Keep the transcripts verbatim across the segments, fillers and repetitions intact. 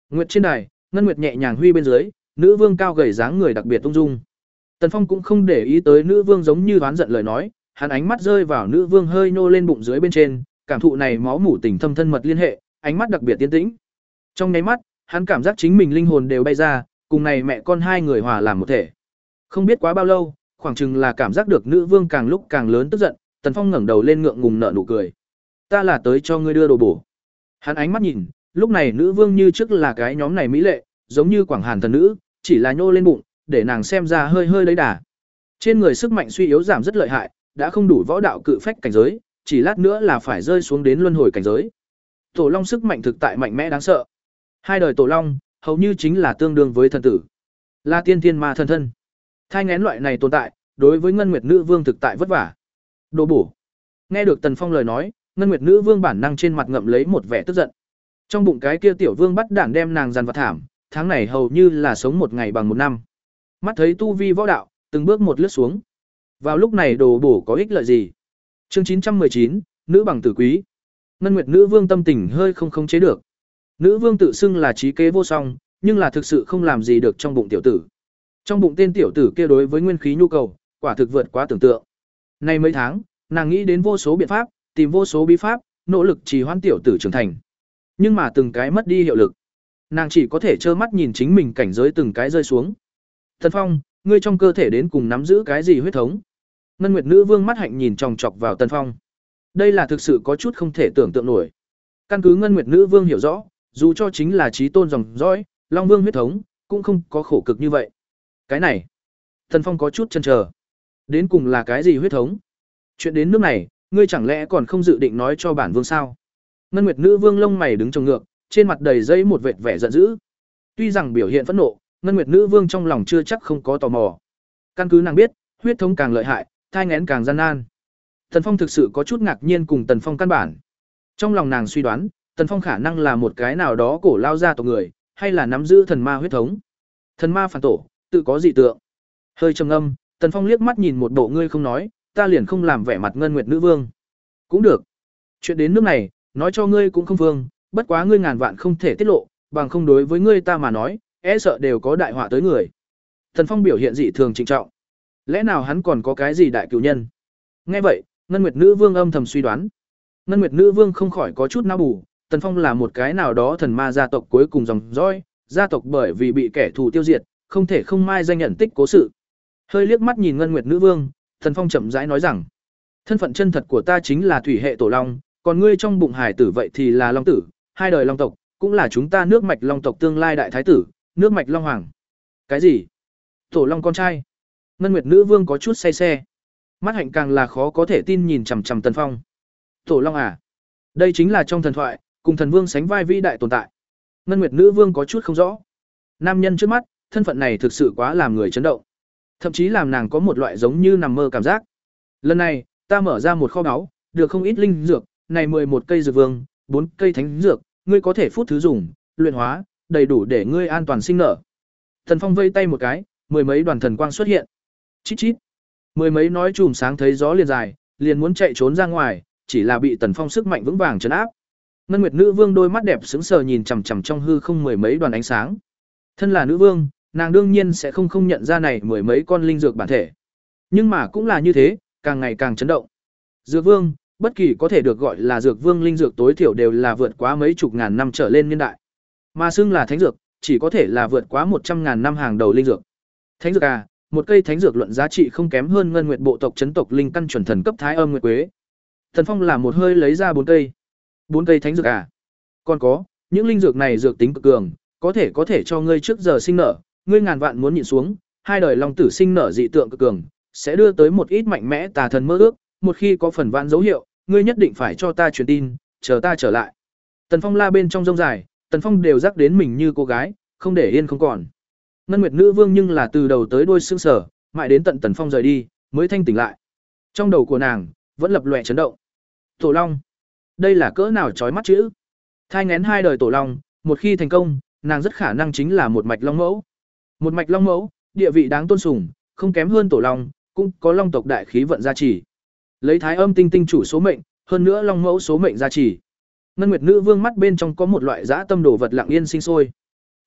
Nguyệt trên đài, ngân nguyệt nhẹ nhàng huy bên dưới, nữ vương cao gầy dáng người đặc biệt ung dung. Tần Phong cũng không để ý tới nữ vương giống như oán giận lời nói, hắn ánh mắt rơi vào nữ vương hơi nô lên bụng dưới bên trên, cảm thụ này máu mủ tình thâm thân mật liên hệ, ánh mắt đặc biệt tiến tĩnh. Trong nháy mắt, hắn cảm giác chính mình linh hồn đều bay ra, cùng này mẹ con hai người hòa làm một thể. Không biết quá bao lâu, khoảng chừng là cảm giác được nữ vương càng lúc càng lớn tức giận, Tần Phong ngẩng đầu lên ngượng ngùng nở nụ cười. Ta là tới cho ngươi đưa đồ bổ. Hắn ánh mắt nhìn, lúc này nữ vương như trước là cái nhóm này mỹ lệ, giống như Quảng Hàn thần nữ, chỉ là nhô lên bụng, để nàng xem ra hơi hơi lấy đà. Trên người sức mạnh suy yếu giảm rất lợi hại, đã không đủ võ đạo cự phách cảnh giới, chỉ lát nữa là phải rơi xuống đến luân hồi cảnh giới. Tổ Long sức mạnh thực tại mạnh mẽ đáng sợ. Hai đời Tổ Long, hầu như chính là tương đương với thần tử. Là tiên thiên ma thần thân. Thai nghén loại này tồn tại, đối với Ngân Nguyệt Nữ Vương thực tại vất vả. Đồ bổ. Nghe được Tần Phong lời nói, Ngân Nguyệt Nữ Vương bản năng trên mặt ngậm lấy một vẻ tức giận. Trong bụng cái kia tiểu vương bắt đản đem nàng dằn vặt thảm, tháng này hầu như là sống một ngày bằng một năm. Mắt thấy tu vi võ đạo, từng bước một lướt xuống. Vào lúc này đồ bổ có ích lợi gì? Chương chín trăm mười chín, nữ bằng tử quý. Ngân Nguyệt Nữ Vương tâm tình hơi không khống chế được. Nữ vương tự xưng là trí kế vô song, nhưng là thực sự không làm gì được trong bụng tiểu tử. Trong bụng tên tiểu tử kia đối với nguyên khí nhu cầu, quả thực vượt quá tưởng tượng. Nay mấy tháng, nàng nghĩ đến vô số biện pháp, tìm vô số bí pháp, nỗ lực trì hoãn tiểu tử trưởng thành. Nhưng mà từng cái mất đi hiệu lực. Nàng chỉ có thể trơ mắt nhìn chính mình cảnh giới từng cái rơi xuống. Thần Phong, ngươi trong cơ thể đến cùng nắm giữ cái gì huyết thống? Ngân Nguyệt Nữ Vương mắt hạnh nhìn chòng chọc vào Tần Phong. Đây là thực sự có chút không thể tưởng tượng nổi. Căn cứ Ngân Nguyệt Nữ Vương hiểu rõ, dù cho chính là chí tôn dòng dõi, Long Vương huyết thống, cũng không có khổ cực như vậy. Cái này, Tần Phong có chút chần chờ. Đến cùng là cái gì huyết thống? Chuyện đến nước này, ngươi chẳng lẽ còn không dự định nói cho bản vương sao? Ngân Nguyệt Nữ Vương lông mày đứng trồng ngược, trên mặt đầy dây một vệt vẻ giận dữ. Tuy rằng biểu hiện phẫn nộ, Ngân Nguyệt Nữ Vương trong lòng chưa chắc không có tò mò. Căn cứ nàng biết, huyết thống càng lợi hại, thai nghén càng gian nan. Tần Phong thực sự có chút ngạc nhiên cùng Tần Phong căn bản. Trong lòng nàng suy đoán, Tần Phong khả năng là một cái nào đó cổ lao gia tộc người, hay là nắm giữ thần ma huyết thống. Thần ma phản tổ, tự có dị tượng. Hơi trầm ngâm, Tần Phong liếc mắt nhìn một bộ ngươi không nói, ta liền không làm vẻ mặt Ngân Nguyệt Nữ Vương. Cũng được. Chuyện đến nước này, nói cho ngươi cũng không vương, bất quá ngươi ngàn vạn không thể tiết lộ, bằng không đối với ngươi ta mà nói, e sợ đều có đại họa tới người. Tần Phong biểu hiện dị thường trịnh trọng. Lẽ nào hắn còn có cái gì đại cửu nhân? Nghe vậy, Ngân Nguyệt Nữ Vương âm thầm suy đoán. Ngân Nguyệt Nữ Vương không khỏi có chút não bù, Tần Phong là một cái nào đó thần ma gia tộc cuối cùng dòng dõi, gia tộc bởi vì bị kẻ thù tiêu diệt, không thể không mai danh nhận tích cố sự. Hơi liếc mắt nhìn Ngân Nguyệt Nữ Vương, Tần Phong chậm rãi nói rằng: "Thân phận chân thật của ta chính là thủy hệ tổ long, còn ngươi trong bụng hải tử vậy thì là long tử, hai đời long tộc, cũng là chúng ta nước mạch long tộc tương lai đại thái tử, nước mạch long hoàng." Cái gì? Tổ long con trai? Ngân Nguyệt Nữ Vương có chút say xe. Mắt hạnh càng là khó có thể tin nhìn chằm chằm Tần Phong. Tổ long à? Đây chính là trong thần thoại, cùng thần vương sánh vai vĩ đại tồn tại. Ngân Nguyệt Nữ Vương có chút không rõ. Nam nhân trước mắt, thân phận này thực sự quá làm người chấn động. Thậm chí làm nàng có một loại giống như nằm mơ cảm giác. Lần này, ta mở ra một kho báu, được không ít linh dược, này mười một cây dược vương, bốn cây thánh dược, ngươi có thể phút thứ dùng, luyện hóa, đầy đủ để ngươi an toàn sinh nở. Tần Phong vây tay một cái, mười mấy đoàn thần quang xuất hiện. Chít chít. Mười mấy nói chùm sáng thấy gió liền dài, liền muốn chạy trốn ra ngoài, chỉ là bị Tần Phong sức mạnh vững vàng trấn áp. Ngân Nguyệt Nữ Vương đôi mắt đẹp sững sờ nhìn chằm chằm trong hư không mười mấy đoàn ánh sáng. Thân là nữ vương, nàng đương nhiên sẽ không không nhận ra này mười mấy con linh dược bản thể. Nhưng mà cũng là như thế, càng ngày càng chấn động. Dược vương, bất kỳ có thể được gọi là dược vương linh dược tối thiểu đều là vượt quá mấy chục ngàn năm trở lên niên đại. Mà xưng là thánh dược, chỉ có thể là vượt quá một trăm ngàn năm hàng đầu linh dược. Thánh dược à, một cây thánh dược luận giá trị không kém hơn Ngân Nguyệt bộ tộc chấn tộc linh căn chuẩn thần cấp Thái Âm Nguyệt Quế. Thần Phong là một hơi lấy ra bốn cây. Bốn cây thánh dược à? Còn có, những linh dược này dược tính cực cường, có thể có thể cho ngươi trước giờ sinh nở, ngươi ngàn vạn muốn nhịn xuống, hai đời long tử sinh nở dị tượng cực cường, sẽ đưa tới một ít mạnh mẽ tà thần mơ ước, một khi có phần vạn dấu hiệu, ngươi nhất định phải cho ta truyền tin, chờ ta trở lại. Tần Phong la bên trong rông dài, Tần Phong đều rắc đến mình như cô gái, không để yên không còn. Ngân Nguyệt Nữ Vương nhưng là từ đầu tới đuôi sững sờ, mãi đến tận Tần Phong rời đi, mới thanh tỉnh lại. Trong đầu của nàng vẫn lập lòe chấn động. Tổ long, đây là cỡ nào chói mắt chữ? Thai nghén hai đời tổ long, một khi thành công, nàng rất khả năng chính là một mạch long mẫu. Một mạch long mẫu, địa vị đáng tôn sùng, không kém hơn tổ long, cũng có long tộc đại khí vận gia trì. Lấy Thái Âm tinh tinh chủ số mệnh, hơn nữa long mẫu số mệnh gia trì. Ngân Nguyệt Nữ Vương mắt bên trong có một loại dã tâm đồ vật lặng yên sinh sôi.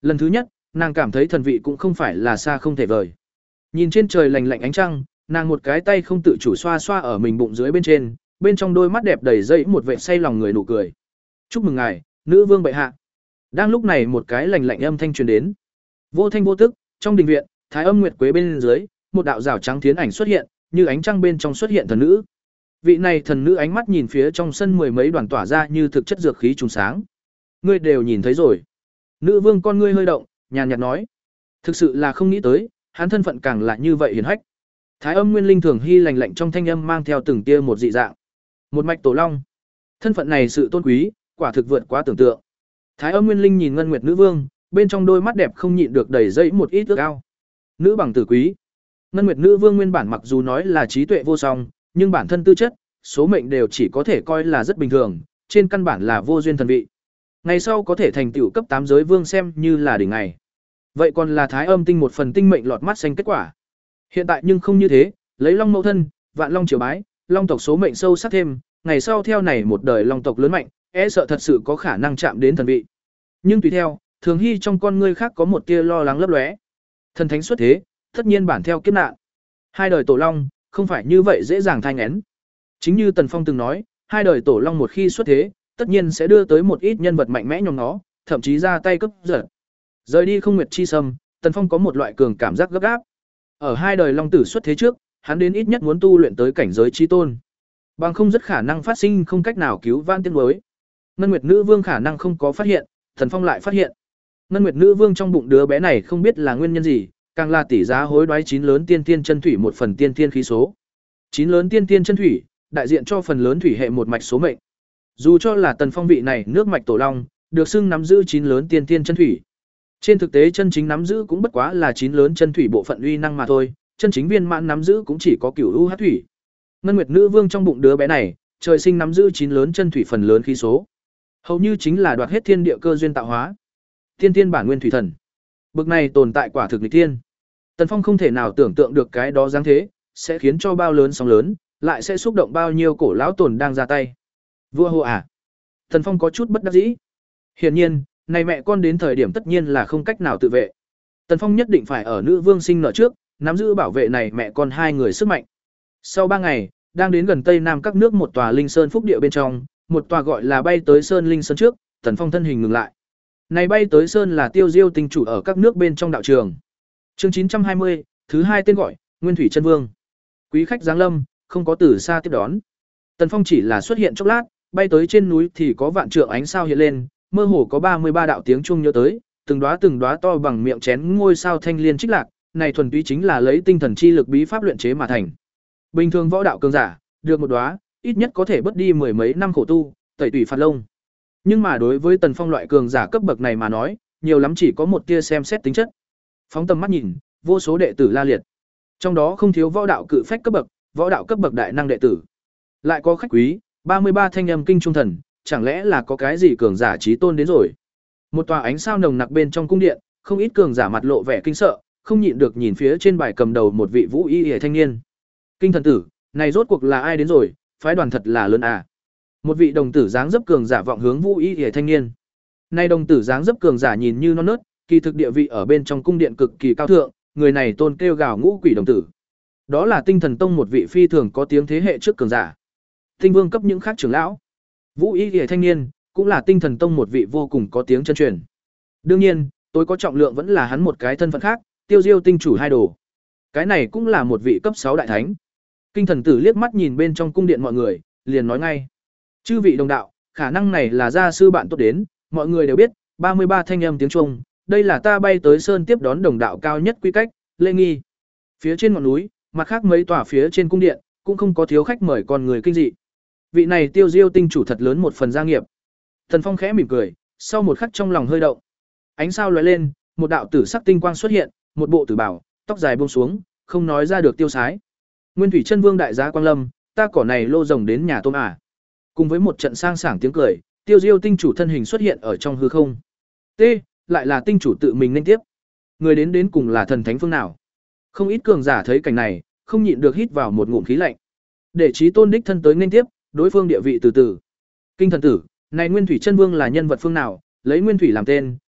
Lần thứ nhất, nàng cảm thấy thần vị cũng không phải là xa không thể vời. Nhìn trên trời lành lạnh ánh trăng, nàng một cái tay không tự chủ xoa xoa ở mình bụng dưới bên trên, bên trong đôi mắt đẹp đầy dẫy một vẻ say lòng người nụ cười. "Chúc mừng ngài, nữ vương bệ hạ." Đang lúc này một cái lành lạnh âm thanh truyền đến. Vô thanh vô tức, trong đình viện, Thái Âm Nguyệt Quế bên dưới, một đạo rào trắng thiến ảnh xuất hiện, như ánh trăng bên trong xuất hiện thần nữ. Vị này thần nữ ánh mắt nhìn phía trong sân mười mấy đoàn tỏa ra như thực chất dược khí trùng sáng. "Ngươi đều nhìn thấy rồi." Nữ vương con ngươi hơi động, nhàn nhạt nói. Thực sự là không nghĩ tới, hắn thân phận càng là như vậy hiển hách. Thái Âm Nguyên Linh thường hy lạnh lạnh trong thanh âm mang theo từng tia một dị dạng. Một mạch tổ long. Thân phận này sự tôn quý, quả thực vượt quá tưởng tượng. Thái Âm Nguyên Linh nhìn Ngân Nguyệt nữ vương, bên trong đôi mắt đẹp không nhịn được đầy dẫy một ít ước ao. Nữ bằng tử quý. Ngân Nguyệt nữ vương nguyên bản mặc dù nói là trí tuệ vô song, nhưng bản thân tư chất, số mệnh đều chỉ có thể coi là rất bình thường, trên căn bản là vô duyên thần vị. Ngày sau có thể thành tựu cấp tám giới vương xem như là đỉnh ngày. Vậy còn là Thái Âm tinh một phần tinh mệnh lọt mắt xanh kết quả. Hiện tại nhưng không như thế, lấy Long mẫu thân, vạn long triều bái, Long tộc số mệnh sâu sắc thêm, ngày sau theo này một đời Long tộc lớn mạnh, e sợ thật sự có khả năng chạm đến thần vị. Nhưng tùy theo, Thường Hy trong con ngươi khác có một tia lo lắng lấp lóe. Thần thánh xuất thế, tất nhiên bản theo kiếp nạn. Hai đời tổ long, không phải như vậy dễ dàng thai nghén. Chính như Tần Phong từng nói, hai đời tổ long một khi xuất thế, tất nhiên sẽ đưa tới một ít nhân vật mạnh mẽ nhóm nó, thậm chí ra tay cướp giật. Rời đi Không Nguyệt chi sâm, Tần Phong có một loại cường cảm giác gấp gáp. Ở hai đời long tử xuất thế trước, hắn đến ít nhất muốn tu luyện tới cảnh giới chí tôn. Bằng không rất khả năng phát sinh không cách nào cứu vãn tiên đối. Ngân Nguyệt nữ vương khả năng không có phát hiện, Tần Phong lại phát hiện. Ngân Nguyệt nữ vương trong bụng đứa bé này không biết là nguyên nhân gì, càng là tỷ giá hối đoái chín lớn tiên tiên chân thủy một phần tiên tiên khí số. Chín lớn tiên tiên chân thủy, đại diện cho phần lớn thủy hệ một mạch số mệnh. Dù cho là Tần Phong vị này nước mạch tổ long, được xưng nắm giữ chín lớn tiên tiên chân thủy. Trên thực tế chân chính nắm giữ cũng bất quá là chín lớn chân thủy bộ phận uy năng mà thôi, chân chính viên mãn nắm giữ cũng chỉ có cửu u hắc thủy. Ngân Nguyệt nữ vương trong bụng đứa bé này, trời sinh nắm giữ chín lớn chân thủy phần lớn khí số. Hầu như chính là đoạt hết thiên địa cơ duyên tạo hóa. Tiên tiên bản nguyên thủy thần. Bực này tồn tại quả thực nghịch tiên. Tần Phong không thể nào tưởng tượng được cái đó dáng thế, sẽ khiến cho bao lớn sóng lớn, lại sẽ xúc động bao nhiêu cổ lão tồn đang ra tay. Vua hồ à? Tần Phong có chút bất đắc dĩ. Hiển nhiên, này mẹ con đến thời điểm tất nhiên là không cách nào tự vệ. Tần Phong nhất định phải ở nữ vương sinh nở trước, nắm giữ bảo vệ này mẹ con hai người sức mạnh. Sau ba ngày, đang đến gần Tây Nam các nước một tòa linh sơn phúc địa bên trong, một tòa gọi là bay tới sơn linh sơn trước, Tần Phong thân hình ngừng lại. Này bay tới sơn là tiêu diêu tinh chủ ở các nước bên trong đạo trường. Chương chín trăm hai mươi, thứ hai tên gọi, Nguyên Thủy Chân Vương. Quý khách giáng lâm, không có từ xa tiếp đón. Tần Phong chỉ là xuất hiện chốc lát, bay tới trên núi thì có vạn trượng ánh sao hiện lên, mơ hồ có ba mươi ba đạo tiếng chuông nhớ tới, từng đóa từng đóa to bằng miệng chén ngôi sao thanh liên trích lạc, này thuần túy chính là lấy tinh thần chi lực bí pháp luyện chế mà thành. Bình thường võ đạo cường giả, được một đóa, ít nhất có thể bớt đi mười mấy năm khổ tu, tẩy tủy phạt lông. Nhưng mà đối với Tần Phong loại cường giả cấp bậc này mà nói, nhiều lắm chỉ có một tia xem xét tính chất. Phóng tầm mắt nhìn, vô số đệ tử la liệt. Trong đó không thiếu võ đạo cự phách cấp bậc, võ đạo cấp bậc đại năng đệ tử. Lại có khách quý, ba mươi ba thanh âm kinh trung thần, chẳng lẽ là có cái gì cường giả chí tôn đến rồi. Một tòa ánh sao nồng nặc bên trong cung điện, không ít cường giả mặt lộ vẻ kinh sợ, không nhịn được nhìn phía trên bài cầm đầu một vị vũ y y thanh niên. Kinh thần tử, này rốt cuộc là ai đến rồi, phái đoàn thật là lớn à. Một vị đồng tử dáng dấp cường giả vọng hướng vũ y y thanh niên. Này đồng tử dáng dấp cường giả nhìn như non nớt, kỳ thực địa vị ở bên trong cung điện cực kỳ cao thượng, người này tôn kêu gào ngũ quỷ đồng tử. Đó là Tinh Thần Tông một vị phi thường có tiếng thế hệ trước cường giả. Tinh Vương cấp những khác trưởng lão. Vũ y y thanh niên cũng là Tinh Thần Tông một vị vô cùng có tiếng chân truyền. Đương nhiên, tôi có trọng lượng vẫn là hắn một cái thân phận khác, Tiêu Diêu tinh chủ hai đồ. Cái này cũng là một vị cấp sáu đại thánh. Kinh thần tử liếc mắt nhìn bên trong cung điện mọi người, liền nói ngay: "Chư vị đồng đạo, khả năng này là gia sư bạn tốt đến, mọi người đều biết, ba mươi ba thanh âm tiếng Trung, đây là ta bay tới sơn tiếp đón đồng đạo cao nhất quy cách, lễ nghi." Phía trên ngọn núi, mặt khác mấy tòa phía trên cung điện, cũng không có thiếu khách mời con người kinh dị. Vị này Tiêu Diêu tinh chủ thật lớn một phần gia nghiệp. Thần Phong khẽ mỉm cười, sau một khắc trong lòng hơi động. Ánh sao lóe lên, một đạo tử sắc tinh quang xuất hiện, một bộ tử bảo, tóc dài buông xuống, không nói ra được tiêu sái. Nguyên Thủy Chân Vương đại giá quang lâm, ta cỏ này lô rồng đến nhà tôm à. Cùng với một trận sang sảng tiếng cười, Tiêu Diêu tinh chủ thân hình xuất hiện ở trong hư không. T, lại là tinh chủ tự mình nên tiếp. Người đến đến cùng là thần thánh phương nào? Không ít cường giả thấy cảnh này, không nhịn được hít vào một ngụm khí lạnh. Để Chí Tôn đích thân tới nên tiếp, đối phương địa vị từ từ. Kinh thần tử, này Nguyên Thủy Chân Vương là nhân vật phương nào, lấy Nguyên Thủy làm tên,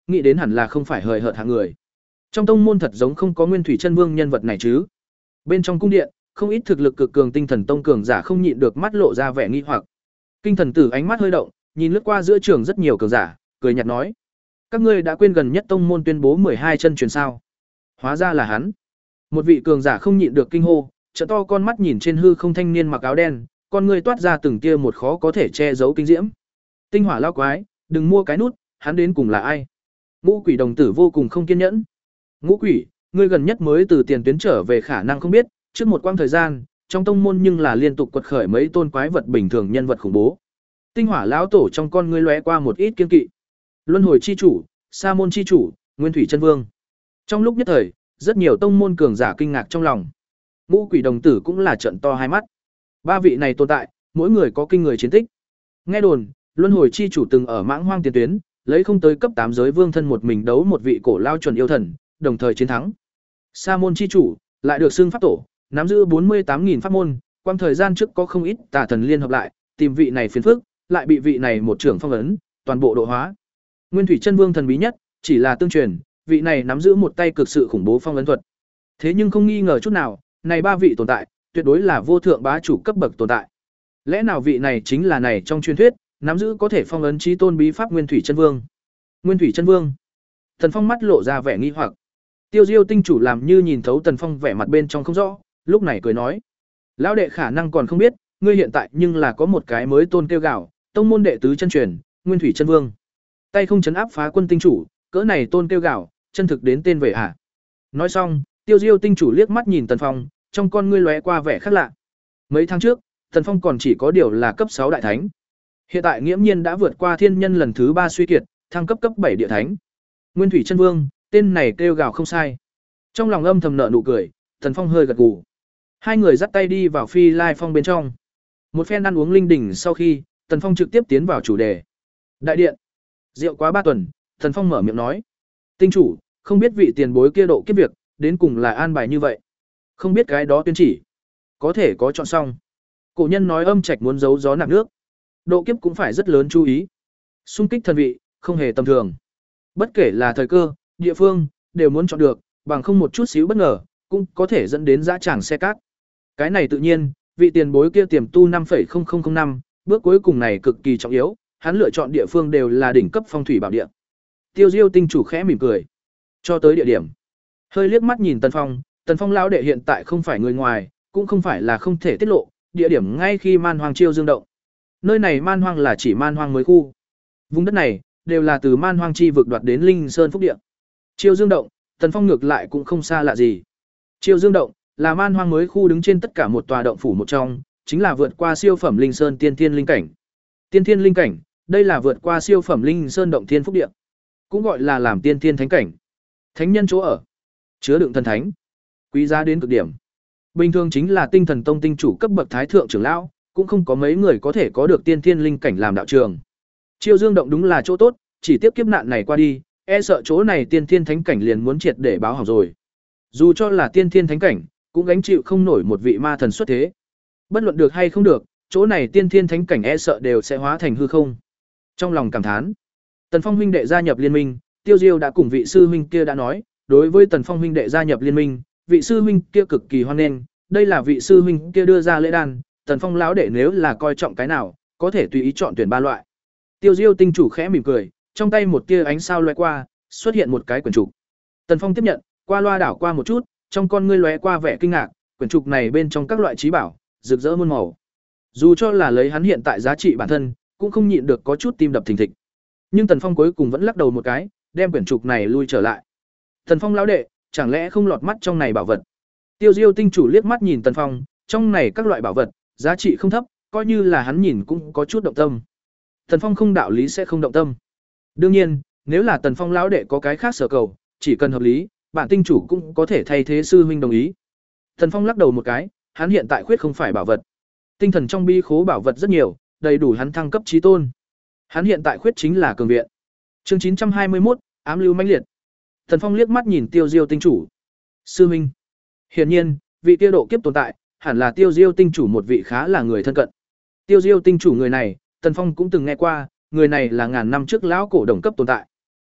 nghĩ đến hẳn là không phải hời hợt hạng người. Trong tông môn thật giống không có Nguyên Thủy Chân Vương nhân vật này chứ? Bên trong cung điện, không ít thực lực cực cường tinh thần tông cường giả không nhịn được mắt lộ ra vẻ nghi hoặc. Kinh Thần Tử ánh mắt hơi động, nhìn lướt qua giữa trường rất nhiều cường giả, cười nhạt nói: "Các ngươi đã quên gần nhất tông môn tuyên bố mười hai chân truyền sao?" Hóa ra là hắn. Một vị cường giả không nhịn được kinh hô, trợn to con mắt nhìn trên hư không thanh niên mặc áo đen, con người toát ra từng tia một khó có thể che giấu kinh diễm. Tinh Hỏa lao quái, đừng mua cái nút, hắn đến cùng là ai? Ngũ Quỷ đồng tử vô cùng không kiên nhẫn. Ngũ Quỷ, ngươi gần nhất mới từ tiền tuyến trở về khả năng không biết, trước một quãng thời gian, trong tông môn nhưng là liên tục quật khởi mấy tôn quái vật bình thường nhân vật khủng bố. Tinh Hỏa lão tổ trong con ngươi lóe qua một ít kiên kỵ. Luân hồi chi chủ, Sa môn chi chủ, Nguyên Thủy Chân Vương. Trong lúc nhất thời, rất nhiều tông môn cường giả kinh ngạc trong lòng. Ngũ Quỷ đồng tử cũng là trợn to hai mắt. Ba vị này tồn tại, mỗi người có kinh người chiến tích. Nghe đồn, Luân hồi chi chủ từng ở Mãng Hoang tiền tuyến, lấy không tới cấp tám giới vương thân một mình đấu một vị cổ lao chuẩn yêu thần, đồng thời chiến thắng. Sa môn chi chủ lại được xưng pháp tổ, nắm giữ bốn mươi tám nghìn pháp môn, quang thời gian trước có không ít tà thần liên hợp lại, tìm vị này phiền phức, lại bị vị này một trưởng phong ấn, toàn bộ độ hóa. Nguyên Thủy Chân Vương thần bí nhất, chỉ là tương truyền, vị này nắm giữ một tay cực sự khủng bố phong ấn thuật. Thế nhưng không nghi ngờ chút nào, này ba vị tồn tại, tuyệt đối là vô thượng bá chủ cấp bậc tồn tại. Lẽ nào vị này chính là này trong truyền thuyết, nắm giữ có thể phong ấn chí tôn bí pháp Nguyên Thủy Chân Vương? Nguyên Thủy Chân Vương. Tần Phong mắt lộ ra vẻ nghi hoặc. Tiêu Diêu tinh chủ làm như nhìn thấu Tần Phong vẻ mặt bên trong không rõ, lúc này cười nói: "Lão đệ khả năng còn không biết, ngươi hiện tại nhưng là có một cái mới tôn kêu gạo, tông môn đệ tứ chân truyền, Nguyên Thủy Chân Vương. Tay không chấn áp phá quân tinh chủ, cỡ này tôn kêu gạo, chân thực đến tên về à?" Nói xong, Tiêu Diêu tinh chủ liếc mắt nhìn Tần Phong, trong con ngươi lóe qua vẻ khác lạ. Mấy tháng trước, Tần Phong còn chỉ có điều là cấp sáu đại thánh. Hiện tại nghiễm nhiên đã vượt qua thiên nhân lần thứ ba suy kiệt, thăng cấp cấp bảy địa thánh. Nguyên Thủy Chân Vương, tên này kêu gào không sai. Trong lòng âm thầm nợ nụ cười, Tần Phong hơi gật gù. Hai người dắt tay đi vào Phi Lai Phong bên trong. Một phen ăn uống linh đình sau khi, Tần Phong trực tiếp tiến vào chủ đề. Đại điện. Rượu quá ba tuần, Tần Phong mở miệng nói: "Tinh chủ, không biết vị tiền bối kia độ kiếp việc, đến cùng là an bài như vậy. Không biết cái đó tuyên chỉ, có thể có chọn xong." Cổ nhân nói âm trạch muốn giấu gió nạp nước. Độ kiếp cũng phải rất lớn chú ý. Xung kích thần vị, không hề tầm thường. Bất kể là thời cơ, địa phương, đều muốn chọn được, bằng không một chút xíu bất ngờ, cũng có thể dẫn đến dã tràng xe cát. Cái này tự nhiên, vị tiền bối kia tiềm tu năm phẩy không không không năm, bước cuối cùng này cực kỳ trọng yếu, hắn lựa chọn địa phương đều là đỉnh cấp phong thủy bảo địa. Tiêu Diêu tinh chủ khẽ mỉm cười. Cho tới địa điểm, hơi liếc mắt nhìn Tần Phong, Tần Phong lão đệ hiện tại không phải người ngoài, cũng không phải là không thể tiết lộ, địa điểm ngay khi Man Hoang Chiêu Dương động. Nơi này Man Hoang là chỉ Man Hoang mới khu. Vùng đất này đều là từ Man Hoang chi vực đoạt đến Linh Sơn phúc địa. Chiêu Dương động, Tần Phong ngược lại cũng không xa lạ gì. Chiêu Dương động là Man Hoang mới khu đứng trên tất cả một tòa động phủ một trong, chính là vượt qua siêu phẩm Linh Sơn tiên thiên linh cảnh. Tiên thiên linh cảnh, đây là vượt qua siêu phẩm Linh Sơn động thiên phúc địa, cũng gọi là làm tiên thiên thánh cảnh. Thánh nhân chỗ ở, chứa đựng thần thánh, quý giá đến cực điểm. Bình thường chính là Tinh Thần Tông tinh chủ cấp bậc thái thượng trưởng lão, cũng không có mấy người có thể có được tiên thiên linh cảnh làm đạo trường. Chiêu Dương động đúng là chỗ tốt, chỉ tiếp kiếp nạn này qua đi, e sợ chỗ này tiên thiên thánh cảnh liền muốn triệt để báo hỏng rồi. Dù cho là tiên thiên thánh cảnh, cũng gánh chịu không nổi một vị ma thần xuất thế. Bất luận được hay không được, chỗ này tiên thiên thánh cảnh e sợ đều sẽ hóa thành hư không. Trong lòng cảm thán, Tần Phong huynh đệ gia nhập liên minh, Tiêu Diêu đã cùng vị sư huynh kia đã nói, đối với Tần Phong huynh đệ gia nhập liên minh, vị sư huynh kia cực kỳ hoan nghênh, đây là vị sư huynh kia đưa ra lễ đan, Tần Phong lão đệ nếu là coi trọng cái nào, có thể tùy ý chọn tuyển ba loại. Tiêu Diêu tinh chủ khẽ mỉm cười, trong tay một tia ánh sao lóe qua, xuất hiện một cái quyển trục. Tần Phong tiếp nhận, qua loa đảo qua một chút, trong con ngươi lóe qua vẻ kinh ngạc, quyển trục này bên trong các loại trí bảo, rực rỡ muôn màu. Dù cho là lấy hắn hiện tại giá trị bản thân, cũng không nhịn được có chút tim đập thình thịch. Nhưng Tần Phong cuối cùng vẫn lắc đầu một cái, đem quyển trục này lui trở lại. Tần Phong lão đệ, chẳng lẽ không lọt mắt trong này bảo vật? Tiêu Diêu tinh chủ liếc mắt nhìn Tần Phong, trong này các loại bảo vật, giá trị không thấp, coi như là hắn nhìn cũng có chút động tâm. Tần Phong không đạo lý sẽ không động tâm. Đương nhiên, nếu là Tần Phong lão đệ có cái khác sở cầu, chỉ cần hợp lý, bản tinh chủ cũng có thể thay thế sư huynh đồng ý. Tần Phong lắc đầu một cái, hắn hiện tại khuyết không phải bảo vật. Tinh thần trong bi khố bảo vật rất nhiều, đầy đủ hắn thăng cấp chí tôn. Hắn hiện tại khuyết chính là cường viện. Chương chín trăm hai mươi mốt, ám lưu mãnh liệt. Tần Phong liếc mắt nhìn Tiêu Diêu tinh chủ. Sư huynh. Hiển nhiên, vị tiêu độ kiếp tồn tại, hẳn là Tiêu Diêu tinh chủ một vị khá là người thân cận. Tiêu Diêu tinh chủ người này, Tần Phong cũng từng nghe qua, người này là ngàn năm trước lão cổ đồng cấp tồn tại.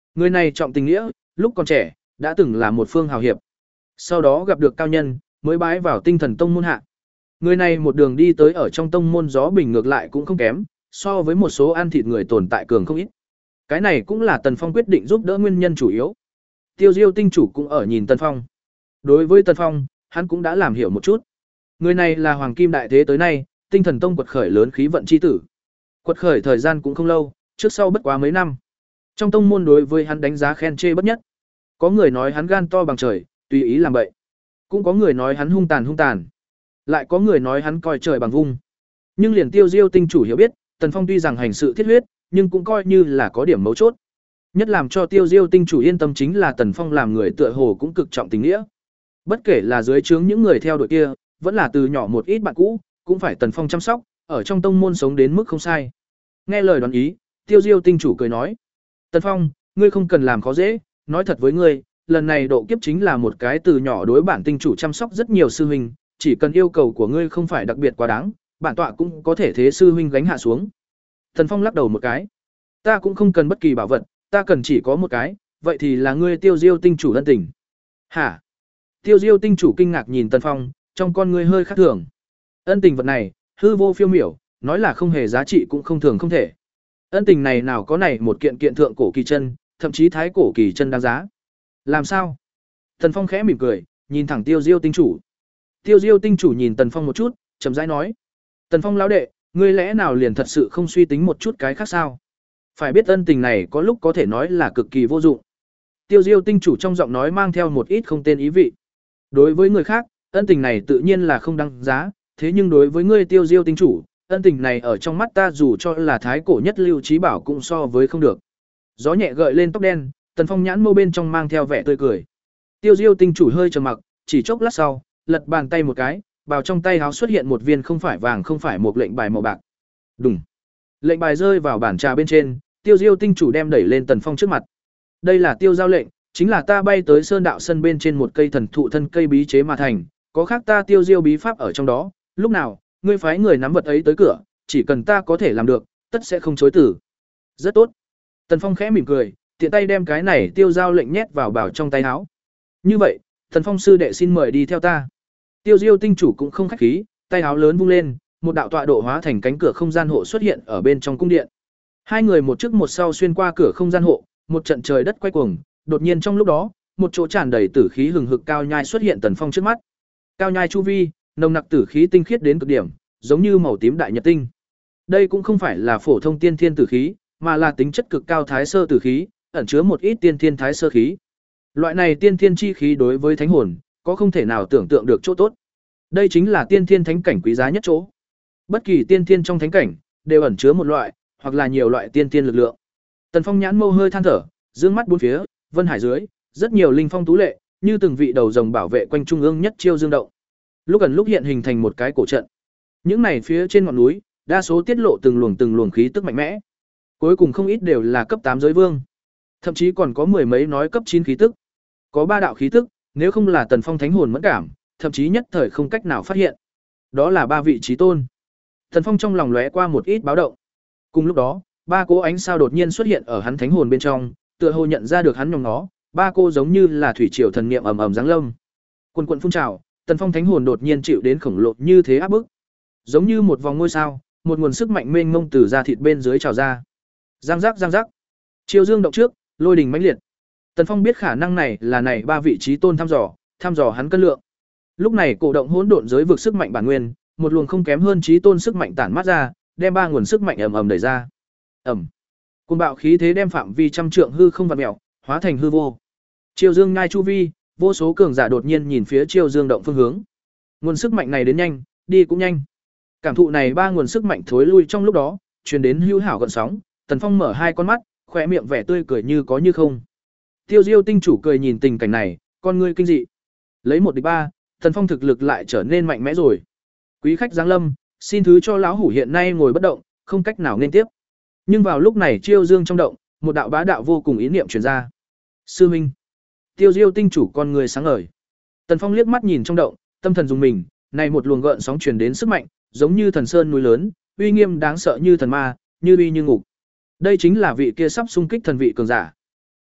Người này trọng tình nghĩa, lúc còn trẻ đã từng là một phương hào hiệp. Sau đó gặp được cao nhân, mới bái vào Tinh Thần Tông môn hạ. Người này một đường đi tới ở trong tông môn gió bình ngược lại cũng không kém, so với một số ăn thịt người tồn tại cường không ít. Cái này cũng là Tần Phong quyết định giúp đỡ nguyên nhân chủ yếu. Tiêu Diêu tinh chủ cũng ở nhìn Tần Phong. Đối với Tần Phong, hắn cũng đã làm hiểu một chút. Người này là hoàng kim đại thế tới nay, Tinh Thần Tông quật khởi lớn khí vận chi tử. Quật khởi thời gian cũng không lâu, trước sau bất quá mấy năm. Trong tông môn đối với hắn đánh giá khen chê bất nhất. Có người nói hắn gan to bằng trời, tùy ý làm bậy. Cũng có người nói hắn hung tàn hung tàn. Lại có người nói hắn coi trời bằng vung. Nhưng liền Tiêu Diêu tinh chủ hiểu biết, Tần Phong tuy rằng hành sự thiết huyết, nhưng cũng coi như là có điểm mấu chốt. Nhất làm cho Tiêu Diêu tinh chủ yên tâm chính là Tần Phong làm người tựa hồ cũng cực trọng tình nghĩa. Bất kể là dưới trướng những người theo đội kia, vẫn là từ nhỏ một ít bạn cũ, cũng phải Tần Phong chăm sóc, ở trong tông môn sống đến mức không sai. Nghe lời đoán ý, Tiêu Diêu tinh chủ cười nói: "Tần Phong, ngươi không cần làm khó dễ, nói thật với ngươi, lần này độ kiếp chính là một cái từ nhỏ đối bản tinh chủ chăm sóc rất nhiều sư huynh, chỉ cần yêu cầu của ngươi không phải đặc biệt quá đáng, bản tọa cũng có thể thế sư huynh gánh hạ xuống." Tần Phong lắc đầu một cái: "Ta cũng không cần bất kỳ bảo vật, ta cần chỉ có một cái, vậy thì là ngươi Tiêu Diêu tinh chủ ân tình." "Hả?" Tiêu Diêu tinh chủ kinh ngạc nhìn Tần Phong, trong con ngươi hơi khác thường. Ân tình vật này, hư vô phiêu miểu, nói là không hề giá trị cũng không thường không thể. Ân tình này nào có này một kiện kiện thượng cổ kỳ chân, thậm chí thái cổ kỳ chân đáng giá. Làm sao? Tần Phong khẽ mỉm cười, nhìn thẳng Tiêu Diêu tinh chủ. Tiêu Diêu tinh chủ nhìn Tần Phong một chút, chậm rãi nói: "Tần Phong lão đệ, ngươi lẽ nào liền thật sự không suy tính một chút cái khác sao? Phải biết ân tình này có lúc có thể nói là cực kỳ vô dụng." Tiêu Diêu tinh chủ trong giọng nói mang theo một ít không tên ý vị. Đối với người khác, ân tình này tự nhiên là không đáng giá, thế nhưng đối với ngươi Tiêu Diêu tinh chủ, ân tình này ở trong mắt ta dù cho là thái cổ nhất lưu trí bảo cũng so với không được. Gió nhẹ gợi lên tóc đen, Tần Phong nhãn mâu bên trong mang theo vẻ tươi cười. Tiêu Diêu tinh chủ hơi trầm mặc, chỉ chốc lát sau, lật bàn tay một cái, vào trong tay áo xuất hiện một viên không phải vàng không phải một lệnh bài màu bạc. Đùng. Lệnh bài rơi vào bản trà bên trên, Tiêu Diêu tinh chủ đem đẩy lên Tần Phong trước mặt. Đây là tiêu giao lệnh, chính là ta bay tới Sơn Đạo sân bên trên một cây thần thụ thân cây bí chế mà thành, có khác ta Tiêu Diêu bí pháp ở trong đó, lúc nào ngươi phái người nắm vật ấy tới cửa, chỉ cần ta có thể làm được, tất sẽ không chối từ. Rất tốt. Tần Phong khẽ mỉm cười, tiện tay đem cái này tiêu giao lệnh nhét vào bảo trong tay áo. Như vậy, Tần Phong sư đệ xin mời đi theo ta. Tiêu Diêu tinh chủ cũng không khách khí, tay áo lớn vung lên, một đạo tọa độ hóa thành cánh cửa không gian hộ xuất hiện ở bên trong cung điện. Hai người một trước một sau xuyên qua cửa không gian hộ, một trận trời đất quay cuồng, đột nhiên trong lúc đó, một chỗ tràn đầy tử khí hừng hực cao nhai xuất hiện Tần Phong trước mắt. Cao nhai chu vi, nồng nặc tử khí tinh khiết đến cực điểm, giống như màu tím đại nhật tinh. Đây cũng không phải là phổ thông tiên thiên tử khí, mà là tính chất cực cao thái sơ tử khí, ẩn chứa một ít tiên thiên thái sơ khí. Loại này tiên thiên chi khí đối với thánh hồn, có không thể nào tưởng tượng được chỗ tốt. Đây chính là tiên thiên thánh cảnh quý giá nhất chỗ. Bất kỳ tiên thiên trong thánh cảnh đều ẩn chứa một loại hoặc là nhiều loại tiên thiên lực lượng. Tần Phong nhãn mâu hơi than thở, dương mắt bốn phía, vân hải dưới, rất nhiều linh phong tú lệ, như từng vị đầu rồng bảo vệ quanh trung ương nhất chiêu dương động. Lúc gần lúc hiện hình thành một cái cổ trận. Những này phía trên ngọn núi, đa số tiết lộ từng luồng từng luồng khí tức mạnh mẽ. Cuối cùng không ít đều là cấp tám giới vương. Thậm chí còn có mười mấy nói cấp chín khí tức. Có ba đạo khí tức, nếu không là Tần Phong thánh hồn mẫn cảm, thậm chí nhất thời không cách nào phát hiện. Đó là ba vị chí tôn. Tần Phong trong lòng lóe qua một ít báo động. Cùng lúc đó, ba cỗ ánh sao đột nhiên xuất hiện ở hắn thánh hồn bên trong, tựa hồ nhận ra được hắn nhòm nó, ba cô giống như là thủy triều thần niệm ầm ầm giáng lâm. Quần quần phun trào, Tần Phong thánh hồn đột nhiên chịu đến khổng lồ như thế áp bức. Giống như một vòng ngôi sao, một nguồn sức mạnh mênh mông từ da thịt bên dưới trào ra. Giang giác giang giác. Chiêu dương động trước, lôi đình mãnh liệt. Tần Phong biết khả năng này là này ba vị trí tôn thăm dò, thăm dò hắn cân lượng. Lúc này cổ động hỗn độn giới vực sức mạnh bản nguyên, một luồng không kém hơn trí tôn sức mạnh tản mát ra, đem ba nguồn sức mạnh ầm ầm đẩy ra. Ầm. Cơn bạo khí thế đem phạm vi trăm trượng hư không vặn mèo, hóa thành hư vô. Chiêu dương nhai chu vi, vô số cường giả đột nhiên nhìn phía chiêu dương động phương hướng. Nguồn sức mạnh này đến nhanh, đi cũng nhanh. Cảm thụ này ba nguồn sức mạnh thối lui trong lúc đó, truyền đến hữu hảo gợn sóng, Tần Phong mở hai con mắt, khóe miệng vẻ tươi cười như có như không. Tiêu Diêu tinh chủ cười nhìn tình cảnh này, con ngươi kinh dị. Lấy một địch ba, Tần Phong thực lực lại trở nên mạnh mẽ rồi. Quý khách giáng lâm, xin thứ cho lão hủ hiện nay ngồi bất động, không cách nào nên tiếp. Nhưng vào lúc này chiêu dương trong động, một đạo bá đạo vô cùng ý niệm truyền ra. Sư minh. Tiêu Diêu tinh chủ con người sáng ngời. Tần Phong liếc mắt nhìn trong động, tâm thần dùng mình, này một luồng gợn sóng truyền đến sức mạnh, giống như thần sơn núi lớn, uy nghiêm đáng sợ như thần ma, như uy như ngục. Đây chính là vị kia sắp xung kích thần vị cường giả.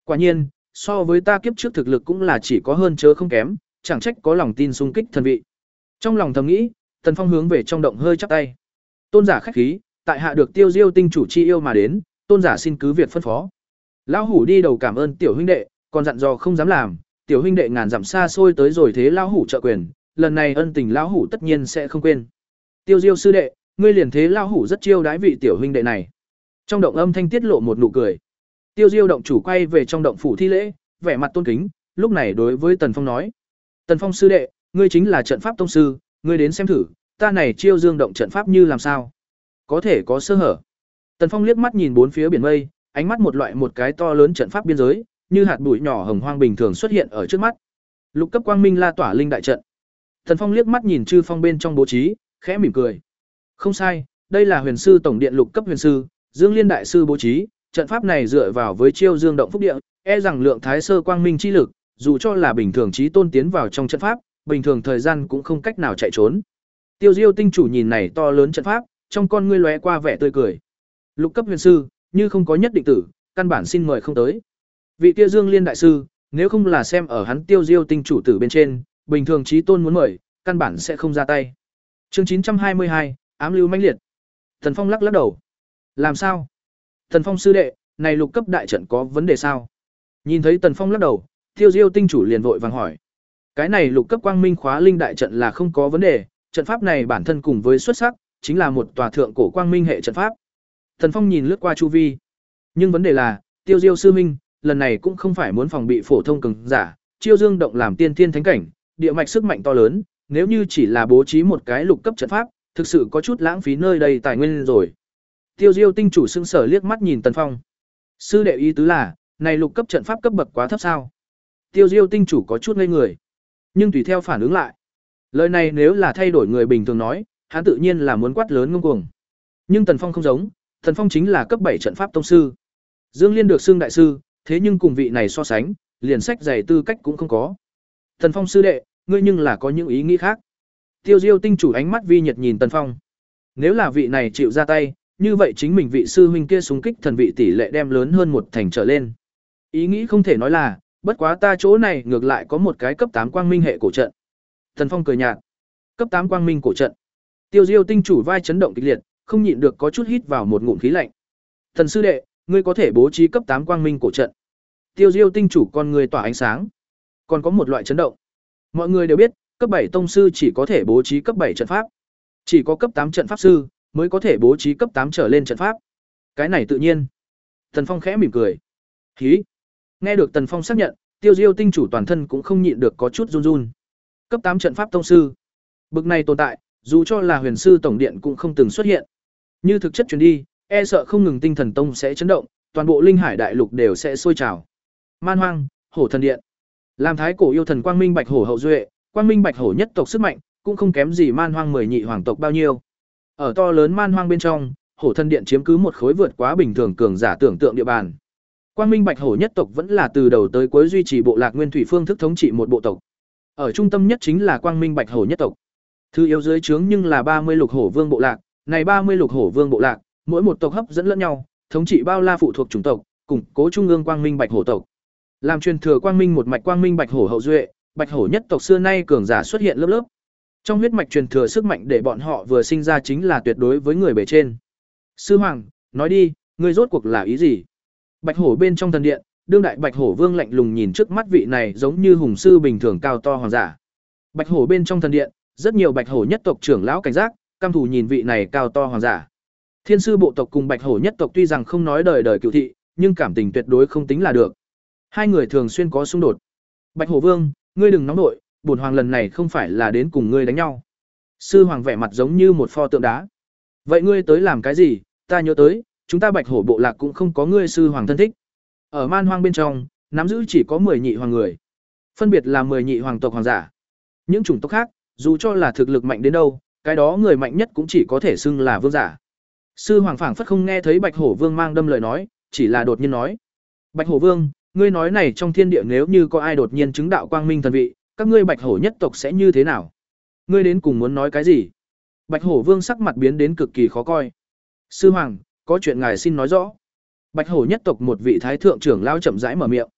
Quả nhiên, so với ta kiếp trước thực lực cũng là chỉ có hơn chớ không kém, chẳng trách có lòng tin xung kích thần vị. Trong lòng thầm nghĩ, Tần Phong hướng về trong động hơi chắp tay. Tôn giả khách khí, tại hạ được Tiêu Diêu tinh chủ chi yêu mà đến, tôn giả xin cứ việc phân phó. Lão hủ đi đầu cảm ơn tiểu huynh đệ, còn dặn dò không dám làm, tiểu huynh đệ ngàn dặm xa xôi tới rồi thế lão hủ trợ quyền, lần này ân tình lão hủ tất nhiên sẽ không quên. Tiêu Diêu sư đệ, ngươi liền thế lão hủ rất chiêu đãi vị tiểu huynh đệ này. Trong động âm thanh tiết lộ một nụ cười. Tiêu Diêu động chủ quay về trong động phủ thi lễ, vẻ mặt tôn kính, lúc này đối với Tần Phong nói: "Tần Phong sư đệ, ngươi chính là trận pháp tông sư, ngươi đến xem thử, ta này chiêu dương động trận pháp như làm sao? Có thể có sơ hở." Tần Phong liếc mắt nhìn bốn phía biển mây, ánh mắt một loại một cái to lớn trận pháp biên giới, như hạt bụi nhỏ hồng hoang bình thường xuất hiện ở trước mắt. Lục cấp quang minh la tỏa linh đại trận. Tần Phong liếc mắt nhìn chư phong bên trong bố trí, khẽ mỉm cười. Không sai, đây là Huyền sư tổng điện lục cấp huyền sư, Dương Liên đại sư bố trí, trận pháp này dựa vào với chiêu dương động phúc địa, e rằng lượng thái sơ quang minh chi lực, dù cho là bình thường chí tôn tiến vào trong trận pháp, bình thường thời gian cũng không cách nào chạy trốn. Tiêu Diêu tinh chủ nhìn này to lớn trận pháp, trong con ngươi lóe qua vẻ tươi cười. Lục cấp huyền sư, như không có nhất định tử, căn bản xin mời không tới. Vị kia Dương Liên đại sư, nếu không là xem ở hắn Tiêu Diêu tinh chủ tử bên trên, bình thường chí tôn muốn mời, căn bản sẽ không ra tay. Chương chín trăm hai mươi hai, ám lưu mãnh liệt. Tần Phong lắc lắc đầu. Làm sao? Tần Phong sư đệ, này lục cấp đại trận có vấn đề sao? Nhìn thấy Tần Phong lắc đầu, Tiêu Diêu tinh chủ liền vội vàng hỏi. Cái này lục cấp quang minh khóa linh đại trận là không có vấn đề, trận pháp này bản thân cùng với xuất sắc, chính là một tòa thượng cổ quang minh hệ trận pháp. Tần Phong nhìn lướt qua chu vi. Nhưng vấn đề là, Tiêu Diêu sư minh, lần này cũng không phải muốn phòng bị phổ thông cường giả, chiêu dương động làm tiên thiên thánh cảnh, địa mạch sức mạnh to lớn, nếu như chỉ là bố trí một cái lục cấp trận pháp, thực sự có chút lãng phí nơi đây tài nguyên rồi. Tiêu Diêu tinh chủ sững sờ liếc mắt nhìn Tần Phong. Sư đệ ý tứ là, này lục cấp trận pháp cấp bậc quá thấp sao? Tiêu Diêu tinh chủ có chút ngây người, nhưng tùy theo phản ứng lại. Lời này nếu là thay đổi người bình thường nói, hắn tự nhiên là muốn quát lớn ngông cuồng. Nhưng Tần Phong không giống, Tần Phong chính là cấp bảy trận pháp tông sư. Dương Liên được xưng đại sư, thế nhưng cùng vị này so sánh, liền sách dày tư cách cũng không có. Tần Phong sư đệ, ngươi nhưng là có những ý nghĩ khác. Tiêu Diêu tinh chủ ánh mắt vi nhiệt nhìn Tần Phong. Nếu là vị này chịu ra tay, như vậy chính mình vị sư huynh kia xung kích thần vị tỷ lệ đem lớn hơn một thành trở lên. Ý nghĩ không thể nói là, bất quá ta chỗ này ngược lại có một cái cấp tám quang minh hệ cổ trận. Tần Phong cười nhạt. Cấp tám quang minh cổ trận. Tiêu Diêu tinh chủ vai chấn động kịch liệt, không nhịn được có chút hít vào một ngụm khí lạnh. Thần sư đệ, ngươi có thể bố trí cấp tám quang minh cổ trận. Tiêu Diêu tinh chủ con người tỏa ánh sáng. Còn có một loại chấn động. Mọi người đều biết, cấp bảy tông sư chỉ có thể bố trí cấp bảy trận pháp. Chỉ có cấp tám trận pháp sư mới có thể bố trí cấp tám trở lên trận pháp. Cái này tự nhiên. Tần Phong khẽ mỉm cười. Hí. Nghe được Tần Phong xác nhận, Tiêu Diêu tinh chủ toàn thân cũng không nhịn được có chút run run. Cấp tám trận pháp tông sư. Bực này tồn tại, dù cho là Huyền sư tổng điện cũng không từng xuất hiện. Như thực chất truyền đi, e sợ không ngừng tinh thần tông sẽ chấn động, toàn bộ linh hải đại lục đều sẽ sôi trào. Man Hoang, Hổ thần điện. Làm thái cổ yêu thần Quang Minh Bạch Hổ hậu duệ, Quang Minh Bạch Hổ nhất tộc sức mạnh, cũng không kém gì Man Hoang mười nhị hoàng tộc bao nhiêu. Ở to lớn Man Hoang bên trong, Hổ thần điện chiếm cứ một khối vượt quá bình thường cường giả tưởng tượng địa bàn. Quang Minh Bạch Hổ nhất tộc vẫn là từ đầu tới cuối duy trì bộ lạc nguyên thủy phương thức thống trị một bộ tộc. Ở trung tâm nhất chính là Quang Minh Bạch Hổ nhất tộc. Thứ yếu dưới trướng nhưng là ba mươi lục hổ vương bộ lạc, này ba mươi lục hổ vương bộ lạc, mỗi một tộc hấp dẫn lẫn nhau, thống trị bao la phụ thuộc chủng tộc, củng cố trung ương Quang Minh Bạch Hổ tộc. Làm truyền thừa Quang Minh một mạch Quang Minh Bạch Hổ hậu duệ, Bạch Hổ nhất tộc xưa nay cường giả xuất hiện lớp lớp. Trong huyết mạch truyền thừa sức mạnh để bọn họ vừa sinh ra chính là tuyệt đối với người bề trên. Sư hoàng, nói đi, ngươi rốt cuộc là ý gì? Bạch Hổ bên trong thần điện, đương đại Bạch Hổ vương lạnh lùng nhìn trước mắt vị này giống như hùng sư bình thường cao to hoàng giả. Bạch Hổ bên trong thần điện, rất nhiều Bạch Hổ nhất tộc trưởng lão cảnh giác, căm thù nhìn vị này cao to hoàng giả. Thiên sư bộ tộc cùng Bạch Hổ nhất tộc tuy rằng không nói đời đời cựu thị, nhưng cảm tình tuyệt đối không tính là được. Hai người thường xuyên có xung đột. Bạch Hổ vương, ngươi đừng nóng nội, bổn hoàng lần này không phải là đến cùng ngươi đánh nhau. Sư hoàng vẻ mặt giống như một pho tượng đá. Vậy ngươi tới làm cái gì? Ta nhớ tới, chúng ta Bạch Hổ bộ lạc cũng không có ngươi sư hoàng thân thích. Ở Man Hoang bên trong, nắm giữ chỉ có mười nhị hoàng người. Phân biệt là mười nhị hoàng tộc hoàng giả. Những chủng tộc khác, dù cho là thực lực mạnh đến đâu, cái đó người mạnh nhất cũng chỉ có thể xưng là vương giả. Sư hoàng phảng phất không nghe thấy Bạch Hổ vương mang đâm lời nói, chỉ là đột nhiên nói: Bạch Hổ vương, ngươi nói này trong thiên địa nếu như có ai đột nhiên chứng đạo quang minh thần vị, các ngươi Bạch Hổ nhất tộc sẽ như thế nào? Ngươi đến cùng muốn nói cái gì? Bạch Hổ vương sắc mặt biến đến cực kỳ khó coi. Sư hoàng, có chuyện ngài xin nói rõ. Bạch Hổ nhất tộc một vị thái thượng trưởng lão chậm rãi mở miệng.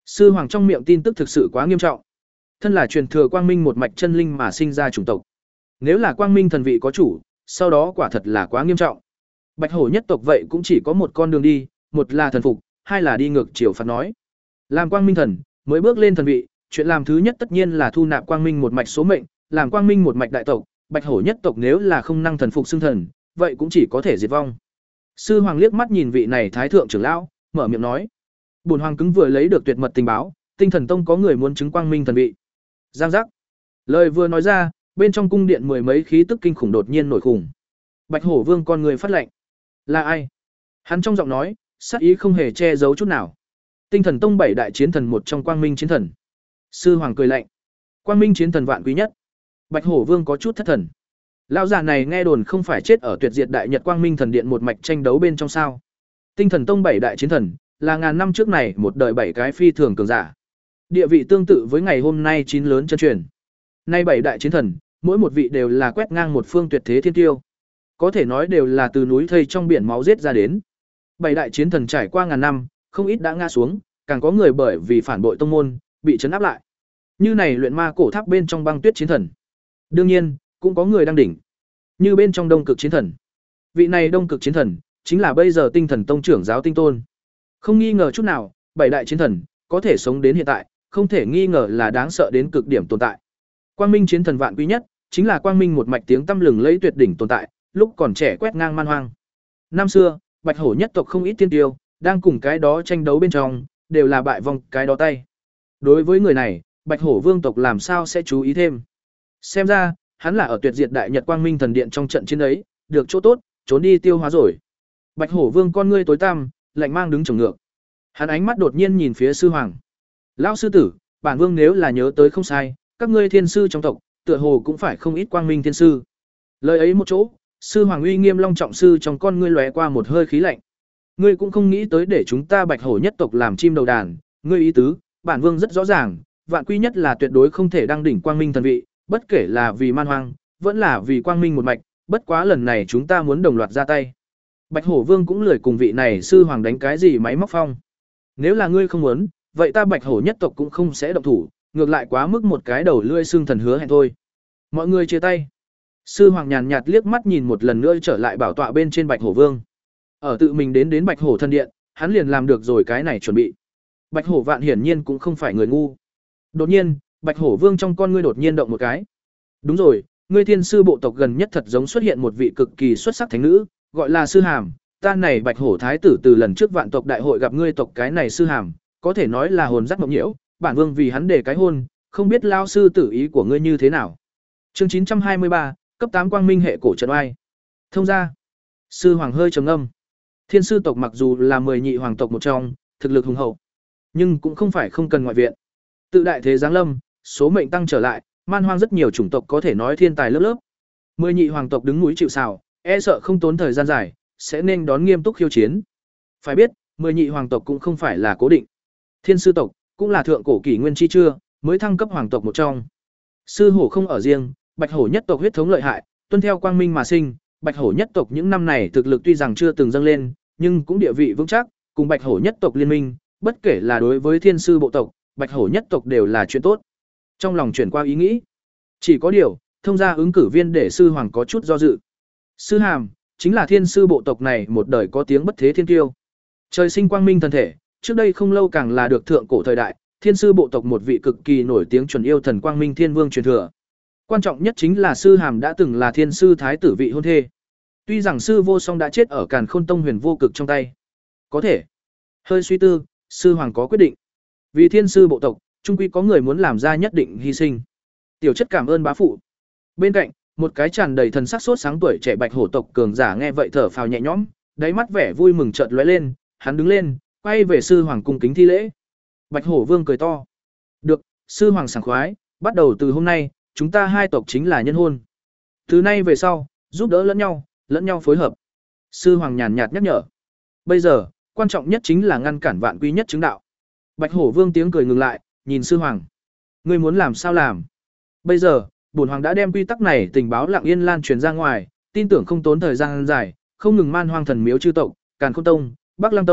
Sư hoàng trong miệng tin tức thực sự quá nghiêm trọng. Thân là truyền thừa quang minh một mạch chân linh mà sinh ra chủng tộc. Nếu là quang minh thần vị có chủ, sau đó quả thật là quá nghiêm trọng. Bạch hổ nhất tộc vậy cũng chỉ có một con đường đi, một là thần phục, hai là đi ngược chiều phạt nói. Làm quang minh thần, mới bước lên thần vị, chuyện làm thứ nhất tất nhiên là thu nạp quang minh một mạch số mệnh, làm quang minh một mạch đại tộc, bạch hổ nhất tộc nếu là không năng thần phục xưng thần, vậy cũng chỉ có thể diệt vong. Sư hoàng liếc mắt nhìn vị này thái thượng trưởng lão, mở miệng nói: "Bổn hoàng cứng vừa lấy được tuyệt mật tình báo, Tinh Thần Tông có người muốn chứng quang minh thần vị." Giang giác. Lời vừa nói ra, bên trong cung điện mười mấy khí tức kinh khủng đột nhiên nổi khủng. Bạch Hổ Vương con người phát lệnh. Là ai? Hắn trong giọng nói, sát ý không hề che giấu chút nào. Tinh Thần Tông bảy đại chiến thần một trong quang minh chiến thần. Sư hoàng cười lạnh. Quang minh chiến thần vạn quý nhất. Bạch Hổ Vương có chút thất thần. Lão già này nghe đồn không phải chết ở tuyệt diệt đại nhật quang minh thần điện một mạch tranh đấu bên trong sao? Tinh Thần Tông bảy đại chiến thần là ngàn năm trước này một đời bảy cái phi thường cường giả. Địa vị tương tự với ngày hôm nay chín lớn chân truyền. Nay bảy đại chiến thần, mỗi một vị đều là quét ngang một phương tuyệt thế thiên tiêu. Có thể nói đều là từ núi thây trong biển máu giết ra đến. Bảy đại chiến thần trải qua ngàn năm, không ít đã ngã xuống, càng có người bởi vì phản bội tông môn, bị trấn áp lại. Như này luyện ma cổ tháp bên trong băng tuyết chiến thần. Đương nhiên, cũng có người đang đỉnh. Như bên trong đông cực chiến thần. Vị này đông cực chiến thần, chính là bây giờ Tinh Thần Tông trưởng giáo Tinh Tôn. Không nghi ngờ chút nào, bảy đại chiến thần có thể sống đến hiện tại, không thể nghi ngờ là đáng sợ đến cực điểm tồn tại. Quang Minh chiến thần vạn quý nhất, chính là Quang Minh một mạch tiếng tăm lừng lẫy tuyệt đỉnh tồn tại, lúc còn trẻ quét ngang man hoang. Năm xưa, Bạch Hổ nhất tộc không ít tiên tiêu, đang cùng cái đó tranh đấu bên trong, đều là bại vong cái đó tay. Đối với người này, Bạch Hổ Vương tộc làm sao sẽ chú ý thêm? Xem ra, hắn là ở tuyệt diệt đại nhật Quang Minh thần điện trong trận chiến ấy, được chỗ tốt, trốn đi tiêu hóa rồi. Bạch Hổ Vương con ngươi tối tăm, lạnh mang đứng trồng ngược. Hắn ánh mắt đột nhiên nhìn phía sư hoàng. Lão sư tử, bản vương nếu là nhớ tới không sai, các ngươi thiên sư trong tộc, tựa hồ cũng phải không ít quang minh thiên sư. Lời ấy một chỗ, sư hoàng uy nghiêm long trọng sư trong con ngươi lóe qua một hơi khí lạnh. Ngươi cũng không nghĩ tới để chúng ta Bạch Hổ nhất tộc làm chim đầu đàn, ngươi ý tứ, bản vương rất rõ ràng, vạn quy nhất là tuyệt đối không thể đăng đỉnh quang minh thần vị, bất kể là vì man hoang, vẫn là vì quang minh một mạch, bất quá lần này chúng ta muốn đồng loạt ra tay. Bạch Hổ Vương cũng lười cùng vị này sư hoàng đánh cái gì máy móc phong. Nếu là ngươi không muốn, vậy ta Bạch Hổ nhất tộc cũng không sẽ động thủ, ngược lại quá mức một cái đầu lưỡi xương thần hứa hẹn thôi. Mọi người chia tay. Sư hoàng nhàn nhạt liếc mắt nhìn một lần nữa trở lại bảo tọa bên trên Bạch Hổ Vương. Ở tự mình đến đến Bạch Hổ thần điện, hắn liền làm được rồi cái này chuẩn bị. Bạch Hổ Vạn hiển nhiên cũng không phải người ngu. Đột nhiên, Bạch Hổ Vương trong con ngươi đột nhiên động một cái. Đúng rồi, ngươi thiên sư bộ tộc gần nhất thật giống xuất hiện một vị cực kỳ xuất sắc thánh nữ, gọi là Sư Hàm. Ta này Bạch Hổ thái tử từ lần trước vạn tộc đại hội gặp ngươi tộc cái này Sư Hàm, có thể nói là hồn dắt mộng nhiễu, bản vương vì hắn để cái hôn, không biết lao sư tử ý của ngươi như thế nào. Chương chín trăm hai mươi ba, cấp tám quang minh hệ cổ trận oai. Thông ra. Sư hoàng hơi trầm ngâm. Thiên sư tộc mặc dù là mười nhị hoàng tộc một trong, thực lực hùng hậu, nhưng cũng không phải không cần ngoại viện. Tự đại thế giáng lâm, số mệnh tăng trở lại, man hoang rất nhiều chủng tộc có thể nói thiên tài lớp lớp. Mười nhị hoàng tộc đứng núi chịu sào, e sợ không tốn thời gian dài, sẽ nên đón nghiêm túc khiêu chiến. Phải biết, mười nhị hoàng tộc cũng không phải là cố định. Thiên sư tộc cũng là thượng cổ kỷ nguyên chi chưa, mới thăng cấp hoàng tộc một trong. Sư hổ không ở riêng, Bạch Hổ nhất tộc huyết thống lợi hại, tuân theo quang minh mà sinh, Bạch Hổ nhất tộc những năm này thực lực tuy rằng chưa từng dâng lên, nhưng cũng địa vị vững chắc, cùng Bạch Hổ nhất tộc liên minh, bất kể là đối với thiên sư bộ tộc, Bạch Hổ nhất tộc đều là chuyện tốt. Trong lòng chuyển qua ý nghĩ, chỉ có điều, thông gia ứng cử viên để sư hoàng có chút do dự. Sư Hàm chính là thiên sư bộ tộc này một đời có tiếng bất thế thiên kiêu. Trời sinh quang minh thần thể, trước đây không lâu càng là được thượng cổ thời đại, thiên sư bộ tộc một vị cực kỳ nổi tiếng chuẩn yêu thần quang minh thiên vương truyền thừa. Quan trọng nhất chính là sư Hàm đã từng là thiên sư thái tử vị hôn thê. Tuy rằng sư vô song đã chết ở Càn Khôn Tông huyền vô cực trong tay. Có thể. Hơi suy tư, sư hoàng có quyết định. Vì thiên sư bộ tộc, trung quy có người muốn làm ra nhất định hy sinh. Tiểu chất cảm ơn bá phụ. Bên cạnh, một cái tràn đầy thần sắc sốt sáng tuổi trẻ Bạch Hổ tộc cường giả nghe vậy thở phào nhẹ nhõm, đáy mắt vẻ vui mừng chợt lóe lên, hắn đứng lên, quay về sư hoàng cung kính thi lễ. Bạch Hổ Vương cười to. Được, sư hoàng sảng khoái, bắt đầu từ hôm nay, chúng ta hai tộc chính là nhân hôn. Từ nay về sau, giúp đỡ lẫn nhau, lẫn nhau phối hợp. Sư hoàng nhàn nhạt nhắc nhở. Bây giờ, quan trọng nhất chính là ngăn cản vạn quy nhất chứng đạo. Bạch Hổ Vương tiếng cười ngừng lại, nhìn sư hoàng. Ngươi muốn làm sao làm? Bây giờ, bổn hoàng đã đem quy tắc này tình báo lặng yên lan truyền ra ngoài, tin tưởng không tốn thời gian dài, không ngừng man hoang thần miếu chư tộc, Càn Khôn Tông, Bắc Lăng Tông,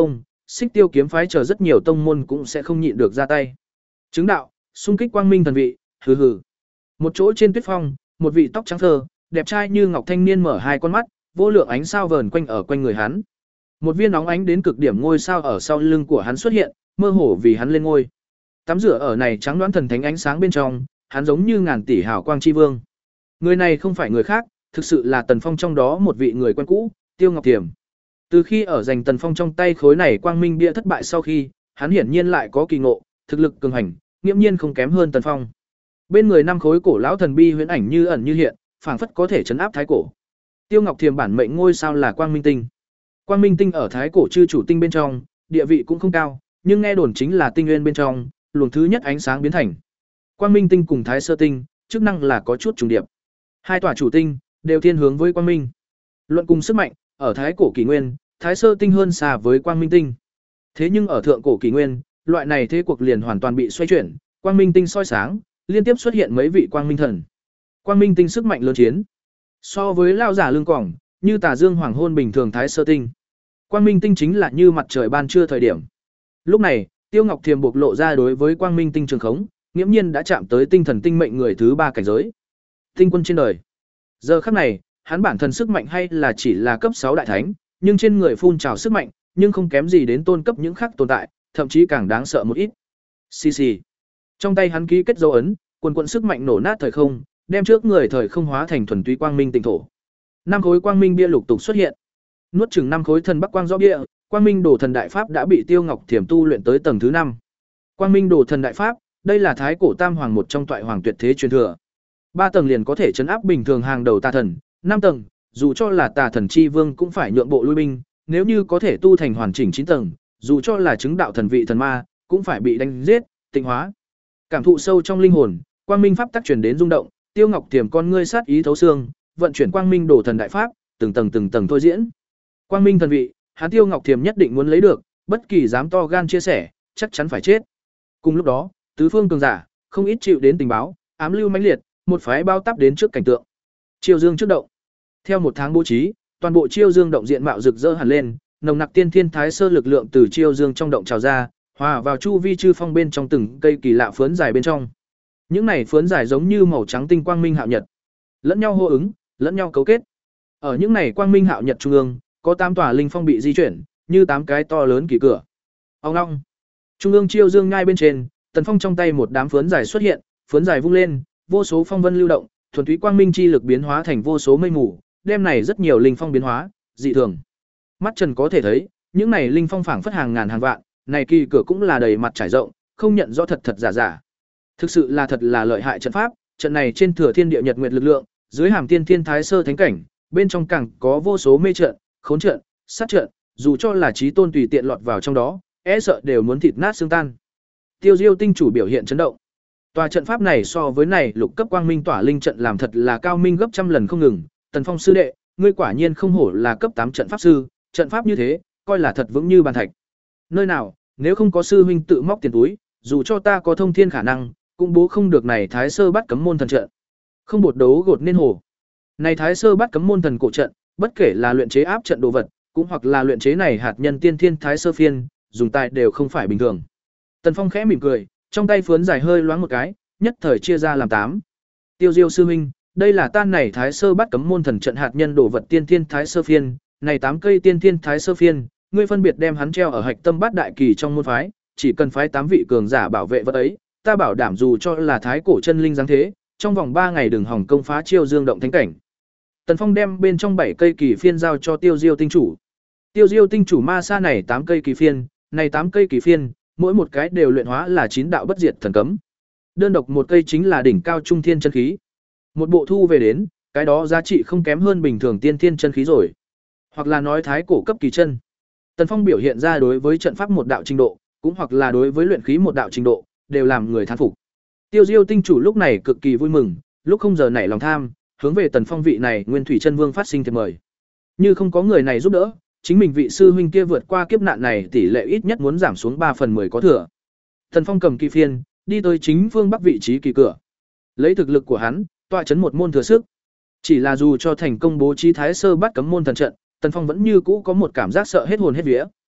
Xích Tiêu kiếm phái chờ rất nhiều tông môn cũng sẽ không nhịn được ra tay. Chứng đạo, xung kích quang minh thần vị, hừ hừ. Một chỗ trên tuyết phong, một vị tóc trắng phơ, đẹp trai như ngọc thanh niên mở hai con mắt, vô lượng ánh sao vờn quanh ở quanh người hắn. Một viên nóng ánh đến cực điểm ngôi sao ở sau lưng của hắn xuất hiện, mơ hồ vì hắn lên ngôi. Tắm rửa ở này trắng đoán thần thánh ánh sáng bên trong, hắn giống như ngàn tỷ hào quang chi vương. Người này không phải người khác, thực sự là Tần Phong trong đó một vị người quen cũ, Tiêu Ngọc Thiểm. Từ khi ở giành Tần Phong trong tay khối này quang minh bia thất bại sau khi, hắn hiển nhiên lại có kỳ ngộ, thực lực cường hành, nghiễm nhiên không kém hơn Tần Phong. Bên người năm khối cổ lão thần bi huyễn ảnh như ẩn như hiện, phảng phất có thể trấn áp thái cổ. Tiêu Ngọc Thiểm bản mệnh ngôi sao là Quang Minh Tinh. Quang Minh Tinh ở thái cổ chư chủ tinh bên trong, địa vị cũng không cao, nhưng nghe đồn chính là tinh nguyên bên trong, luồng thứ nhất ánh sáng biến thành. Quang Minh Tinh cùng Thái Sơ Tinh, chức năng là có chút trùng điệp. Hai tòa chủ tinh đều thiên hướng với Quang Minh. Luận cùng sức mạnh, ở thái cổ kỷ nguyên, Thái Sơ Tinh hơn xa với Quang Minh Tinh. Thế nhưng ở thượng cổ kỷ nguyên, loại này thế cuộc liền hoàn toàn bị xoay chuyển, Quang Minh Tinh soi sáng, liên tiếp xuất hiện mấy vị Quang Minh thần. Quang Minh Tinh sức mạnh lớn chiến. So với lao giả lương quỏng, như tà dương hoàng hôn bình thường Thái Sơ Tinh. Quang Minh Tinh chính là như mặt trời ban trưa thời điểm. Lúc này, Tiêu Ngọc Thiềm bộc lộ ra đối với Quang Minh Tinh trường khống, nghiễm nhiên đã chạm tới tinh thần tinh mệnh người thứ ba cảnh giới. Tinh quân trên đời. Giờ khắc này, hắn bản thân sức mạnh hay là chỉ là cấp sáu đại thánh, nhưng trên người phun trào sức mạnh, nhưng không kém gì đến tôn cấp những khác tồn tại, thậm chí càng đáng sợ một ít. Xì xì. Trong tay hắn ký kết dấu ấn, quần quần sức mạnh nổ nát thời không, đem trước người thời không hóa thành thuần túy quang minh tinh thổ. Năm khối quang minh bia lục tục xuất hiện. Nuốt chửng năm khối thần bắc quang rõ bia, quang minh đồ thần đại pháp đã bị Tiêu Ngọc Thiểm tu luyện tới tầng thứ năm. Quang minh đồ thần đại pháp, đây là thái cổ tam hoàng một trong toại hoàng tuyệt thế truyền thừa. Ba tầng liền có thể chấn áp bình thường hàng đầu tà thần, năm tầng, dù cho là tà thần chi vương cũng phải nhượng bộ lui binh, nếu như có thể tu thành hoàn chỉnh chín tầng, dù cho là chứng đạo thần vị thần ma, cũng phải bị đánh giết, tịnh hóa. Cảm thụ sâu trong linh hồn, quang minh pháp tác truyền đến rung động, Tiêu Ngọc Thiểm con ngươi sát ý thấu xương, vận chuyển quang minh đồ thần đại pháp, từng tầng từng tầng thôi diễn. Quang minh thần vị, hắn Tiêu Ngọc Thiểm nhất định muốn lấy được, bất kỳ dám to gan chia sẻ, chắc chắn phải chết. Cùng lúc đó, tứ phương cường giả, không ít chịu đến tình báo, ám lưu mãnh liệt, một phái bao táp đến trước cảnh tượng. Chiêu Dương trước động. Theo một tháng bố trí, toàn bộ Chiêu Dương động diện mạo rực rỡ hẳn lên, nồng nặc tiên thiên thái sơ lực lượng từ Chiêu Dương trong động trào ra, hòa vào chu vi chư phong bên trong từng cây kỳ lạ phướn dài bên trong. Những này phướn dài giống như màu trắng tinh quang minh hạo nhật, lẫn nhau hô ứng, lẫn nhau cấu kết. Ở những này quang minh hạo nhật trung ương, có tám tòa linh phong bị di chuyển, như tám cái to lớn kỳ cửa. Ông long. Trung ương Chiêu Dương ngay bên trên, Tần Phong trong tay một đám phướn dài xuất hiện, phướn dài vung lên, vô số phong vân lưu động, thuần túy quang minh chi lực biến hóa thành vô số mây mù, đem này rất nhiều linh phong biến hóa, dị thường. Mắt Trần có thể thấy, những này linh phong phảng phất hàng ngàn hàng vạn, này kỳ cửa cũng là đầy mặt trải rộng, không nhận rõ thật thật giả giả. Thực sự là thật là lợi hại trận pháp, trận này trên thừa thiên địa nhật nguyệt lực lượng, dưới hàm tiên thiên thái sơ thánh cảnh, bên trong càng có vô số mê trận, khốn trận, sát trận, dù cho là chí tôn tùy tiện lọt vào trong đó, e sợ đều muốn thịt nát xương tan. Tiêu Diêu tinh chủ biểu hiện chấn động. Tòa trận pháp này so với này lục cấp quang minh tỏa linh trận làm thật là cao minh gấp trăm lần không ngừng, Tần Phong sư đệ, ngươi quả nhiên không hổ là cấp tám trận pháp sư, trận pháp như thế, coi là thật vững như bàn thạch. Nơi nào, nếu không có sư huynh tự móc tiền túi, dù cho ta có thông thiên khả năng, cũng bố không được này Thái Sơ Bắt Cấm môn thần trận. Không bột đấu gột nên hồ. Này Thái Sơ Bắt Cấm môn thần cổ trận, bất kể là luyện chế áp trận đồ vật, cũng hoặc là luyện chế này hạt nhân tiên thiên Thái Sơ phiên, dùng tài đều không phải bình thường. Tần Phong khẽ mỉm cười, trong tay phướn dài hơi loáng một cái, nhất thời chia ra làm tám. Tiêu Diêu sư huynh, đây là tan này Thái Sơ Bắt Cấm môn thần trận hạt nhân đồ vật tiên thiên Thái Sơ phiên, này tám cây tiên thiên Thái Sơ phiên, ngươi phân biệt đem hắn treo ở hạch tâm bát đại kỳ trong môn phái, chỉ cần phái tám vị cường giả bảo vệ vật ấy, ta bảo đảm dù cho là thái cổ chân linh giáng thế, trong vòng ba ngày đừng hỏng công phá Chiêu Dương động thánh cảnh. Tần Phong đem bên trong bảy cây kỳ phiên giao cho Tiêu Diêu tinh chủ. Tiêu Diêu tinh chủ ma sa này tám cây kỳ phiên, này tám cây kỳ phiên, mỗi một cái đều luyện hóa là chín đạo bất diệt thần cấm. Đơn độc một cây chính là đỉnh cao trung thiên chân khí. Một bộ thu về đến, cái đó giá trị không kém hơn bình thường tiên thiên chân khí rồi. Hoặc là nói thái cổ cấp kỳ chân. Tần Phong biểu hiện ra đối với trận pháp một đạo trình độ, cũng hoặc là đối với luyện khí một đạo trình độ, đều làm người thán phục. Tiêu Diêu tinh chủ lúc này cực kỳ vui mừng, lúc không giờ nảy lòng tham, hướng về Tần Phong vị này Nguyên Thủy Chân Vương phát sinh thiệp mời. Như không có người này giúp đỡ, chính mình vị sư huynh kia vượt qua kiếp nạn này tỷ lệ ít nhất muốn giảm xuống ba phần mười có thừa. Tần Phong cầm kỳ phiên, đi tới chính phương bắc vị trí kỳ cửa. Lấy thực lực của hắn, tọa chấn một môn thừa sức. Chỉ là dù cho thành công bố trí Thái Sơ Bắt Cấm môn thần trận, Tần Phong vẫn như cũ có một cảm giác sợ hết hồn hết vía.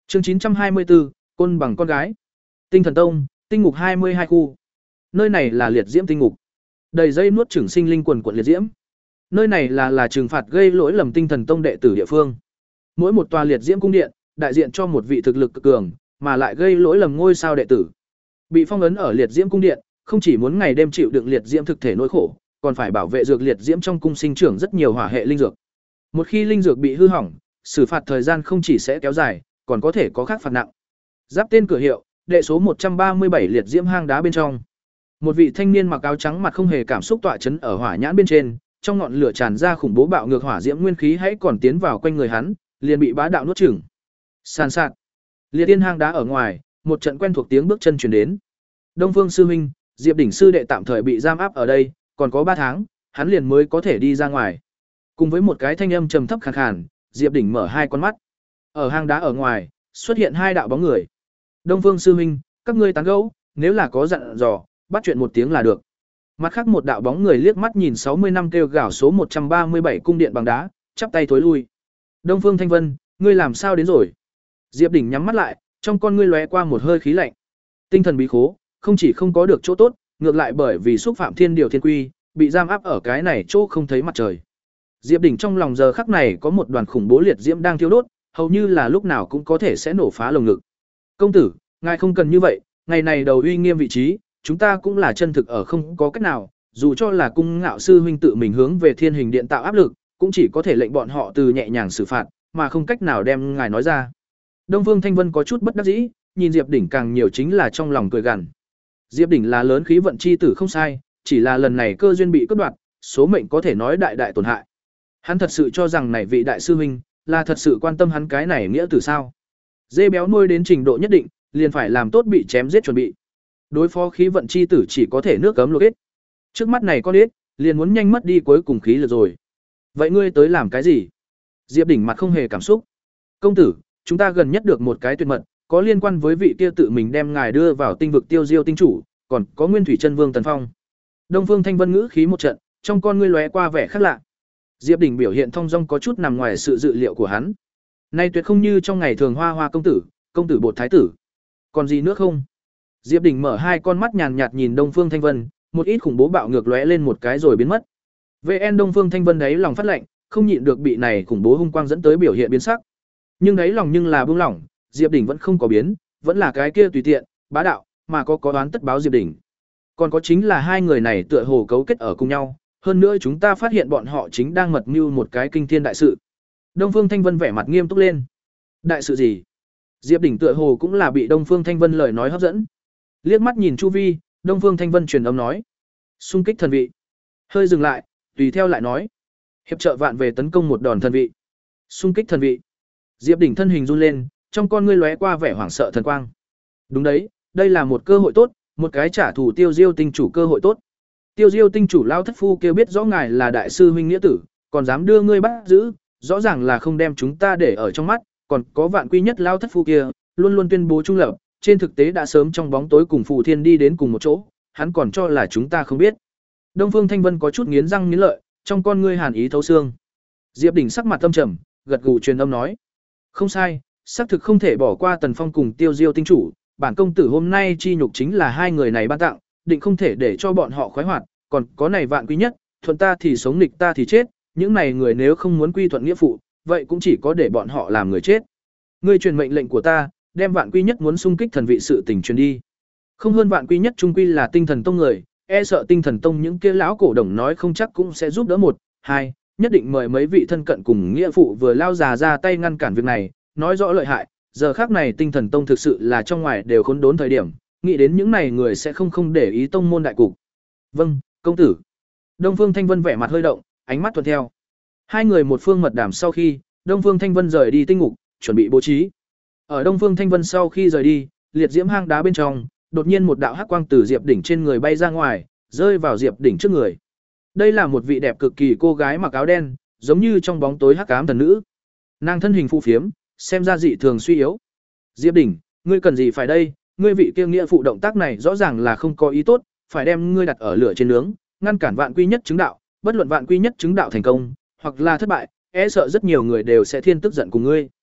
Chương chín trăm hai mươi tư, côn bằng con gái. Tinh Thần Tông, tinh ngục hai mươi hai khu. Nơi này là liệt diễm tinh ngục. Đầy dây nuốt chửng sinh linh quần quần liệt diễm. Nơi này là là trừng phạt gây lỗi lầm Tinh Thần Tông đệ tử địa phương. Mỗi một tòa liệt diễm cung điện, đại diện cho một vị thực lực cực cường, mà lại gây lỗi lầm ngôi sao đệ tử. Bị phong ấn ở liệt diễm cung điện, không chỉ muốn ngày đêm chịu đựng liệt diễm thực thể nỗi khổ, còn phải bảo vệ dược liệt diễm trong cung sinh trưởng rất nhiều hỏa hệ linh dược. Một khi linh dược bị hư hỏng, xử phạt thời gian không chỉ sẽ kéo dài, còn có thể có khác phạt nặng. Giáp tên cửa hiệu, đệ số một trăm ba mươi bảy liệt diễm hang đá bên trong. Một vị thanh niên mặc áo trắng mặt không hề cảm xúc tọa chấn ở hỏa nhãn bên trên, trong ngọn lửa tràn ra khủng bố bạo ngược hỏa diễm nguyên khí hãy còn tiến vào quanh người hắn, liền bị bá đạo nuốt chửng. San sạt. Liệt tiên hang đá ở ngoài, một trận quen thuộc tiếng bước chân truyền đến. Đông Phương sư huynh, Diệp đỉnh sư đệ tạm thời bị giam áp ở đây, còn có ba tháng, hắn liền mới có thể đi ra ngoài. Cùng với một cái thanh âm trầm thấp khàn khàn, Diệp đỉnh mở hai con mắt. Ở hang đá ở ngoài, xuất hiện hai đạo bóng người. Đông Phương sư huynh, các ngươi tán gẫu, nếu là có dặn dò, bắt chuyện một tiếng là được. Mặt khác một đạo bóng người liếc mắt nhìn sáu mươi năm kêu gào số một trăm ba mươi bảy cung điện bằng đá, chắp tay thối lui. Đông Phương Thanh Vân, ngươi làm sao đến rồi? Diệp đỉnh nhắm mắt lại, trong con ngươi lóe qua một hơi khí lạnh. Tinh thần bí khố, không chỉ không có được chỗ tốt, ngược lại bởi vì xúc phạm thiên điều thiên quy, bị giam áp ở cái này chỗ không thấy mặt trời. Diệp đỉnh trong lòng giờ khắc này có một đoàn khủng bố liệt diễm đang thiêu đốt, hầu như là lúc nào cũng có thể sẽ nổ phá lồng ngực. Công tử, ngài không cần như vậy, ngày này đầu uy nghiêm vị trí, chúng ta cũng là chân thực ở không có cách nào, dù cho là cung ngạo sư huynh tự mình hướng về thiên hình điện tạo áp lực, cũng chỉ có thể lệnh bọn họ từ nhẹ nhàng xử phạt, mà không cách nào đem ngài nói ra. Đông Phương Thanh Vân có chút bất đắc dĩ, nhìn Diệp đỉnh càng nhiều chính là trong lòng cười gằn. Diệp đỉnh là lớn khí vận chi tử không sai, chỉ là lần này cơ duyên bị cắt đoạt, số mệnh có thể nói đại đại tổn hại. Hắn thật sự cho rằng này vị đại sư huynh là thật sự quan tâm hắn cái này nghĩa tử sao? Dê béo nuôi đến trình độ nhất định, liền phải làm tốt bị chém giết chuẩn bị. Đối phó khí vận chi tử chỉ có thể nước cấm luộc ít. Trước mắt này con ít, liền muốn nhanh mất đi cuối cùng khí lực rồi. Vậy ngươi tới làm cái gì? Diệp đỉnh mặt không hề cảm xúc. Công tử, chúng ta gần nhất được một cái tuyệt mật, có liên quan với vị kia tự mình đem ngài đưa vào tinh vực tiêu diêu tinh chủ, còn có Nguyên Thủy Chân Vương Tần Phong. Đông Phương Thanh Vân ngữ khí một trận, trong con ngươi lóe qua vẻ khác lạ. Diệp đỉnh biểu hiện thong dong có chút nằm ngoài sự dự liệu của hắn. Nay tuyệt không như trong ngày thường Hoa Hoa công tử, công tử bột thái tử. Còn gì nữa không? Diệp đỉnh mở hai con mắt nhàn nhạt nhìn Đông Phương Thanh Vân, một ít khủng bố bạo ngược lóe lên một cái rồi biến mất. vê en Đông Phương Thanh Vân đấy lòng phát lạnh, không nhịn được bị này khủng bố hung quang dẫn tới biểu hiện biến sắc. Nhưng đấy lòng nhưng là buông lỏng, Diệp đỉnh vẫn không có biến, vẫn là cái kia tùy tiện, bá đạo, mà có có đoán tất báo Diệp đỉnh. Còn có chính là hai người này tựa hồ cấu kết ở cùng nhau, hơn nữa chúng ta phát hiện bọn họ chính đang mật mưu một cái kinh thiên đại sự. Đông Phương Thanh Vân vẻ mặt nghiêm túc lên. Đại sự gì? Diệp đỉnh tựa hồ cũng là bị Đông Phương Thanh Vân lời nói hấp dẫn. Liếc mắt nhìn chu vi, Đông Phương Thanh Vân truyền âm nói: "Xung kích thần vị." Hơi dừng lại, tùy theo lại nói: "Hiệp trợ vạn về tấn công một đòn thần vị." Xung kích thần vị. Diệp đỉnh thân hình run lên, trong con ngươi lóe qua vẻ hoảng sợ thần quang. Đúng đấy, đây là một cơ hội tốt, một cái trả thù Tiêu Diêu tinh chủ cơ hội tốt. Tiêu Diêu tinh chủ lao thất phu kêu biết rõ ngài là đại sư huynh nghĩa tử, còn dám đưa ngươi bắt giữ, rõ ràng là không đem chúng ta để ở trong mắt, còn có vạn quy nhất lao thất phu kia, luôn luôn tuyên bố trung lập, trên thực tế đã sớm trong bóng tối cùng Phù Thiên đi đến cùng một chỗ, hắn còn cho là chúng ta không biết. Đông Phương Thanh Vân có chút nghiến răng nghiến lợi, trong con ngươi hàn ý thấu xương. Diệp đỉnh sắc mặt âm trầm, gật gù truyền âm nói: "Không sai, xác thực không thể bỏ qua Tần Phong cùng Tiêu Diêu tinh chủ, bản công tử hôm nay chi nhục chính là hai người này ban tặng, định không thể để cho bọn họ khoái hoạt, còn có này vạn quý nhất, thuận ta thì sống nghịch ta thì chết, những này người nếu không muốn quy thuận nghĩa phụ, vậy cũng chỉ có để bọn họ làm người chết. Ngươi truyền mệnh lệnh của ta, đem vạn quý nhất muốn xung kích thần vị sự tình truyền đi. Không hơn vạn quý nhất trung quy là Tinh Thần Tông người, e sợ Tinh Thần Tông những kia lão cổ đồng nói không chắc cũng sẽ giúp đỡ một, hai, nhất định mời mấy vị thân cận cùng nghĩa phụ vừa lao già ra tay ngăn cản việc này, nói rõ lợi hại, giờ khác này Tinh Thần Tông thực sự là trong ngoài đều khốn đốn thời điểm, nghĩ đến những này người sẽ không không để ý tông môn đại cục." "Vâng, công tử." Đông Phương Thanh Vân vẻ mặt hơi động, ánh mắt thuận theo. Hai người một phương mật đàm sau khi, Đông Phương Thanh Vân rời đi tinh ngục, chuẩn bị bố trí. Ở Đông Phương Thanh Vân sau khi rời đi, liệt diễm hang đá bên trong, đột nhiên một đạo hắc quang từ Diệp đỉnh trên người bay ra ngoài, rơi vào Diệp đỉnh trước người. Đây là một vị đẹp cực kỳ cô gái mặc áo đen, giống như trong bóng tối hắc ám thần nữ. Nàng thân hình phù phiếm, xem ra dị thường suy yếu. "Diệp đỉnh, ngươi cần gì phải đây? Ngươi vị kia nghĩa phụ động tác này rõ ràng là không có ý tốt, phải đem ngươi đặt ở lửa trên nướng, ngăn cản vạn quy nhất chứng đạo, bất luận vạn quy nhất chứng đạo thành công, hoặc là thất bại, e sợ rất nhiều người đều sẽ thiên tức giận cùng ngươi."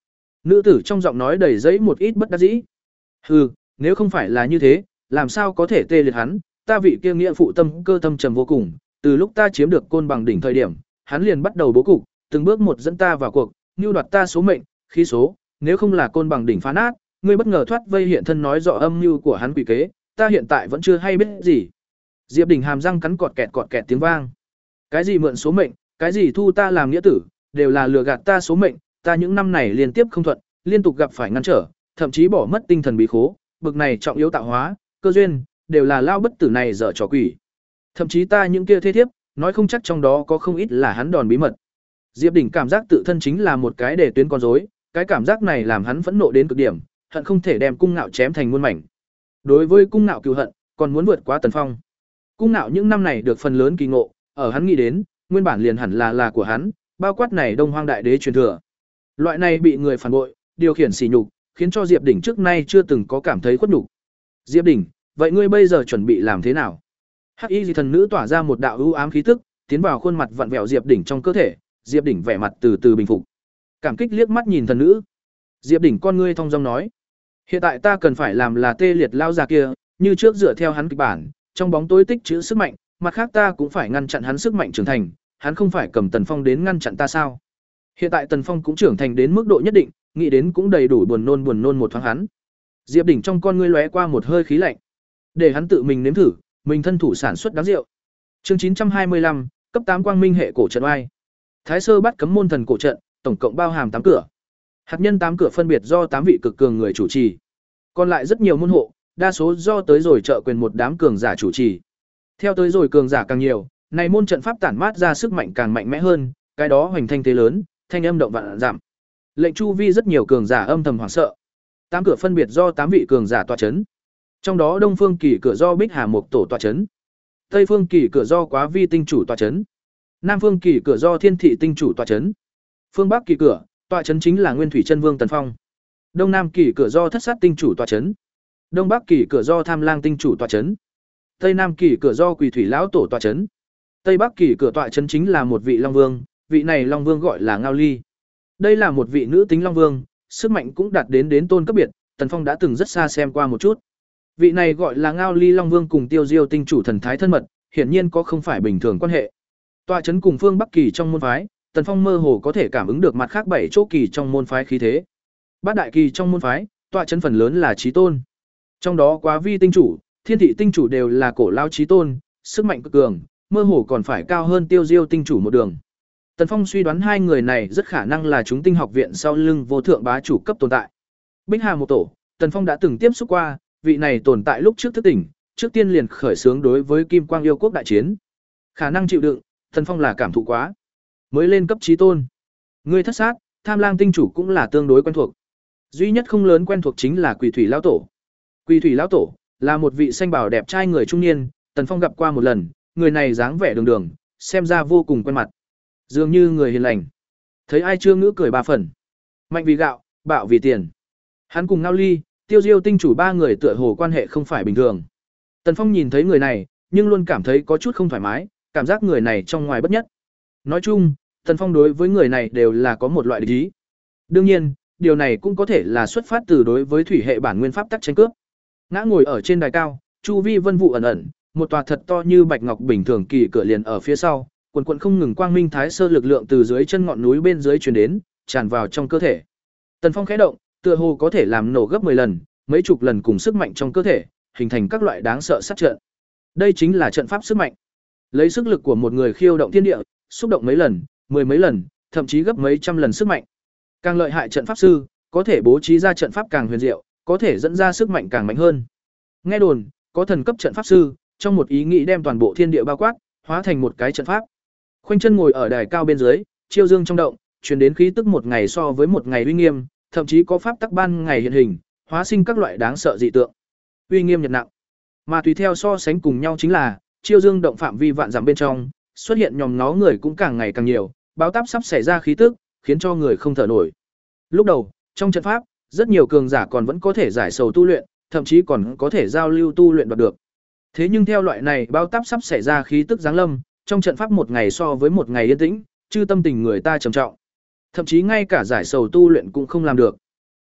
Nữ tử trong giọng nói đầy dẫy một ít bất đắc dĩ. Hừ, nếu không phải là như thế, làm sao có thể tê liệt hắn, ta vị kia nghĩa phụ tâm cơ thâm trầm vô cùng, từ lúc ta chiếm được côn bằng đỉnh thời điểm, hắn liền bắt đầu bố cục, từng bước một dẫn ta vào cuộc, nưu đoạt ta số mệnh, khí số, nếu không là côn bằng đỉnh phá nát, ngươi bất ngờ thoát vây hiện thân nói rõ âm mưu của hắn quỷ kế, ta hiện tại vẫn chưa hay biết gì. Diệp Đình hàm răng cắn cọt kẹt cọt kẹt tiếng vang. Cái gì mượn số mệnh, cái gì thu ta làm nghĩa tử, đều là lừa gạt ta số mệnh, ta những năm này liên tiếp không thuận, liên tục gặp phải ngăn trở, thậm chí bỏ mất tinh thần bí khố, bực này trọng yếu tạo hóa, cơ duyên, đều là lao bất tử này dở trò quỷ. Thậm chí ta những kia thế thiếp, nói không chắc trong đó có không ít là hắn đòn bí mật. Diệp Đình cảm giác tự thân chính là một cái để tuyến con rối, cái cảm giác này làm hắn phẫn nộ đến cực điểm, hận không thể đem cung ngạo chém thành muôn mảnh. Đối với cung ngạo cừu hận, còn muốn vượt qua Tần Phong. Cung ngạo những năm này được phần lớn kỳ ngộ, ở hắn nghĩ đến, nguyên bản liền hẳn là là của hắn, bao quát này Đông Hoang đại đế truyền thừa. Loại này bị người phản bội, điều khiển sỉ nhục, khiến cho Diệp Đỉnh trước nay chưa từng có cảm thấy khuất nhục. Diệp Đỉnh, vậy ngươi bây giờ chuẩn bị làm thế nào? Hắc Y thần nữ tỏa ra một đạo ưu ám khí tức, tiến vào khuôn mặt vặn vẹo Diệp Đỉnh trong cơ thể, Diệp Đỉnh vẻ mặt từ từ bình phục. Cảm kích liếc mắt nhìn thần nữ. Diệp Đỉnh con ngươi thong dong nói: "Hiện tại ta cần phải làm là tê liệt lao già kia, như trước dựa theo hắn kịch bản, trong bóng tối tích trữ sức mạnh, mặt khác ta cũng phải ngăn chặn hắn sức mạnh trưởng thành, hắn không phải cầm Tần Phong đến ngăn chặn ta sao? Hiện tại Tần Phong cũng trưởng thành đến mức độ nhất định, nghĩ đến cũng đầy đủ buồn nôn buồn nôn một thoáng hắn." Diệp Đỉnh trong con ngươi lóe qua một hơi khí lạnh. Để hắn tự mình nếm thử, mình thân thủ sản xuất đáng rượu. Chương chín trăm hai mươi lăm, cấp tám quang minh hệ cổ trận oai. Thái Sơ bắt cấm môn thần cổ trận, tổng cộng bao hàm tám cửa. Hạt nhân tám cửa phân biệt do tám vị cực cường người chủ trì. Còn lại rất nhiều môn hộ, đa số do tới rồi trợ quyền một đám cường giả chủ trì. Theo tới rồi cường giả càng nhiều, này môn trận pháp tản mát ra sức mạnh càng mạnh mẽ hơn, cái đó hoành thanh thế lớn, thanh âm động vạn giảm. Lệnh chu vi rất nhiều cường giả âm thầm hoảng sợ. Tám cửa phân biệt do tám vị cường giả tọa chấn. Trong đó Đông Phương Kỳ cửa do Bích Hà Mộc tổ tọa chấn, Tây Phương Kỳ cửa do Quá Vi tinh chủ tọa chấn, Nam Phương Kỳ cửa do Thiên Thị tinh chủ tọa chấn. Phương Bắc Kỳ cửa, tọa chấn chính là Nguyên Thủy Chân Vương Tần Phong. Đông Nam Kỳ cửa do Thất Sát tinh chủ tọa chấn. Đông Bắc Kỳ cửa do Tham Lang tinh chủ tọa chấn. Tây Nam Kỳ cửa do Quỳ Thủy lão tổ tọa chấn. Tây Bắc Kỳ cửa tọa chấn chính là một vị Long Vương, vị này Long Vương gọi là Ngao Ly. Đây là một vị nữ tính Long Vương, sức mạnh cũng đạt đến đến tôn cấp biệt, Tần Phong đã từng rất xa xem qua một chút. Vị này gọi là Ngao Ly Long Vương cùng Tiêu Diêu tinh chủ thần thái thân mật, hiển nhiên có không phải bình thường quan hệ. Tọa chấn cùng Phương Bắc Kỳ trong môn phái, Tần Phong mơ hồ có thể cảm ứng được mặt khác bảy chỗ kỳ trong môn phái khí thế. Bát đại kỳ trong môn phái, tọa chấn phần lớn là chí tôn. Trong đó Quá Vi tinh chủ, Thiên Thị tinh chủ đều là cổ lao chí tôn, sức mạnh cực cường, mơ hồ còn phải cao hơn Tiêu Diêu tinh chủ một đường. Tần Phong suy đoán hai người này rất khả năng là chúng tinh học viện sau lưng vô thượng bá chủ cấp tồn tại. Bích Hà một tổ, Tần Phong đã từng tiếp xúc qua, vị này tồn tại lúc trước thức tỉnh, trước tiên liền khởi xướng đối với Kim Quang yêu quốc đại chiến. Khả năng chịu đựng, Tần Phong là cảm thụ quá, mới lên cấp chí tôn. Người Thất Sát, Tham Lang tinh chủ cũng là tương đối quen thuộc. Duy nhất không lớn quen thuộc chính là Quỳ Thủy lão tổ. Quỳ Thủy lão tổ là một vị xanh bảo đẹp trai người trung niên, Tần Phong gặp qua một lần, người này dáng vẻ đường đường, xem ra vô cùng quen mặt. Dường như người hiền lành. Thấy ai chưa ngữ cười ba phần. Mạnh vì gạo, bạo vì tiền. Hắn cùng Ngao Ly, Tiêu Diêu tinh chủ ba người tựa hồ quan hệ không phải bình thường. Tần Phong nhìn thấy người này, nhưng luôn cảm thấy có chút không thoải mái, cảm giác người này trong ngoài bất nhất. Nói chung, Tần Phong đối với người này đều là có một loại địch ý. Đương nhiên, điều này cũng có thể là xuất phát từ đối với thủy hệ bản nguyên pháp tắc tranh cướp. Ngã ngồi ở trên đài cao, chu vi vân vụ ẩn ẩn, một tòa thật to như bạch ngọc bình thường kỳ cửa liền ở phía sau, quần quần không ngừng quang minh thái sơ lực lượng từ dưới chân ngọn núi bên dưới truyền đến, tràn vào trong cơ thể. Tần Phong khẽ động, tựa hồ có thể làm nổ gấp mười lần, mấy chục lần cùng sức mạnh trong cơ thể, hình thành các loại đáng sợ sát trận. Đây chính là trận pháp sức mạnh. Lấy sức lực của một người khiêu động thiên địa, xúc động mấy lần, mười mấy lần, thậm chí gấp mấy trăm lần sức mạnh. Càng lợi hại trận pháp sư, có thể bố trí ra trận pháp càng huyền diệu, có thể dẫn ra sức mạnh càng mạnh hơn. Nghe đồn, có thần cấp trận pháp sư, trong một ý nghĩ đem toàn bộ thiên địa bao quát, hóa thành một cái trận pháp. Khoanh chân ngồi ở đài cao bên dưới, chiêu dương trong động, truyền đến khí tức một ngày so với một ngày uy nghiêm, thậm chí có pháp tắc ban ngày hiện hình, hóa sinh các loại đáng sợ dị tượng. Uy nghiêm nhật nặng. Mà tùy theo so sánh cùng nhau chính là, chiêu dương động phạm vi vạn dặm bên trong, xuất hiện nhòm ngó người cũng càng ngày càng nhiều, báo táp sắp xảy ra khí tức, khiến cho người không thở nổi. Lúc đầu, trong trận pháp, rất nhiều cường giả còn vẫn có thể giải sầu tu luyện, thậm chí còn có thể giao lưu tu luyện đoạt được. Thế nhưng theo loại này báo táp sắp xảy ra khí tức giáng lâm, trong trận pháp một ngày so với một ngày yên tĩnh, chư tâm tình người ta trầm trọng. Thậm chí ngay cả giải sầu tu luyện cũng không làm được.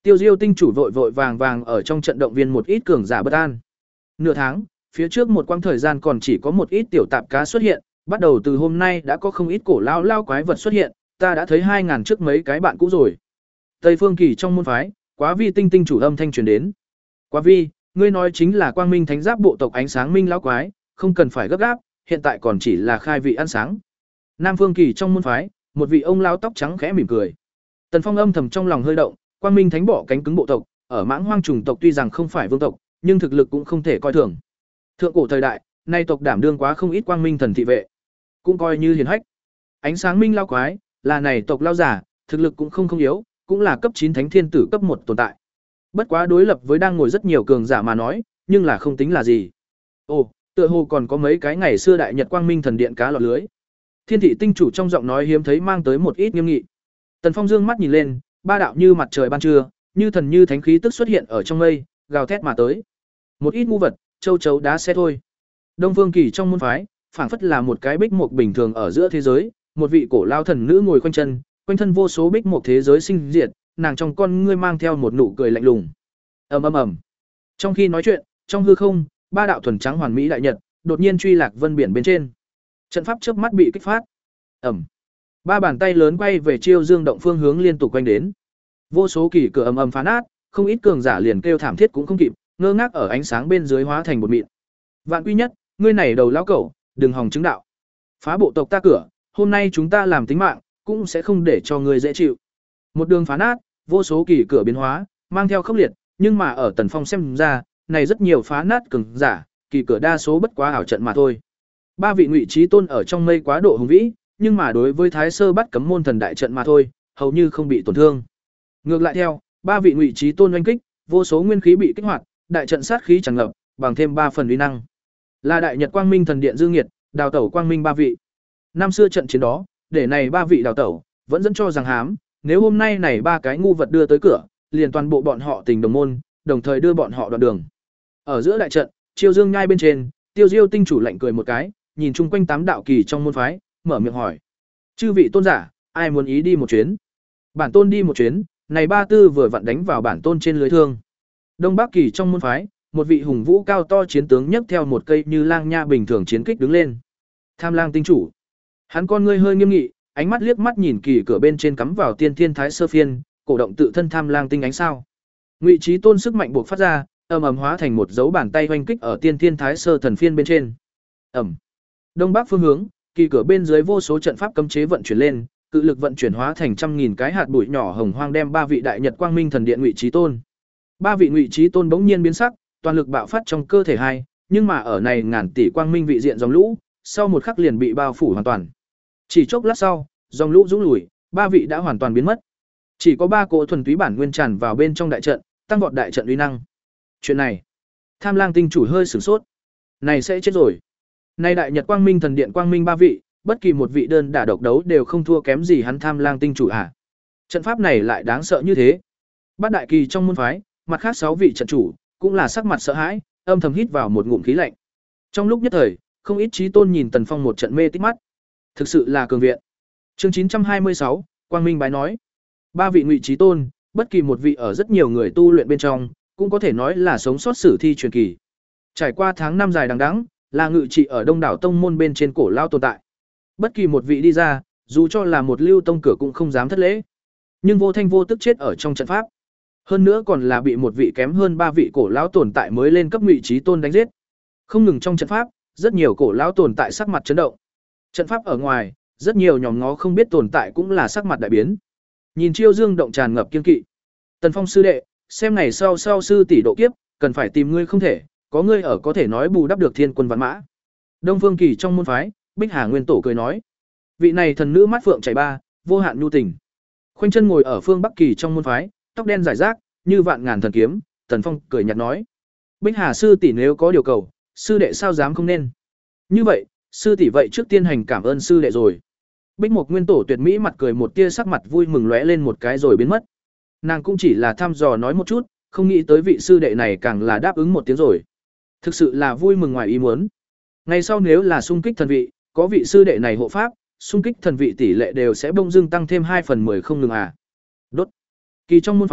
Tiêu Diêu tinh chủ vội vội vàng vàng ở trong trận động viên một ít cường giả bất an. Nửa tháng, phía trước một quãng thời gian còn chỉ có một ít tiểu tạp cá xuất hiện, bắt đầu từ hôm nay đã có không ít cổ lao lao quái vật xuất hiện, ta đã thấy hai ngàn trước mấy cái bạn cũ rồi. Tây Phương Kỳ trong môn phái, Quá Vi tinh tinh chủ âm thanh truyền đến. Quá Vi, ngươi nói chính là Quang Minh Thánh Giáp bộ tộc ánh sáng minh lão quái, không cần phải gấp gáp, hiện tại còn chỉ là khai vị ăn sáng. Nam Phương Kỳ trong môn phái, một vị ông lão tóc trắng khẽ mỉm cười. Tần Phong âm thầm trong lòng hơi động, Quang Minh Thánh bỏ cánh cứng bộ tộc, ở Mãng Hoang chủng tộc tuy rằng không phải vương tộc, nhưng thực lực cũng không thể coi thường. Thượng cổ thời đại, nay tộc đảm đương quá không ít Quang Minh thần thị vệ, cũng coi như hiển hách. Ánh sáng minh lao quái, là này tộc lao giả, thực lực cũng không không yếu, cũng là cấp chín thánh thiên tử cấp một tồn tại. Bất quá đối lập với đang ngồi rất nhiều cường giả mà nói, nhưng là không tính là gì. Ồ, tựa hồ còn có mấy cái ngày xưa đại nhật Quang Minh thần điện cá lọt lưới. Thiên thị tinh chủ trong giọng nói hiếm thấy mang tới một ít nghiêm nghị. Tần Phong dương mắt nhìn lên, ba đạo như mặt trời ban trưa, như thần như thánh khí tức xuất hiện ở trong mây, gào thét mà tới. Một ít ngu vật, châu chấu đá xe thôi. Đông Phương Kỳ trong môn phái, phảng phất là một cái bích mục bình thường ở giữa thế giới, một vị cổ lao thần nữ ngồi khoanh chân, quanh thân vô số bích mục thế giới sinh diệt, nàng trong con ngươi mang theo một nụ cười lạnh lùng. Ầm ầm ầm. Trong khi nói chuyện, trong hư không, ba đạo thuần trắng hoàn mỹ đại nhật, đột nhiên truy lạc vân biển bên trên. Trận pháp chớp mắt bị kích phát. Ầm. Ba bàn tay lớn quay về Chiêu Dương động phương hướng liên tục quanh đến. Vô số kỳ cửa ầm ầm phá nát, không ít cường giả liền kêu thảm thiết cũng không kịp, ngơ ngác ở ánh sáng bên dưới hóa thành bột mịn. Vạn Quy Nhất, ngươi này đầu lão cẩu, đừng hòng chứng đạo. Phá bộ tộc ta cửa, hôm nay chúng ta làm tính mạng, cũng sẽ không để cho ngươi dễ chịu. Một đường phá nát, vô số kỳ cửa biến hóa, mang theo khốc liệt, nhưng mà ở Tần Phong xem ra, này rất nhiều phá nát cường giả, kỳ cửa đa số bất quá ảo trận mà thôi. Ba vị Ngụy Chí Tôn ở trong mây quá độ hùng vĩ, nhưng mà đối với Thái Sơ Bắt Cấm môn thần đại trận mà thôi, hầu như không bị tổn thương. Ngược lại theo, ba vị Ngụy Chí Tôn oanh kích, vô số nguyên khí bị kích hoạt, đại trận sát khí tràn ngập, bằng thêm ba phần uy năng. Là đại nhật Quang Minh thần điện Dương Nghiệt, đào tẩu Quang Minh ba vị. Năm xưa trận chiến đó, để này ba vị đào tẩu, vẫn dẫn cho rằng hám, nếu hôm nay này ba cái ngu vật đưa tới cửa, liền toàn bộ bọn họ tình đồng môn, đồng thời đưa bọn họ đoạn đường. Ở giữa đại trận, Chiêu Dương nhai bên trên, Tiêu Diêu tinh chủ lạnh cười một cái, nhìn chung quanh tám đạo kỳ trong môn phái, mở miệng hỏi: "Chư vị tôn giả, ai muốn ý đi một chuyến?" Bản tôn đi một chuyến, này ba tư vừa vặn đánh vào bản tôn trên lưới thương. Đông Bắc kỳ trong môn phái, một vị hùng vũ cao to chiến tướng nhấc theo một cây như lang nha bình thường chiến kích đứng lên. Tham Lang tinh chủ. Hắn con ngươi hơi nghiêm nghị, ánh mắt liếc mắt nhìn kỳ cửa bên trên cắm vào Tiên Thiên Thái Sơ Phiên, cổ động tự thân Tham Lang tinh ánh sao. Ngụy Chí Tôn sức mạnh buộc phát ra, ầm ầm hóa thành một dấu bàn tay hoành kích ở Tiên Thiên Thái Sơ thần phiên bên trên. Ầm. Đông Bắc phương hướng, kỳ cửa bên dưới vô số trận pháp cấm chế vận chuyển lên, cự lực vận chuyển hóa thành trăm nghìn cái hạt bụi nhỏ hồng hoang đem ba vị đại nhật Quang Minh thần điện Ngụy Chí Tôn. Ba vị Ngụy Chí Tôn bỗng nhiên biến sắc, toàn lực bạo phát trong cơ thể hai, nhưng mà ở này ngàn tỷ quang minh vị diện dòng lũ, sau một khắc liền bị bao phủ hoàn toàn. Chỉ chốc lát sau, dòng lũ rũ lùi, ba vị đã hoàn toàn biến mất. Chỉ có ba cỗ thuần túy bản nguyên tràn vào bên trong đại trận, tăng vọt đại trận uy năng. Chuyện này, Tham Lang tinh chủ hơi sửng sốt. Này sẽ chết rồi. Này đại nhật Quang Minh thần điện Quang Minh ba vị, bất kỳ một vị đơn đả độc đấu đều không thua kém gì hắn Tham Lang tinh chủ à? Trận pháp này lại đáng sợ như thế. Bát đại kỳ trong môn phái, mặt khác sáu vị trận chủ cũng là sắc mặt sợ hãi, âm thầm hít vào một ngụm khí lạnh. Trong lúc nhất thời, không ít chí tôn nhìn Tần Phong một trận mê tít mắt. Thực sự là cường viện. Chương chín trăm hai mươi sáu, Quang Minh bái nói. Ba vị Ngụy Chí Tôn, bất kỳ một vị ở rất nhiều người tu luyện bên trong, cũng có thể nói là sống sót sử thi truyền kỳ. Trải qua tháng năm dài đằng đẵng, là ngự trị ở Đông đảo tông môn bên trên cổ lao tồn tại. Bất kỳ một vị đi ra, dù cho là một lưu tông cửa cũng không dám thất lễ. Nhưng vô thanh vô tức chết ở trong trận pháp. Hơn nữa còn là bị một vị kém hơn ba vị cổ lão tồn tại mới lên cấp Ngụy Chí Tôn đánh giết. Không ngừng trong trận pháp, rất nhiều cổ lão tồn tại sắc mặt chấn động. Trận pháp ở ngoài, rất nhiều nhòm ngó không biết tồn tại cũng là sắc mặt đại biến. Nhìn Chiêu Dương động tràn ngập kiên kỵ. Tần Phong sư đệ, xem ngày sau sau sư tỷ độ kiếp, cần phải tìm ngươi không thể, có ngươi ở có thể nói bù đắp được thiên quân vạn mã. Đông Phương Kỳ trong môn phái, Bích Hà Nguyên Tổ cười nói, vị này thần nữ mắt phượng chảy ba, vô hạn nhu tình. Khoanh chân ngồi ở phương Bắc Kỳ trong môn phái, tóc đen rải rác, như vạn ngàn thần kiếm, Tần Phong cười nhạt nói, Bích Hà sư tỷ nếu có điều cầu, sư đệ sao dám không nên. Như vậy, sư tỷ vậy trước tiên hành cảm ơn sư đệ rồi. Bích Mộc Nguyên Tổ tuyệt mỹ mặt cười một tia sắc mặt vui mừng lóe lên một cái rồi biến mất. Nàng cũng chỉ là thăm dò nói một chút, không nghĩ tới vị sư đệ này càng là đáp ứng một tiếng rồi. Thực sự là vui mừng ngoài ý muốn. Ngày sau nếu là xung kích thần vị, có vị sư đệ này hộ pháp, xung kích thần vị tỷ lệ đều sẽ bông dưng tăng thêm hai phần mười không ngừng à. Đốt. Kỳ trong môn phái,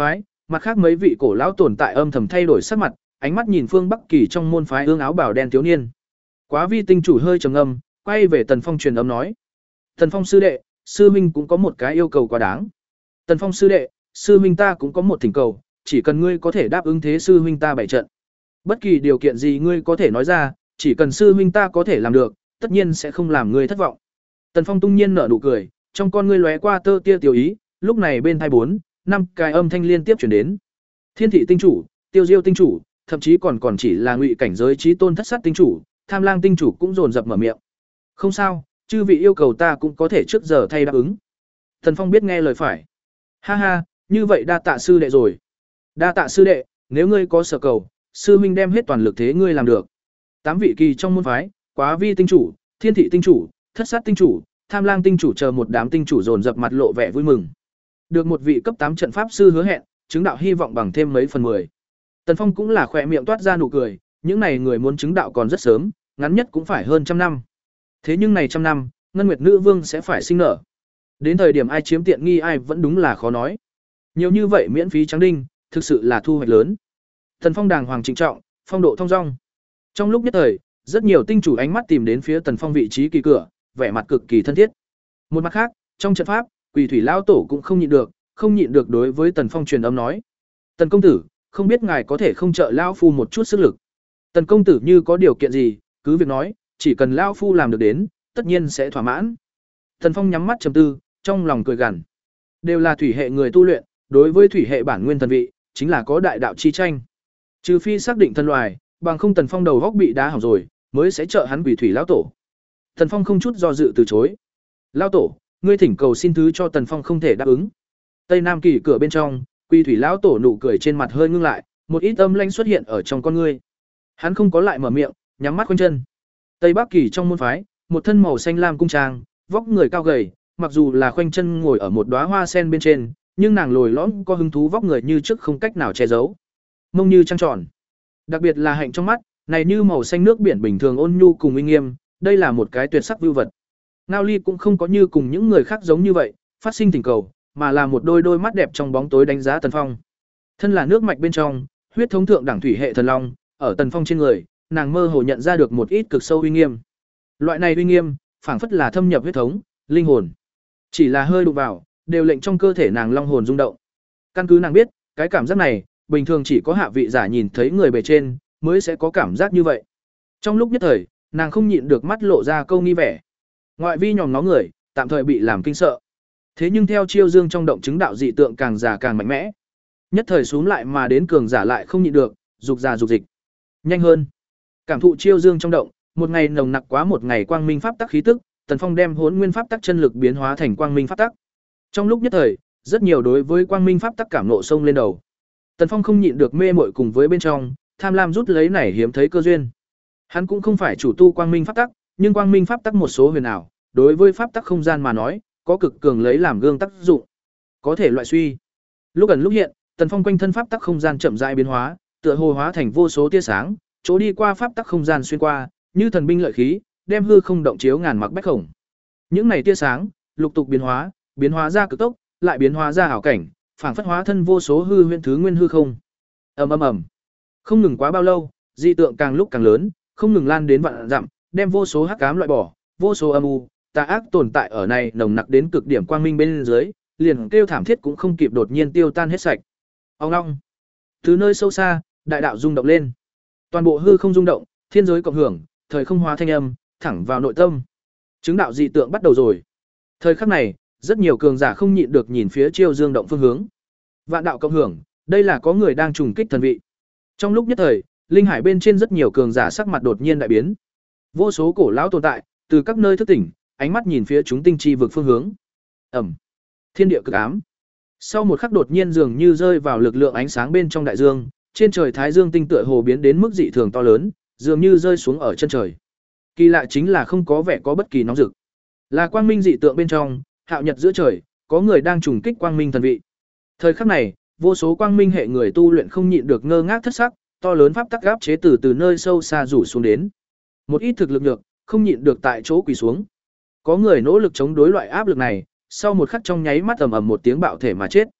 mặt khác mấy vị cổ lão tồn tại âm thầm thay đổi sắc mặt, ánh mắt nhìn phương Bắc Kỳ trong môn phái ương áo bào đen thiếu niên. Quá Vi tinh chủ hơi trầm ngâm, quay về Tần Phong truyền âm nói: "Tần Phong sư đệ, sư huynh cũng có một cái yêu cầu quá đáng." "Tần Phong sư đệ, sư huynh ta cũng có một thỉnh cầu, chỉ cần ngươi có thể đáp ứng thế sư huynh ta bảy trận. Bất kỳ điều kiện gì ngươi có thể nói ra, chỉ cần sư huynh ta có thể làm được, tất nhiên sẽ không làm ngươi thất vọng." Tần Phong tung nhiên nở nụ cười, trong con ngươi lóe qua tơ tia tiểu ý, lúc này bên tai bốn, năm cái âm thanh liên tiếp truyền đến. Thiên thị tinh chủ, Tiêu Diêu tinh chủ, thậm chí còn còn chỉ là ngụy cảnh giới chí tôn thất sát tinh chủ, Tham Lang tinh chủ cũng dồn dập mở miệng. "Không sao, chư vị yêu cầu ta cũng có thể trước giờ thay đáp ứng." Tần Phong biết nghe lời phải. "Ha ha, như vậy đa tạ sư đệ rồi." "Đa tạ sư đệ, nếu ngươi có sở cầu, sư huynh đem hết toàn lực thế ngươi làm được." Tám vị kỳ trong môn phái, Quá Vi tinh chủ, Thiên thị tinh chủ, Thất sát tinh chủ, Tham Lang tinh chủ chờ một đám tinh chủ dồn dập mặt lộ vẻ vui mừng. Được một vị cấp tám trận pháp sư hứa hẹn, chứng đạo hy vọng bằng thêm mấy phần mười. Tần Phong cũng là khỏe miệng toát ra nụ cười, những này người muốn chứng đạo còn rất sớm, ngắn nhất cũng phải hơn trăm năm. Thế nhưng này trăm năm, Ngân Nguyệt Nữ Vương sẽ phải sinh nở. Đến thời điểm ai chiếm tiện nghi ai vẫn đúng là khó nói. Nhiều như vậy miễn phí trắng đinh, thực sự là thu hoạch lớn. Tần Phong đàng hoàng trịnh trọng, phong độ thong dong. Trong lúc nhất thời, rất nhiều tinh chủ ánh mắt tìm đến phía Tần Phong vị trí kỳ cửa, vẻ mặt cực kỳ thân thiết. Một mặt khác, trong trận pháp, Quỷ Thủy lão tổ cũng không nhịn được, không nhịn được đối với Tần Phong truyền âm nói: "Tần công tử, không biết ngài có thể không trợ lão phu một chút sức lực?" "Tần công tử như có điều kiện gì, cứ việc nói, chỉ cần lão phu làm được đến, tất nhiên sẽ thỏa mãn." Tần Phong nhắm mắt trầm tư, trong lòng cười gằn. Đều là thủy hệ người tu luyện, đối với thủy hệ bản nguyên thần vị, chính là có đại đạo chi tranh. Trừ phi xác định thân loài, bằng không Tần Phong đầu góc bị đá hỏng rồi, mới sẽ trợ hắn Quỷ Thủy lão tổ. Tần Phong không chút do dự từ chối. "Lão tổ, ngươi thỉnh cầu xin thứ cho Tần Phong không thể đáp ứng." Tây Nam Kỳ cửa bên trong, Quỷ Thủy lão tổ nụ cười trên mặt hơi ngưng lại, một ít âm lãnh xuất hiện ở trong con ngươi. Hắn không có lại mở miệng, nhắm mắt quanh chân. Tây Bắc Kỳ trong môn phái, một thân màu xanh lam cung trang, vóc người cao gầy, mặc dù là khoanh chân ngồi ở một đóa hoa sen bên trên, nhưng nàng lồi lõm có hứng thú vóc người như trước không cách nào che giấu. Mông như trăng tròn, đặc biệt là hạnh trong mắt, này như màu xanh nước biển bình thường ôn nhu cùng uy nghiêm, đây là một cái tuyệt sắc vưu vật. Ngao Ly cũng không có như cùng những người khác giống như vậy, phát sinh tình cầu, mà là một đôi đôi mắt đẹp trong bóng tối đánh giá Tần Phong. Thân là nước mạch bên trong, huyết thống thượng đẳng thủy hệ thần long, ở Tần Phong trên người, nàng mơ hồ nhận ra được một ít cực sâu uy nghiêm. Loại này uy nghiêm, phảng phất là thâm nhập huyết thống, linh hồn. Chỉ là hơi đụng vào, đều lệnh trong cơ thể nàng long hồn rung động. Căn cứ nàng biết, cái cảm giác này, bình thường chỉ có hạ vị giả nhìn thấy người bề trên, mới sẽ có cảm giác như vậy. Trong lúc nhất thời, nàng không nhịn được mắt lộ ra câu nghi vẻ. Ngoại vi nhòm nó người, tạm thời bị làm kinh sợ. Thế nhưng theo chiêu dương trong động chứng đạo dị tượng càng già càng mạnh mẽ. Nhất thời xuống lại mà đến cường giả lại không nhịn được, dục già dục dịch. Nhanh hơn. Cảm thụ chiêu dương trong động, một ngày nồng nặc quá một ngày quang minh pháp tắc khí tức, Tần Phong đem Hỗn Nguyên pháp tắc chân lực biến hóa thành quang minh pháp tắc. Trong lúc nhất thời, rất nhiều đối với quang minh pháp tắc cảm nộ sông lên đầu. Tần Phong không nhịn được mê mội cùng với bên trong, tham lam rút lấy này hiếm thấy cơ duyên. Hắn cũng không phải chủ tu quang minh pháp tắc, nhưng quang minh pháp tắc một số huyền ảo, đối với pháp tắc không gian mà nói, có cực cường lấy làm gương tác dụng. Có thể loại suy. Lúc ẩn lúc hiện, Tần Phong quanh thân pháp tắc không gian chậm rãi biến hóa, tựa hồ hóa thành vô số tia sáng, chỗ đi qua pháp tắc không gian xuyên qua, như thần binh lợi khí, đem hư không động chiếu ngàn mặc bách khổng. Những này tia sáng, lục tục biến hóa, biến hóa ra cực tốc, lại biến hóa ra ảo cảnh, phảng phất hóa thân vô số hư huyễn thứ nguyên hư không. Ầm ầm ầm. Không ngừng quá bao lâu, dị tượng càng lúc càng lớn, không ngừng lan đến vạn dặm, đem vô số hắc ám loại bỏ, vô số âm u, tà ác tồn tại ở này nồng nặc đến cực điểm quang minh bên dưới, liền kêu thảm thiết cũng không kịp đột nhiên tiêu tan hết sạch. Ong ong. Từ nơi sâu xa, đại đạo rung động lên. Toàn bộ hư không rung động, thiên giới cộng hưởng, thời không hóa thanh âm, thẳng vào nội tâm. Chứng đạo dị tượng bắt đầu rồi. Thời khắc này, rất nhiều cường giả không nhịn được nhìn phía Chiêu Dương động phương hướng. Vạn đạo cộng hưởng, đây là có người đang trùng kích thần vị. Trong lúc nhất thời, linh hải bên trên rất nhiều cường giả sắc mặt đột nhiên đại biến. Vô số cổ lão tồn tại, từ các nơi thức tỉnh, ánh mắt nhìn phía chúng tinh chi vực phương hướng. Ầm. Thiên địa cực ám. Sau một khắc đột nhiên dường như rơi vào lực lượng ánh sáng bên trong đại dương, trên trời thái dương tinh tựa hồ biến đến mức dị thường to lớn, dường như rơi xuống ở chân trời. Kỳ lạ chính là không có vẻ có bất kỳ nóng rực. Là quang minh dị tượng bên trong, hạo nhật giữa trời, có người đang trùng kích quang minh thần vị. Thời khắc này, vô số quang minh hệ người tu luyện không nhịn được ngơ ngác thất sắc, to lớn pháp tắc áp chế từ từ nơi sâu xa rủ xuống đến. Một ít thực lực nhược, không nhịn được tại chỗ quỳ xuống. Có người nỗ lực chống đối loại áp lực này, sau một khắc trong nháy mắt ầm ầm một tiếng bạo thể mà chết.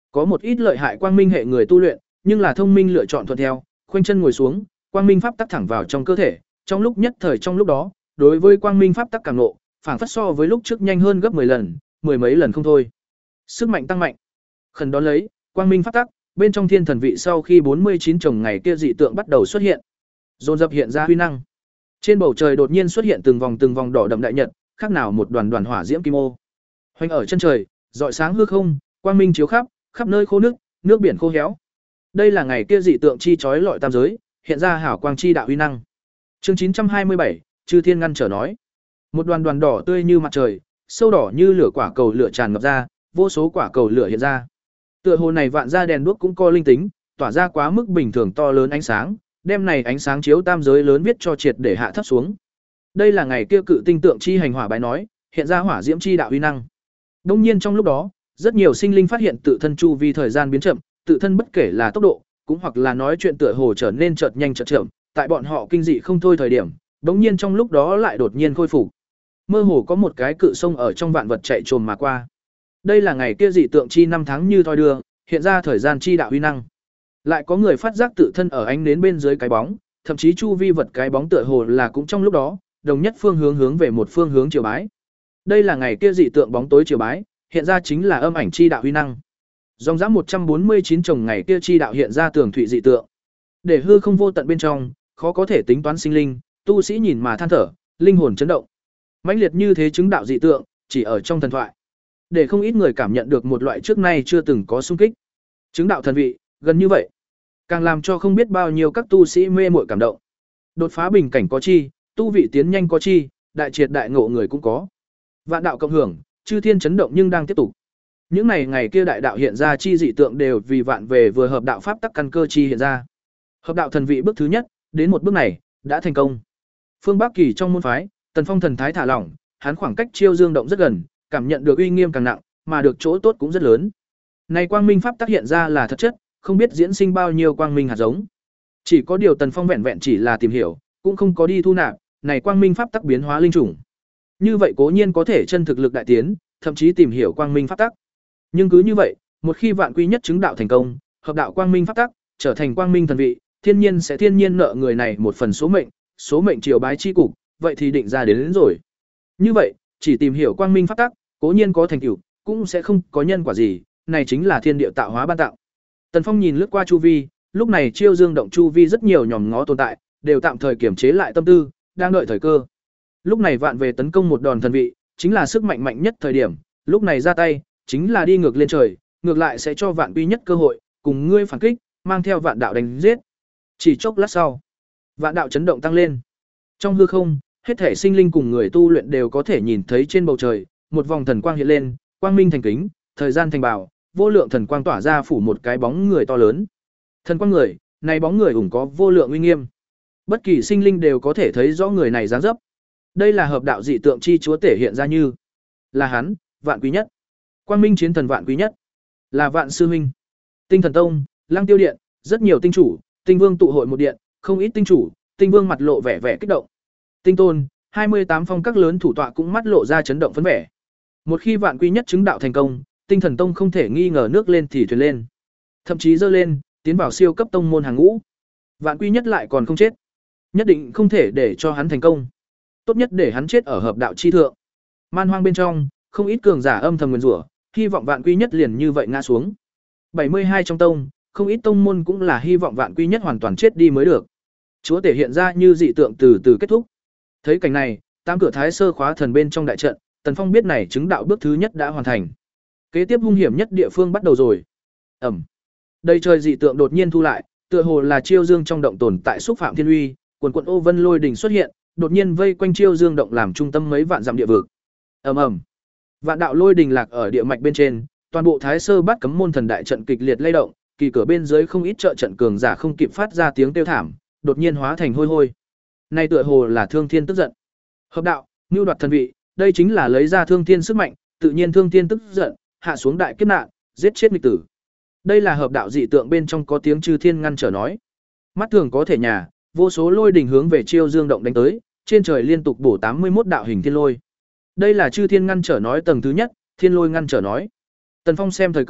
Có một ít lợi hại quang minh hệ người tu luyện, nhưng là thông minh lựa chọn thuận theo, khoanh chân ngồi xuống, quang minh pháp tắc thẳng vào trong cơ thể, trong lúc nhất thời trong lúc đó, đối với quang minh pháp tắc càng ngộ, phảng phất so với lúc trước nhanh hơn gấp mười lần, mười mấy lần không thôi. Sức mạnh tăng mạnh. Khẩn đón lấy, quang minh pháp tắc, bên trong thiên thần vị sau khi bốn mươi chín chồng ngày kia dị tượng bắt đầu xuất hiện. Dồn dập hiện ra huy năng. Trên bầu trời đột nhiên xuất hiện từng vòng từng vòng đỏ đậm đại nhật, khác nào một đoàn đoàn hỏa diễm kim ô. Hoành ở chân trời, rọi sáng hư không, quang minh chiếu khắp, khắp nơi khô nước, nước biển khô héo. Đây là ngày kia dị tượng chi chói lọi tam giới, hiện ra hảo quang chi đạo huy năng. Chương chín trăm hai mươi bảy, Chư Thiên ngăn trở nói. Một đoàn đoàn đỏ tươi như mặt trời, sâu đỏ như lửa quả cầu lửa tràn ngập ra, vô số quả cầu lửa hiện ra. Tựa hồ này vạn gia đèn đuốc cũng có linh tính, tỏa ra quá mức bình thường to lớn ánh sáng, đem này ánh sáng chiếu tam giới lớn viết cho triệt để hạ thấp xuống. Đây là ngày kia cự tinh tượng chi hành hỏa bái nói, hiện ra hỏa diễm chi đạo uy năng. Đông nhiên trong lúc đó, rất nhiều sinh linh phát hiện tự thân chu vi thời gian biến chậm, tự thân bất kể là tốc độ, cũng hoặc là nói chuyện tựa hồ trở nên chợt nhanh chợt chậm, tại bọn họ kinh dị không thôi thời điểm, đống nhiên trong lúc đó lại đột nhiên khôi phục. Mơ hồ có một cái cự sông ở trong vạn vật chạy trồm mà qua. Đây là ngày kia dị tượng chi năm tháng như thoi đưa, hiện ra thời gian chi đạo uy năng. Lại có người phát giác tự thân ở ánh đến bên dưới cái bóng, thậm chí chu vi vật cái bóng tựa hồ là cũng trong lúc đó, đồng nhất phương hướng hướng về một phương hướng chiều bái. Đây là ngày kia dị tượng bóng tối chiều bái, hiện ra chính là âm ảnh chi đạo uy năng. Dòng dã một trăm bốn mươi chín chồng ngày kia chi đạo hiện ra tường thụy dị tượng. Để hư không vô tận bên trong, khó có thể tính toán sinh linh, tu sĩ nhìn mà than thở, linh hồn chấn động. Mãnh liệt như thế chứng đạo dị tượng, chỉ ở trong thần thoại. Để không ít người cảm nhận được một loại trước nay chưa từng có xung kích. Chứng đạo thần vị, gần như vậy, càng làm cho không biết bao nhiêu các tu sĩ mê muội cảm động. Đột phá bình cảnh có chi, tu vị tiến nhanh có chi, đại triệt đại ngộ người cũng có. Vạn đạo cộng hưởng, chư thiên chấn động nhưng đang tiếp tục. Những này ngày kia đại đạo hiện ra chi dị tượng đều vì vạn về vừa hợp đạo pháp tắc căn cơ chi hiện ra. Hợp đạo thần vị bước thứ nhất, đến một bước này, đã thành công. Phương Bắc Kỳ trong môn phái, Tần Phong thần thái thả lỏng, hắn khoảng cách Chiêu Dương động rất gần, cảm nhận được uy nghiêm càng nặng, mà được chỗ tốt cũng rất lớn. Này quang minh pháp tác hiện ra là thật chất, không biết diễn sinh bao nhiêu quang minh hạt giống. Chỉ có điều Tần Phong vẹn vẹn chỉ là tìm hiểu, cũng không có đi thu nạp, này quang minh pháp tắc biến hóa linh chủng. Như vậy cố nhiên có thể chân thực lực đại tiến, thậm chí tìm hiểu quang minh pháp tắc. Nhưng cứ như vậy, một khi vạn quy nhất chứng đạo thành công, hợp đạo quang minh pháp tắc, trở thành quang minh thần vị, thiên nhiên sẽ thiên nhiên nợ người này một phần số mệnh, số mệnh triều bái chi cục, vậy thì định ra đến, đến rồi. Như vậy, chỉ tìm hiểu quang minh pháp tắc, cố nhiên có thành tựu, cũng sẽ không có nhân quả gì, này chính là thiên địa tạo hóa ban tạo. Tần Phong nhìn lướt qua chu vi, lúc này Chiêu Dương động chu vi rất nhiều nhòm ngó tồn tại, đều tạm thời kiềm chế lại tâm tư, đang đợi thời cơ. Lúc này vạn về tấn công một đòn thần vị, chính là sức mạnh mạnh nhất thời điểm, lúc này ra tay, chính là đi ngược lên trời, ngược lại sẽ cho vạn quy nhất cơ hội, cùng ngươi phản kích, mang theo vạn đạo đánh giết. Chỉ chốc lát sau, vạn đạo chấn động tăng lên. Trong hư không, hết thể sinh linh cùng người tu luyện đều có thể nhìn thấy trên bầu trời, một vòng thần quang hiện lên, quang minh thành kính, thời gian thành bảo, vô lượng thần quang tỏa ra phủ một cái bóng người to lớn. Thần quang người, này bóng người ủng có vô lượng uy nghiêm. Bất kỳ sinh linh đều có thể thấy rõ người này dáng dấp. Đây là hợp đạo dị tượng chi chúa thể hiện ra như là hắn, vạn quý nhất. Quang minh chiến thần vạn quý nhất, là vạn sư huynh. Tinh thần tông, Lăng Tiêu điện, rất nhiều tinh chủ, tinh vương tụ hội một điện, không ít tinh chủ, tinh vương mặt lộ vẻ vẻ kích động. Tinh tôn, hai mươi tám phong các lớn thủ tọa cũng mắt lộ ra chấn động phấn vẻ. Một khi vạn quý nhất chứng đạo thành công, Tinh thần tông không thể nghi ngờ nước lên thì thuyền lên, thậm chí dơ lên, tiến vào siêu cấp tông môn hàng ngũ. Vạn quý nhất lại còn không chết, nhất định không thể để cho hắn thành công. Tốt nhất để hắn chết ở hợp đạo chi thượng. Man hoang bên trong, không ít cường giả âm thầm nguyền rủa, hy vọng vạn quý nhất liền như vậy ngã xuống. bảy mươi hai trong tông, không ít tông môn cũng là hy vọng vạn quý nhất hoàn toàn chết đi mới được. Chúa thể hiện ra như dị tượng từ từ kết thúc. Thấy cảnh này, tám cửa thái sơ khóa thần bên trong đại trận, Tần Phong biết này chứng đạo bước thứ nhất đã hoàn thành. Kế tiếp hung hiểm nhất địa phương bắt đầu rồi. Ẩm. Đây trời dị tượng đột nhiên thu lại, tựa hồ là Chiêu Dương trong động tồn tại xúc phạm thiên uy, quần quần ô vân lôi đỉnh xuất hiện, đột nhiên vây quanh Chiêu Dương động làm trung tâm mấy vạn dặm địa vực. Ầm ầm. Vạn đạo lôi đình lạc ở địa mạch bên trên, toàn bộ Thái Sơ Bát Cấm môn thần đại trận kịch liệt lay động, kỳ cửa bên dưới không ít trợ trận cường giả không kịp phát ra tiếng kêu thảm, đột nhiên hóa thành hôi hôi. Này tựa hồ là Thương Thiên tức giận. Hợp đạo, nưu đoạt thần vị, đây chính là lấy ra Thương Thiên sức mạnh, tự nhiên Thương Thiên tức giận, hạ xuống đại kiếp nạn, giết chết nghịch tử. Đây là hợp đạo dị tượng bên trong có tiếng Chư Thiên ngăn trở nói. Mắt thường có thể nhà, vô số lôi đình hướng về Chiêu Dương động đánh tới, trên trời liên tục bổ tám mươi mốt đạo hình thiên lôi. Đây là Chư Thiên ngăn trở nói tầng thứ nhất, Thiên lôi ngăn trở nói. Tần Phong xem thời cơ,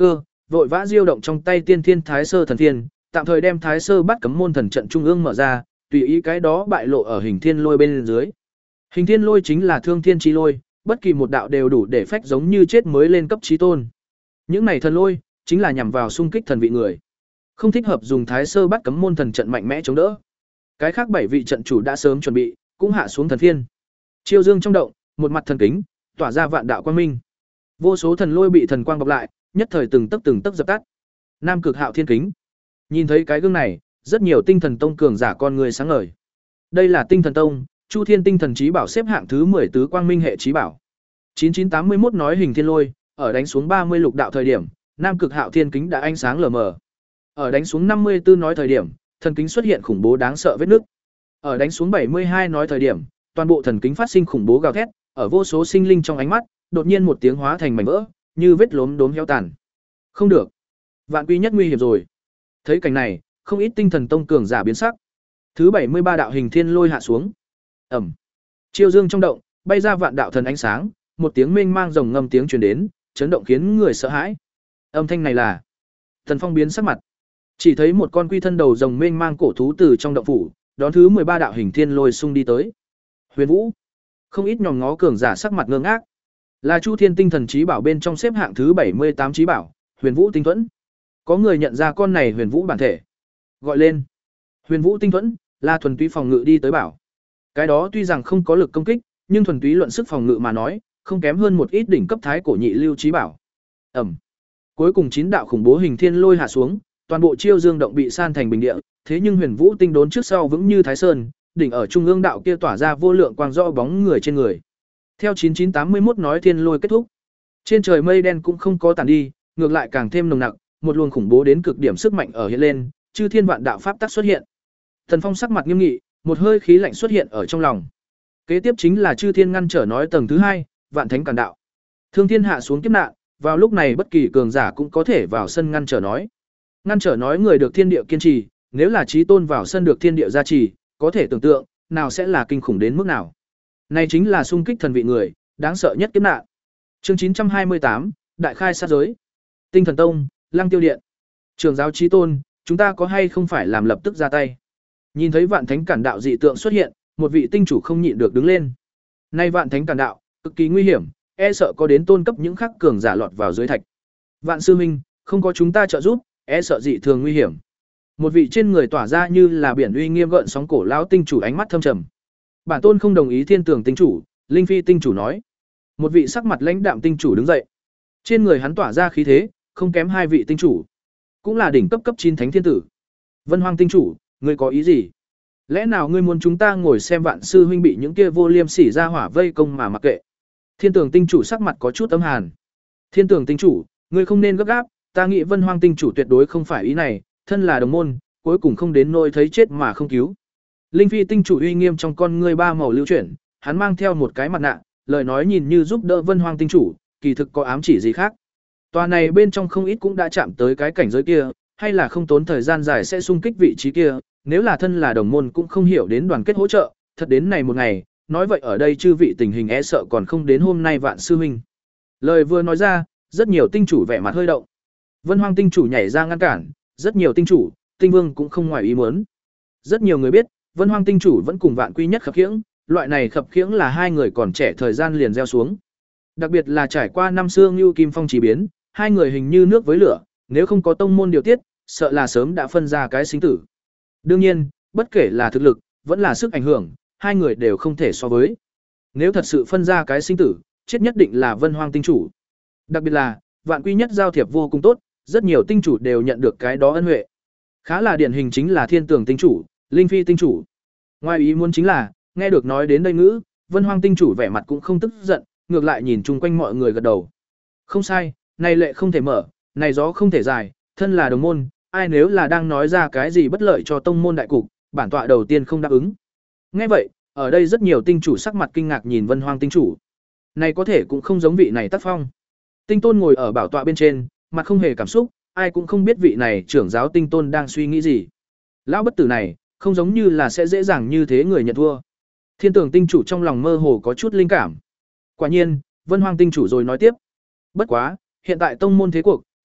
vội vã diêu động trong tay Tiên Thiên Thái Sơ thần thiên, tạm thời đem Thái Sơ Bắt Cấm môn thần trận trung ương mở ra, tùy ý cái đó bại lộ ở hình thiên lôi bên dưới. Hình thiên lôi chính là thương thiên chi lôi, bất kỳ một đạo đều đủ để phách giống như chết mới lên cấp chí tôn. Những này thần lôi chính là nhằm vào xung kích thần vị người, không thích hợp dùng Thái Sơ Bắt Cấm môn thần trận mạnh mẽ chống đỡ. Cái khác bảy vị trận chủ đã sớm chuẩn bị, cũng hạ xuống thần phiên. Chiêu dương trong động, một mặt thần kính, tỏa ra vạn đạo quang minh. Vô số thần lôi bị thần quang bọc lại, nhất thời từng tấc từng tấc dập tắt. Nam Cực Hạo Thiên Kính. Nhìn thấy cái gương này, rất nhiều Tinh Thần Tông cường giả con người sáng ngời. Đây là Tinh Thần Tông, Chu Thiên Tinh Thần Chí Bảo xếp hạng thứ mười tứ quang minh hệ chí bảo. chín chín tám mươi mốt nói hình thiên lôi, ở đánh xuống ba mươi lục đạo thời điểm, Nam Cực Hạo Thiên Kính đã ánh sáng lờ mờ. Ở đánh xuống năm mươi tư nói thời điểm, thần kính xuất hiện khủng bố đáng sợ vết nứt. Ở đánh xuống bảy mươi hai nói thời điểm, toàn bộ thần kính phát sinh khủng bố gào thét, ở vô số sinh linh trong ánh mắt, đột nhiên một tiếng hóa thành mảnh vỡ, như vết lốm đốm héo tàn. Không được, vạn quy nhất nguy hiểm rồi. Thấy cảnh này, không ít Tinh Thần Tông cường giả biến sắc. Thứ bảy mươi ba đạo hình thiên lôi hạ xuống. Ầm. Chiêu dương trong động, bay ra vạn đạo thần ánh sáng, một tiếng mênh mang rồng ngâm tiếng truyền đến, chấn động khiến người sợ hãi. Âm thanh này là? Tần Phong biến sắc mặt. Chỉ thấy một con quy thân đầu rồng mênh mang cổ thú từ trong động phủ, đón thứ mười ba đạo hình thiên lôi xung đi tới. Huyền Vũ. Không ít nhòm ngó cường giả sắc mặt ngơ ngác. Là Chu Thiên Tinh Thần Chí Bảo bên trong xếp hạng thứ bảy mươi tám chí bảo, Huyền Vũ Tinh Thuẫn. Có người nhận ra con này Huyền Vũ bản thể. Gọi lên. Huyền Vũ Tinh Thuẫn là thuần túy phòng ngự đi tới bảo. Cái đó tuy rằng không có lực công kích, nhưng thuần túy luận sức phòng ngự mà nói, không kém hơn một ít đỉnh cấp thái cổ nhị lưu chí bảo. Ầm. Cuối cùng chín đạo khủng bố hình thiên lôi hạ xuống, toàn bộ Chiêu Dương động bị san thành bình địa, thế nhưng Huyền Vũ Tinh đốn trước sau vững như Thái Sơn, đỉnh ở trung ương đạo kia tỏa ra vô lượng quang rõ bóng người trên người. Theo chín chín tám mươi mốt nói thiên lôi kết thúc, trên trời mây đen cũng không có tản đi, ngược lại càng thêm nồng nặc, một luồng khủng bố đến cực điểm sức mạnh ở hiện lên, chư thiên vạn đạo pháp tắc xuất hiện. Thần Phong sắc mặt nghiêm nghị, một hơi khí lạnh xuất hiện ở trong lòng. Kế tiếp chính là chư thiên ngăn trở nói tầng thứ hai, vạn thánh cản đạo. Thương thiên hạ xuống kiếp nạn, vào lúc này bất kỳ cường giả cũng có thể vào sân ngăn trở nói. Ngăn trở nói người được thiên địa kiên trì, nếu là chí tôn vào sân được thiên địa gia trì, có thể tưởng tượng, nào sẽ là kinh khủng đến mức nào. Này chính là xung kích thần vị người, đáng sợ nhất kiếp nạn. Chương chín trăm hai mươi tám, Đại khai sát giới. Tinh Thần Tông, Lăng Tiêu Điện. Trường giáo chí tôn, chúng ta có hay không phải làm lập tức ra tay? Nhìn thấy vạn thánh cản đạo dị tượng xuất hiện, một vị tinh chủ không nhịn được đứng lên. Nay vạn thánh cản đạo, cực kỳ nguy hiểm, e sợ có đến tôn cấp những khắc cường giả lọt vào dưới thạch. Vạn sư huynh, không có chúng ta trợ giúp, e sợ dị thường nguy hiểm. Một vị trên người tỏa ra như là biển uy nghiêm gợn sóng cổ lão tinh chủ ánh mắt thâm trầm. Bản tôn không đồng ý Thiên Tường tinh chủ, Linh Phi tinh chủ nói. Một vị sắc mặt lãnh đạm tinh chủ đứng dậy. Trên người hắn tỏa ra khí thế, không kém hai vị tinh chủ, cũng là đỉnh cấp cấp chín thánh thiên tử. Vân Hoang tinh chủ, ngươi có ý gì? Lẽ nào ngươi muốn chúng ta ngồi xem Vạn sư huynh bị những kia vô liêm sỉ ra hỏa vây công mà mặc kệ? Thiên Tường tinh chủ sắc mặt có chút âm hàn. Thiên Tường tinh chủ, ngươi không nên gấp gáp, ta nghĩ Vân Hoang tinh chủ tuyệt đối không phải ý này, thân là đồng môn, cuối cùng không đến nỗi thấy chết mà không cứu. Linh Phi tinh chủ uy nghiêm trong con ngươi ba màu lưu chuyển, hắn mang theo một cái mặt nạ, lời nói nhìn như giúp đỡ Vân Hoang tinh chủ, kỳ thực có ám chỉ gì khác. Tòa này bên trong không ít cũng đã chạm tới cái cảnh giới kia, hay là không tốn thời gian dài sẽ xung kích vị trí kia, nếu là thân là đồng môn cũng không hiểu đến đoàn kết hỗ trợ, thật đến này một ngày, nói vậy ở đây chư vị tình hình e sợ còn không đến hôm nay Vạn sư huynh. Lời vừa nói ra, rất nhiều tinh chủ vẻ mặt hơi động. Vân Hoang tinh chủ nhảy ra ngăn cản, rất nhiều tinh chủ, tinh vương cũng không ngoài ý muốn. Rất nhiều người biết, Vân Hoang tinh chủ vẫn cùng Vạn Quy Nhất khập khiễng, loại này khập khiễng là hai người còn trẻ thời gian liền gieo xuống. Đặc biệt là trải qua năm xưa Ngưu Kim Phong chỉ biến, hai người hình như nước với lửa, nếu không có tông môn điều tiết, sợ là sớm đã phân ra cái sinh tử. Đương nhiên, bất kể là thực lực, vẫn là sức ảnh hưởng, hai người đều không thể so với. Nếu thật sự phân ra cái sinh tử, chết nhất định là Vân Hoang tinh chủ. Đặc biệt là, Vạn Quy Nhất giao thiệp vô cùng tốt, rất nhiều tinh chủ đều nhận được cái đó ân huệ. Khá là điển hình chính là Thiên Tường tinh chủ, Linh Phi tinh chủ. Ngoài ý muốn chính là, nghe được nói đến đây ngữ, Vân Hoang tinh chủ vẻ mặt cũng không tức giận, ngược lại nhìn chung quanh mọi người gật đầu. Không sai, này lệ không thể mở, này gió không thể dài, thân là đồng môn, ai nếu là đang nói ra cái gì bất lợi cho tông môn đại cục, bản tọa đầu tiên không đáp ứng. Nghe vậy, ở đây rất nhiều tinh chủ sắc mặt kinh ngạc nhìn Vân Hoang tinh chủ. Này có thể cũng không giống vị này tác phong. Tinh tôn ngồi ở bảo tọa bên trên, mặt không hề cảm xúc, ai cũng không biết vị này trưởng giáo tinh tôn đang suy nghĩ gì. Lão bất tử này, không giống như là sẽ dễ dàng như thế người nhận thua. Thiên Tường tinh chủ trong lòng mơ hồ có chút linh cảm. Quả nhiên, Vân Hoang tinh chủ rồi nói tiếp. Bất quá, hiện tại tông môn thế cuộc,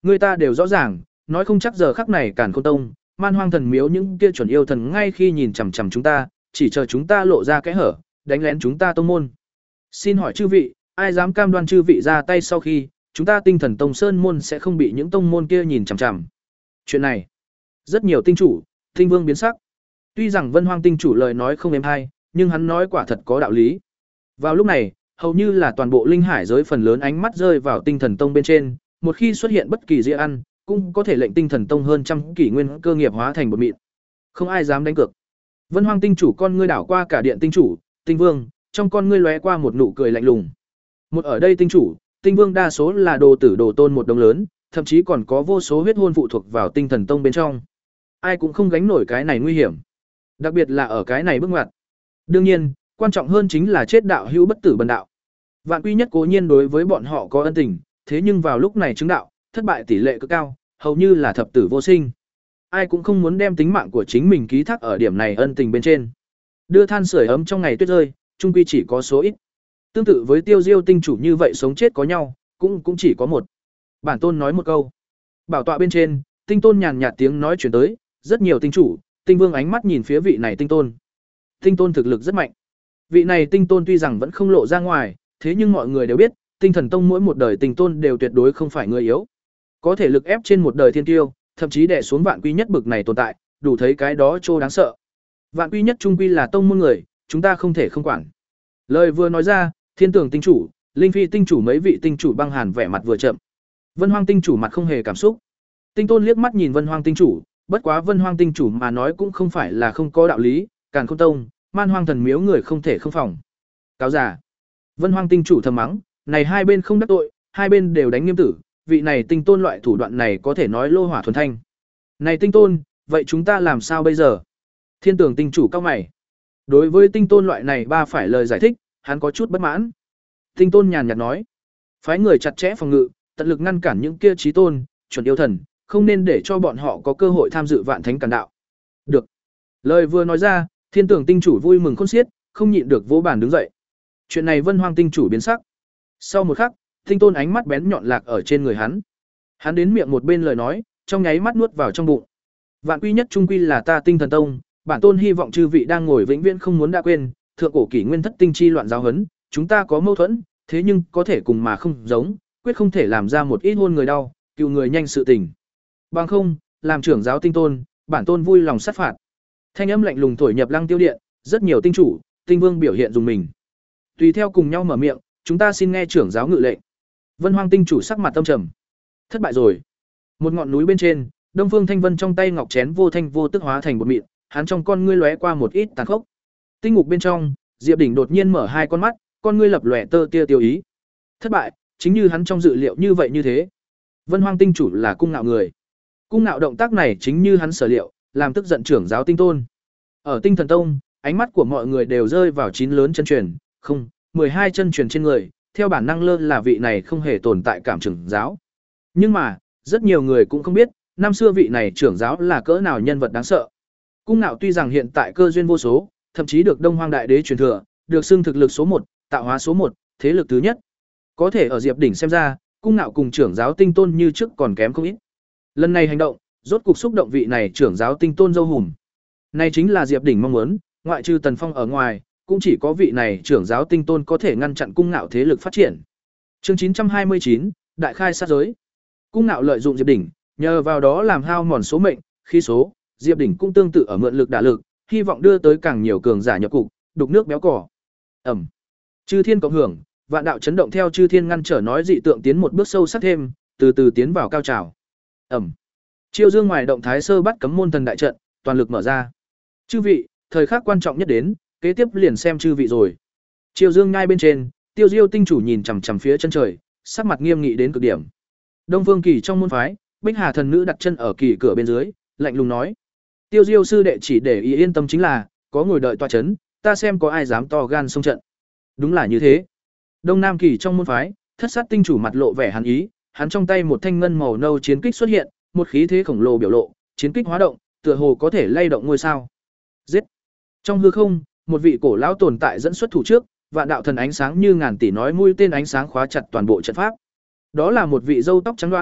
Người ta đều rõ ràng, nói không chắc giờ khắc này Càn Khôn Tông, Man Hoang Thần Miếu những kia chuẩn yêu thần ngay khi nhìn chằm chằm chúng ta, chỉ chờ chúng ta lộ ra kẽ hở, đánh lén chúng ta tông môn. Xin hỏi chư vị, ai dám cam đoan chư vị ra tay sau khi, chúng ta Tinh Thần Tông Sơn môn sẽ không bị những tông môn kia nhìn chằm chằm. Chuyện này, rất nhiều tinh chủ, Tinh Vương biến sắc. Tuy rằng Vân Hoang tinh chủ lời nói không êm hay, nhưng hắn nói quả thật có đạo lý. Vào lúc này, hầu như là toàn bộ linh hải giới phần lớn ánh mắt rơi vào Tinh Thần Tông bên trên, một khi xuất hiện bất kỳ dị ăn, cũng có thể lệnh Tinh Thần Tông hơn trăm kỷ nguyên cơ nghiệp hóa thành bột mịn. Không ai dám đánh cược. Vân Hoang tinh chủ con ngươi đảo qua cả điện tinh chủ, Tinh Vương, trong con ngươi lóe qua một nụ cười lạnh lùng. Một ở đây tinh chủ, Tinh Vương đa số là đồ tử đồ tôn một đống lớn, thậm chí còn có vô số huyết hôn phụ thuộc vào Tinh Thần Tông bên trong. Ai cũng không gánh nổi cái này nguy hiểm, đặc biệt là ở cái này bước ngoặt. Đương nhiên, quan trọng hơn chính là chết đạo hữu bất tử bần đạo. Vạn Quy Nhất cố nhiên đối với bọn họ có ân tình, thế nhưng vào lúc này chứng đạo, thất bại tỷ lệ cực cao, hầu như là thập tử vô sinh. Ai cũng không muốn đem tính mạng của chính mình ký thác ở điểm này ân tình bên trên. Đưa than sưởi ấm trong ngày tuyết rơi, chung quy chỉ có số ít. Tương tự với Tiêu Diêu tinh chủ như vậy sống chết có nhau, cũng cũng chỉ có một. Bản tôn nói một câu. Bảo tọa bên trên, Tinh Tôn nhàn nhạt tiếng nói chuyển tới, rất nhiều tinh chủ, Tinh Vương ánh mắt nhìn phía vị này Tinh Tôn. Tinh Tôn thực lực rất mạnh. Vị này Tinh Tôn tuy rằng vẫn không lộ ra ngoài, thế nhưng mọi người đều biết, Tinh Thần Tông mỗi một đời Tinh Tôn đều tuyệt đối không phải người yếu. Có thể lực ép trên một đời thiên tiêu, thậm chí đè xuống Vạn Quy Nhất bực này tồn tại, đủ thấy cái đó trô đáng sợ. Vạn Quy Nhất trung quy là tông môn người, chúng ta không thể không quản. Lời vừa nói ra, Thiên Tường tinh chủ, Linh Phi tinh chủ mấy vị tinh chủ băng hàn vẻ mặt vừa chậm. Vân Hoang tinh chủ mặt không hề cảm xúc. Tinh Tôn liếc mắt nhìn Vân Hoang tinh chủ, bất quá Vân Hoang tinh chủ mà nói cũng không phải là không có đạo lý, Càn Khôn Tông, Man Hoang thần miếu người không thể không phòng. Cáo giả. Vân Hoang tinh chủ thầm mắng, này hai bên không đắc tội, hai bên đều đánh nghiêm tử, vị này Tinh Tôn loại thủ đoạn này có thể nói lô hỏa thuần thanh. Này Tinh Tôn, vậy chúng ta làm sao bây giờ? Thiên Tường tinh chủ cao mày. Đối với Tinh Tôn loại này ba phải lời giải thích, hắn có chút bất mãn. Tinh Tôn nhàn nhạt nói, phái người chặt chẽ phòng ngự, tận lực ngăn cản những kia chí tôn, chuẩn yêu thần, không nên để cho bọn họ có cơ hội tham dự vạn thánh càn đạo. Được. Lời vừa nói ra, Thiên Tường tinh chủ vui mừng khôn xiết, không nhịn được vỗ bàn đứng dậy. Chuyện này Vân Hoang tinh chủ biến sắc. Sau một khắc, Tinh Tôn ánh mắt bén nhọn lạc ở trên người hắn. Hắn đến miệng một bên lời nói, trong nháy mắt nuốt vào trong bụng. Vạn Quy Nhất trung quy là ta Tinh Thần Tông, bản tôn hy vọng chư vị đang ngồi vĩnh viễn không muốn đã quên, thượng cổ kỷ nguyên thất tinh chi loạn giáo huấn, chúng ta có mâu thuẫn, thế nhưng có thể cùng mà không giống, quyết không thể làm ra một ít hôn người đau, cứu người nhanh sự tình. Bằng không, làm trưởng giáo Tinh Tôn, bản tôn vui lòng sát phạt. Thanh âm lạnh lùng thổi nhập Lăng Tiêu Điện, rất nhiều tinh chủ, tinh vương biểu hiện dùng mình. Tùy theo cùng nhau mở miệng, chúng ta xin nghe trưởng giáo ngự lệnh. Vân Hoang tinh chủ sắc mặt tâm trầm. Thất bại rồi. Một ngọn núi bên trên, Đông Phương Thanh Vân trong tay ngọc chén vô thanh vô tức hóa thành bột mịn, hắn trong con ngươi lóe qua một ít tàn khốc. Tinh ngục bên trong, Diệp Đỉnh đột nhiên mở hai con mắt, con ngươi lập lòe tơ tia tiêu ý. Thất bại, chính như hắn trong dự liệu như vậy như thế. Vân Hoang tinh chủ là cung ngạo người. Cung ngạo động tác này chính như hắn sở liệu, làm tức giận trưởng giáo Tinh Tôn. Ở Tinh Thần Tông, ánh mắt của mọi người đều rơi vào chín lớn chân truyền, không, mười hai chân truyền trên người, theo bản năng lơ là vị này không hề tồn tại cảm trưởng giáo. Nhưng mà, rất nhiều người cũng không biết, năm xưa vị này trưởng giáo là cỡ nào nhân vật đáng sợ. Cung ngạo tuy rằng hiện tại cơ duyên vô số, thậm chí được Đông Hoang đại đế truyền thừa, được xưng thực lực số một, tạo hóa số một, thế lực thứ nhất. Có thể ở Diệp Đỉnh xem ra, cung ngạo cùng trưởng giáo Tinh Tôn như trước còn kém không ít. Lần này hành động, rốt cục xúc động vị này trưởng giáo Tinh Tôn dâu hùm. Này chính là Diệp Đỉnh mong muốn, ngoại trừ Tần Phong ở ngoài, cũng chỉ có vị này trưởng giáo Tinh Tôn có thể ngăn chặn cung ngạo thế lực phát triển. Chương chín trăm hai mươi chín, đại khai sát giới. Cung ngạo lợi dụng Diệp Đỉnh, nhờ vào đó làm hao mòn số mệnh, khí số, Diệp Đỉnh cũng tương tự ở mượn lực đả lực, hy vọng đưa tới càng nhiều cường giả nhập cục, đục nước béo cỏ. Ẩm. Chư thiên cộng hưởng, vạn đạo chấn động theo chư thiên ngăn trở nói dị tượng tiến một bước sâu sắc thêm, từ từ tiến vào cao trào. Ẩm. Chiêu Dương ngoài động thái sơ bắt cấm môn thần đại trận, toàn lực mở ra. Chư vị, thời khắc quan trọng nhất đến, kế tiếp liền xem chư vị rồi. Chiêu Dương ngay bên trên, Tiêu Diêu tinh chủ nhìn chằm chằm phía chân trời, sắc mặt nghiêm nghị đến cực điểm. Đông Phương Kỳ trong môn phái, Bích Hà thần nữ đặt chân ở kỳ cửa bên dưới, lạnh lùng nói: Tiêu Diêu sư đệ chỉ để ý yên tâm chính là, có ngồi đợi tọa chấn, ta xem có ai dám to gan xông trận. Đúng là như thế. Đông Nam Kỳ trong môn phái, Thất Sát tinh chủ mặt lộ vẻ hàn ý, hắn trong tay một thanh ngân màu nâu chiến kích xuất hiện, một khí thế khổng lồ biểu lộ, chiến kích hóa động, tựa hồ có thể lay động ngôi sao. Giết! Trong hư không, một vị cổ lão tồn tại dẫn xuất thủ trước, vạn đạo thần ánh sáng như ngàn tỷ nói mũi tên ánh sáng khóa chặt toàn bộ trận pháp. Đó là một vị râu tóc trắng đoán,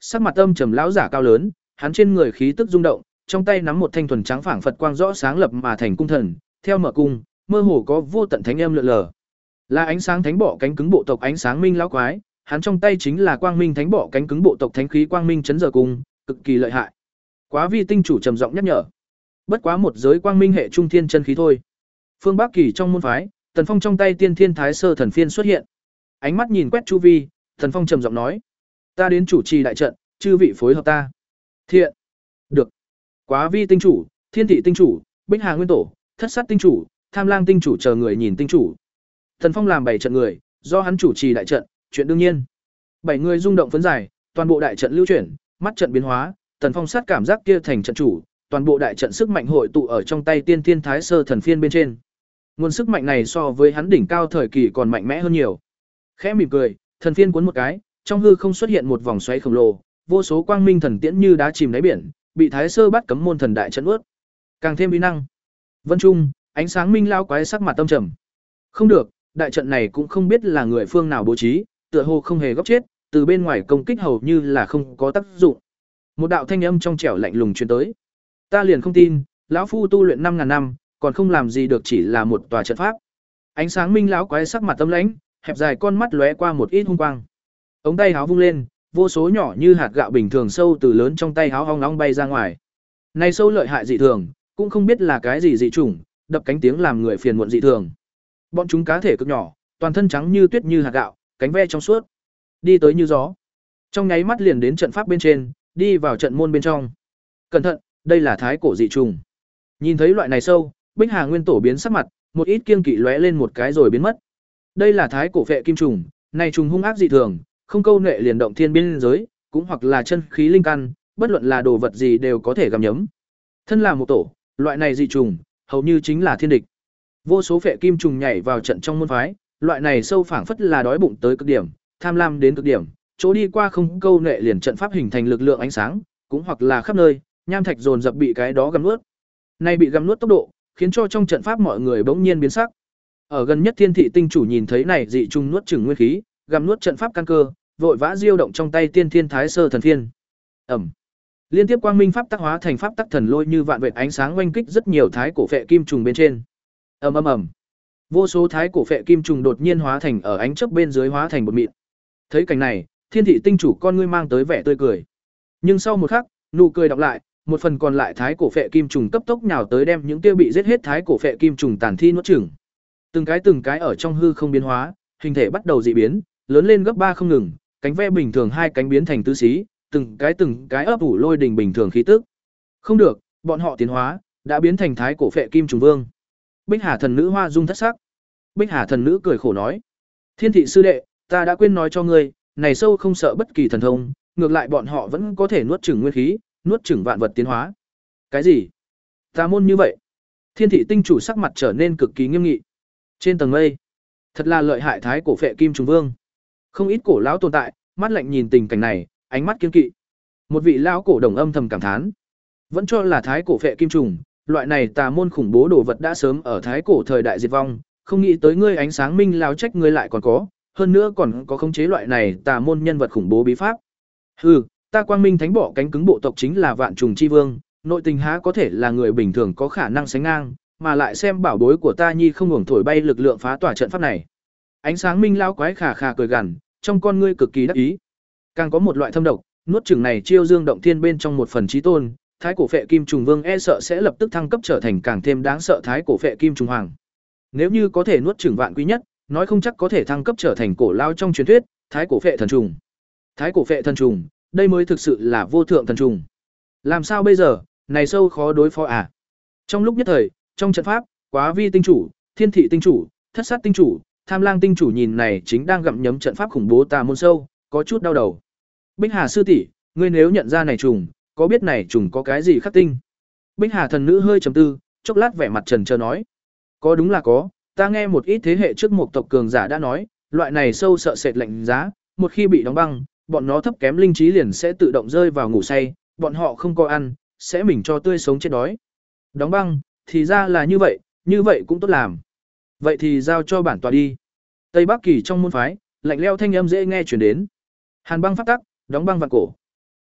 sắc mặt âm trầm lão giả cao lớn, hắn trên người khí tức rung động, trong tay nắm một thanh thuần trắng phảng phật quang rõ sáng lập mà thành cung thần, theo mở cung, mơ hồ có vô tận thánh âm lượn lờ. Là ánh sáng thánh bọ cánh cứng bộ tộc ánh sáng minh lão quái, hắn trong tay chính là quang minh thánh bọ cánh cứng bộ tộc thánh khí quang minh chấn giờ cung, cực kỳ lợi hại. Quá vi tinh chủ trầm giọng nhắc nhở. Bất quá một giới quang minh hệ trung thiên chân khí thôi. Phương Bắc Kỳ trong môn phái, Tần Phong trong tay Tiên Thiên Thái Sơ thần phiên xuất hiện. Ánh mắt nhìn quét chu vi, Tần Phong trầm giọng nói: "Ta đến chủ trì đại trận, chư vị phối hợp ta." Thiện. Được. Quá vi tinh chủ, Thiên thị tinh chủ, Bích Hà nguyên tổ, Thất sát tinh chủ, Tham Lang tinh chủ chờ người nhìn tinh chủ. Tần Phong làm bảy trận người, do hắn chủ trì đại trận, chuyện đương nhiên. Bảy người rung động phấn giải, toàn bộ đại trận lưu chuyển, mắt trận biến hóa, Tần Phong sát cảm giác kia thành trận chủ, toàn bộ đại trận sức mạnh hội tụ ở trong tay Tiên Thiên Thái Sơ thần phiên bên trên. Nguồn sức mạnh này so với hắn đỉnh cao thời kỳ còn mạnh mẽ hơn nhiều. Khẽ mỉm cười, thần phiên cuốn một cái, trong hư không xuất hiện một vòng xoáy khổng lồ, vô số quang minh thần tiễn như đá chìm đáy biển, bị Thái Sơ bắt cấm môn thần đại trận ướt. Càng thêm uy năng. Vân Trung, ánh sáng minh lao quái sắc mặt tâm trầm. Không được, đại trận này cũng không biết là người phương nào bố trí, tựa hồ không hề góc chết, từ bên ngoài công kích hầu như là không có tác dụng. Một đạo thanh âm trong trẻo lạnh lùng truyền tới. Ta liền không tin, lão phu tu luyện năm ngàn năm, còn không làm gì được chỉ là một tòa trận pháp. Ánh sáng minh lão quái sắc mặt tâm lãnh, hẹp dài con mắt lóe qua một ít hung quang. Ống tay háo vung lên, vô số nhỏ như hạt gạo bình thường sâu từ lớn trong tay háo ong ong bay ra ngoài. Này sâu lợi hại dị thường, cũng không biết là cái gì dị chủng, đập cánh tiếng làm người phiền muộn dị thường. Bọn chúng cá thể cực nhỏ, toàn thân trắng như tuyết như hạt gạo, cánh ve trong suốt, đi tới như gió. Trong nháy mắt liền đến trận pháp bên trên, đi vào trận môn bên trong. Cẩn thận, đây là thái cổ dị trùng. Nhìn thấy loại này sâu, Bích Hà nguyên tổ biến sắc mặt, một ít kiêng kỵ lóe lên một cái rồi biến mất. Đây là thái cổ phệ kim trùng, này trùng hung ác dị thường, không câu nệ liền động thiên biên giới, cũng hoặc là chân khí linh căn, bất luận là đồ vật gì đều có thể gặm nhấm. Thân là một tổ, loại này dị trùng, hầu như chính là thiên địch. Vô số phệ kim trùng nhảy vào trận trong môn phái, loại này sâu phảng phất là đói bụng tới cực điểm, tham lam đến cực điểm, chỗ đi qua không câu nệ liền trận pháp hình thành lực lượng ánh sáng, cũng hoặc là khắp nơi, nham thạch dồn dập bị cái đó gặm nuốt. Nay bị gặm nuốt tốc độ, khiến cho trong trận pháp mọi người bỗng nhiên biến sắc. Ở gần nhất Thiên thị tinh chủ nhìn thấy này dị trùng nuốt chửng nguyên khí, gặm nuốt trận pháp căn cơ, vội vã diêu động trong tay Tiên Thiên Thái Sơ thần phiên. Ầm. Liên tiếp quang minh pháp tác hóa thành pháp tắc thần lôi như vạn vệt ánh sáng oanh kích rất nhiều thái cổ phệ kim trùng bên trên. Ầm ầm ầm. Vô số thái cổ phệ kim trùng đột nhiên hóa thành ở ánh chớp bên dưới hóa thành bột mịn. Thấy cảnh này, Thiên thị tinh chủ con ngươi mang tới vẻ tươi cười. Nhưng sau một khắc, nụ cười đọc lại, một phần còn lại thái cổ phệ kim trùng cấp tốc nhào tới đem những kia bị giết hết thái cổ phệ kim trùng tàn thi nuốt chửng. Từng cái từng cái ở trong hư không biến hóa, hình thể bắt đầu dị biến, lớn lên gấp ba không ngừng, cánh ve bình thường hai cánh biến thành tứ xí, từng cái từng cái ấp ủ lôi đình bình thường khí tức. Không được, bọn họ tiến hóa, đã biến thành thái cổ phệ kim trùng vương. Bích Hà thần nữ hoa dung thất sắc. Bích Hà thần nữ cười khổ nói: "Thiên thị sư đệ, ta đã quên nói cho ngươi, này sâu không sợ bất kỳ thần thông, ngược lại bọn họ vẫn có thể nuốt chửng nguyên khí, nuốt chửng vạn vật tiến hóa." Cái gì? Tà môn như vậy? Thiên thị tinh chủ sắc mặt trở nên cực kỳ nghiêm nghị. Trên tầng mây, thật là lợi hại thái cổ phệ kim trùng vương. Không ít cổ lão tồn tại, mắt lạnh nhìn tình cảnh này, ánh mắt kiên kỵ. Một vị lão cổ đồng âm thầm cảm thán, vẫn cho là thái cổ phệ kim trùng, loại này tà môn khủng bố đồ vật đã sớm ở thái cổ thời đại diệt vong, không nghĩ tới ngươi ánh sáng minh lão trách ngươi lại còn có, hơn nữa còn có khống chế loại này tà môn nhân vật khủng bố bí pháp. Hừ, ta Quang Minh Thánh Bọ cánh cứng bộ tộc chính là vạn trùng chi vương, nội tình há có thể là người bình thường có khả năng sánh ngang, mà lại xem bảo bối của ta nhi không ngừng thổi bay lực lượng phá tỏa trận pháp này. Ánh sáng minh lão quái khà khà cười gằn, trong con ngươi cực kỳ đắc ý. Càng có một loại thâm độc, nuốt chửng này chiêu dương động thiên bên trong một phần chí tôn, thái cổ phệ kim trùng vương e sợ sẽ lập tức thăng cấp trở thành càng thêm đáng sợ thái cổ phệ kim trùng hoàng. Nếu như có thể nuốt chửng vạn quý nhất, nói không chắc có thể thăng cấp trở thành cổ lao trong truyền thuyết, thái cổ phệ thần trùng. Thái cổ phệ thần trùng, đây mới thực sự là vô thượng thần trùng. Làm sao bây giờ, này sâu khó đối phó à? Trong lúc nhất thời, trong trận pháp, Quá Vi tinh chủ, Thiên thị tinh chủ, Thất sát tinh chủ, Tham Lang tinh chủ nhìn này chính đang gặm nhấm trận pháp khủng bố tà môn sâu, có chút đau đầu. Bích Hà sư tỷ, ngươi nếu nhận ra này trùng, có biết này trùng có cái gì khắc tinh? Bích Hà thần nữ hơi trầm tư, chốc lát vẻ mặt trần trờ nói: "Có đúng là có, ta nghe một ít thế hệ trước một tộc cường giả đã nói, loại này sâu sợ sệt lạnh giá, một khi bị đóng băng, bọn nó thấp kém linh trí liền sẽ tự động rơi vào ngủ say, bọn họ không có ăn, sẽ mình cho tươi sống chết đói." Đóng băng, thì ra là như vậy, như vậy cũng tốt làm. Vậy thì giao cho bản tọa đi. Tây Bắc Kỳ trong môn phái, lạnh lẽo thanh âm dễ nghe truyền đến. Hàn băng pháp tắc, đóng băng vạn cổ.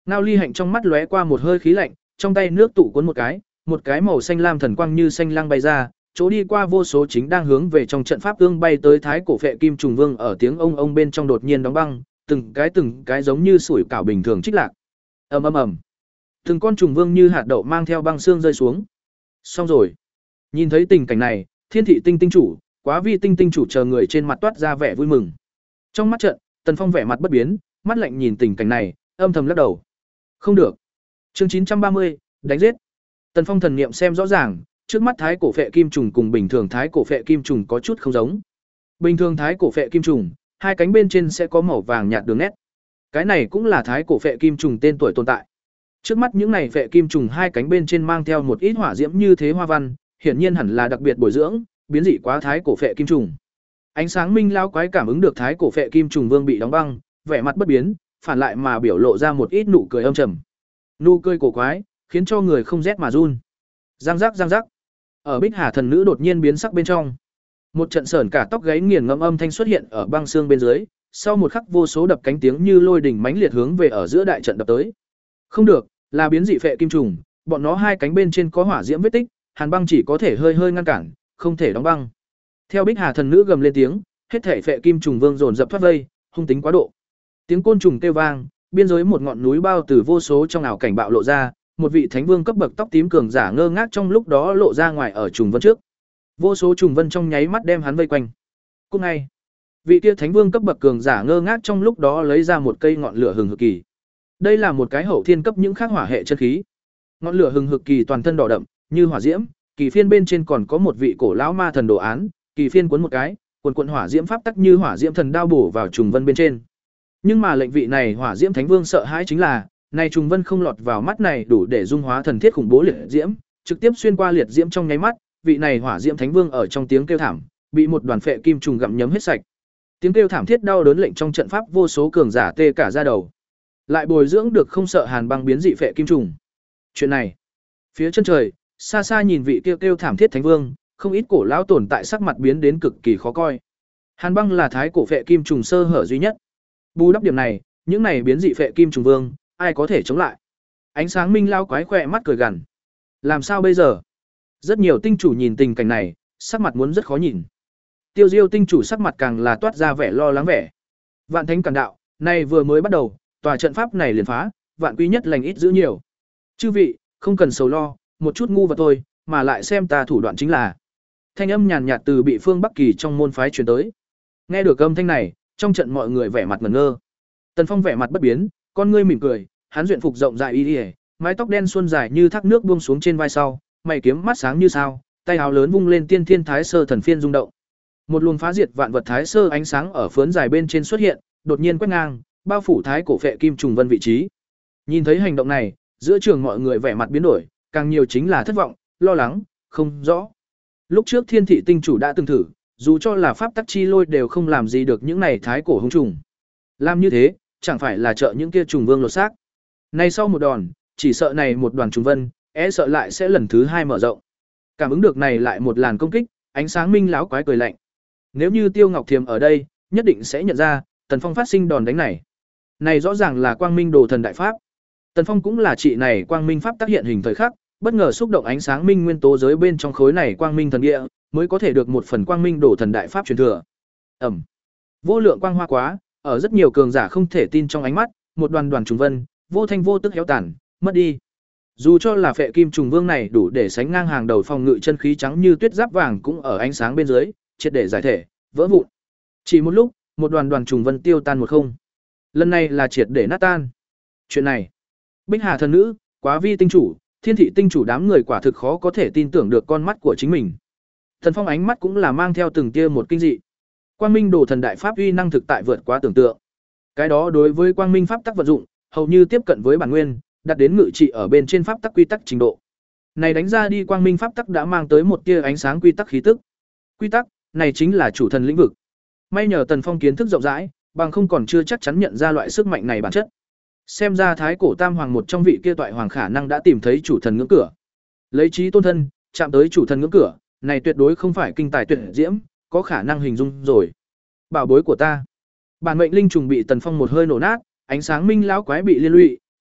Ngao Ly Hạnh trong mắt lóe qua một hơi khí lạnh, trong tay nước tụ cuốn một cái, một cái màu xanh lam thần quang như xanh lang bay ra, chỗ đi qua vô số chính đang hướng về trong trận pháp ương bay tới thái cổ phệ kim trùng vương ở tiếng ông ông bên trong đột nhiên đóng băng, từng cái từng cái giống như sủi cảo bình thường trích lạc. Ầm ầm ầm. Từng con trùng vương như hạt đậu mang theo băng xương rơi xuống. Xong rồi. Nhìn thấy tình cảnh này, Thiên Thị Tinh Tinh chủ, Quá Vi Tinh Tinh chủ chờ người trên mặt toát ra vẻ vui mừng. Trong mắt trận, Tần Phong vẻ mặt bất biến, mắt lạnh nhìn tình cảnh này, âm thầm lắc đầu. Không được. Chương chín trăm ba mươi, đánh giết. Tần Phong thần niệm xem rõ ràng, trước mắt thái cổ phệ kim trùng cùng bình thường thái cổ phệ kim trùng có chút không giống. Bình thường thái cổ phệ kim trùng, hai cánh bên trên sẽ có màu vàng nhạt đường nét. Cái này cũng là thái cổ phệ kim trùng tên tuổi tồn tại. Trước mắt những này phệ kim trùng hai cánh bên trên mang theo một ít hỏa diễm như thế hoa văn, hiển nhiên hẳn là đặc biệt bồi dưỡng, biến dị quá thái cổ phệ kim trùng. Ánh sáng minh lao quái cảm ứng được thái cổ phệ kim trùng vương bị đóng băng, vẻ mặt bất biến, phản lại mà biểu lộ ra một ít nụ cười âm trầm. Nụ cười cổ quái, khiến cho người không rét mà run. Giang giác giang giác. Ở Bích Hà thần nữ đột nhiên biến sắc bên trong, một trận sởn cả tóc gáy nghiền ngẫm âm thanh xuất hiện ở băng xương bên dưới, sau một khắc vô số đập cánh tiếng như lôi đình mãnh liệt hướng về ở giữa đại trận đập tới. Không được, là biến dị phệ kim trùng, bọn nó hai cánh bên trên có hỏa diễm vết tích, Hàn Băng chỉ có thể hơi hơi ngăn cản, không thể đóng băng. Theo Bích Hà thần nữ gầm lên tiếng, hết thể phệ kim trùng vương dồn dập thoát vây, hung tính quá độ. Tiếng côn trùng kêu vang, biên giới một ngọn núi bao từ vô số trong ảo cảnh bạo lộ ra, một vị thánh vương cấp bậc tóc tím cường giả ngơ ngác trong lúc đó lộ ra ngoài ở trùng vân trước. Vô số trùng vân trong nháy mắt đem hắn vây quanh. Cùng ngay, vị kia thánh vương cấp bậc cường giả ngơ ngác trong lúc đó lấy ra một cây ngọn lửa hừng hực kỳ. Đây là một cái hậu thiên cấp những khác hỏa hệ chân khí. Ngọn lửa hừng hực kỳ toàn thân đỏ đậm, như hỏa diễm, kỳ phiên bên trên còn có một vị cổ lão ma thần đồ án, kỳ phiên cuốn một cái, cuồn cuộn hỏa diễm pháp tắc như hỏa diễm thần đao bổ vào trùng vân bên trên. Nhưng mà lệnh vị này hỏa diễm thánh vương sợ hãi chính là, này trùng vân không lọt vào mắt này đủ để dung hóa thần thiết khủng bố liệt diễm, trực tiếp xuyên qua liệt diễm trong nháy mắt, vị này hỏa diễm thánh vương ở trong tiếng kêu thảm, bị một đoàn phệ kim trùng gặm nhấm hết sạch. Tiếng kêu thảm thiết đau đớn lệnh trong trận pháp vô số cường giả tê cả da đầu. Lại bồi dưỡng được không sợ Hàn Băng biến dị phệ kim trùng. Chuyện này, phía chân trời, xa xa nhìn vị kêu kêu thảm thiết thánh vương, không ít cổ lão tồn tại sắc mặt biến đến cực kỳ khó coi. Hàn Băng là thái cổ phệ kim trùng sơ hở duy nhất. Bù đắp điểm này, những này biến dị phệ kim trùng vương, ai có thể chống lại? Ánh sáng minh lao quái khỏe mắt cười gằn. Làm sao bây giờ? Rất nhiều tinh chủ nhìn tình cảnh này, sắc mặt muốn rất khó nhìn. Tiêu Diêu tinh chủ sắc mặt càng là toát ra vẻ lo lắng vẻ. Vạn Thánh Cản Đạo, này vừa mới bắt đầu, tòa trận pháp này liền phá, vạn quy nhất lành ít giữ nhiều. Chư vị, không cần sầu lo, một chút ngu vật thôi, mà lại xem ta thủ đoạn chính là. Thanh âm nhàn nhạt từ bị phương Bắc Kỳ trong môn phái truyền tới. Nghe được âm thanh này, trong trận mọi người vẻ mặt ngẩn ngơ. Tần Phong vẻ mặt bất biến, con ngươi mỉm cười, hắn duyện phục rộng dài y y, mái tóc đen suôn dài như thác nước buông xuống trên vai sau, mày kiếm mắt sáng như sao, tay áo lớn vung lên tiên thiên thái sơ thần phiên rung động. Một luồng phá diệt vạn vật thái sơ ánh sáng ở phướn dài bên trên xuất hiện, đột nhiên quét ngang, bao phủ thái cổ phệ kim trùng vân vị trí. Nhìn thấy hành động này, giữa trường mọi người vẻ mặt biến đổi, càng nhiều chính là thất vọng, lo lắng, không rõ. Lúc trước Thiên Thị tinh chủ đã từng thử, dù cho là pháp tắc chi lôi đều không làm gì được những này thái cổ hung trùng. Làm như thế, chẳng phải là trợ những kia trùng vương lột xác. Nay sau một đòn, chỉ sợ này một đoàn trùng vân, e sợ lại sẽ lần thứ hai mở rộng. Cảm ứng được này lại một làn công kích, ánh sáng minh lão quái cười lạnh. Nếu như Tiêu Ngọc Thiềm ở đây, nhất định sẽ nhận ra, Tần Phong phát sinh đòn đánh này. Này rõ ràng là Quang Minh Đồ Thần Đại Pháp. Tần Phong cũng là trị này Quang Minh Pháp tác hiện hình thời khắc, bất ngờ xúc động ánh sáng minh nguyên tố giới bên trong khối này Quang Minh thần địa, mới có thể được một phần Quang Minh Đồ Thần Đại Pháp truyền thừa. Ẩm. Vô lượng quang hoa quá, ở rất nhiều cường giả không thể tin trong ánh mắt, một đoàn đoàn trùng vân, vô thanh vô tức héo tàn, mất đi. Dù cho là phệ kim trùng vương này đủ để sánh ngang hàng đầu phòng ngự chân khí trắng như tuyết giáp vàng cũng ở ánh sáng bên dưới, triệt để giải thể, vỡ vụn. Chỉ một lúc, một đoàn đoàn trùng vân tiêu tan một không. Lần này là triệt để nát tan. Chuyện này, Bích Hà thần nữ, Quá Vi tinh chủ, Thiên Thị tinh chủ đám người quả thực khó có thể tin tưởng được con mắt của chính mình. Thần Phong ánh mắt cũng là mang theo từng tia một kinh dị. Quang Minh Đồ Thần Đại Pháp uy năng thực tại vượt quá tưởng tượng. Cái đó đối với Quang Minh pháp tắc vận dụng, hầu như tiếp cận với bản nguyên, đạt đến ngự trị ở bên trên pháp tắc quy tắc trình độ. Này đánh ra đi Quang Minh pháp tắc đã mang tới một tia ánh sáng quy tắc khí tức. Quy tắc, này chính là chủ thần lĩnh vực. May nhờ Tần Phong kiến thức rộng rãi, bằng không còn chưa chắc chắn nhận ra loại sức mạnh này bản chất. Xem ra thái cổ tam hoàng một trong vị kia toại hoàng khả năng đã tìm thấy chủ thần ngưỡng cửa. Lấy trí tôn thân, chạm tới chủ thần ngưỡng cửa, này tuyệt đối không phải kinh tài tuyệt diễm, có khả năng hình dung rồi. Bảo bối của ta. Bản mệnh linh trùng bị Tần Phong một hơi nổ nát, ánh sáng minh lão quái bị liên lụy,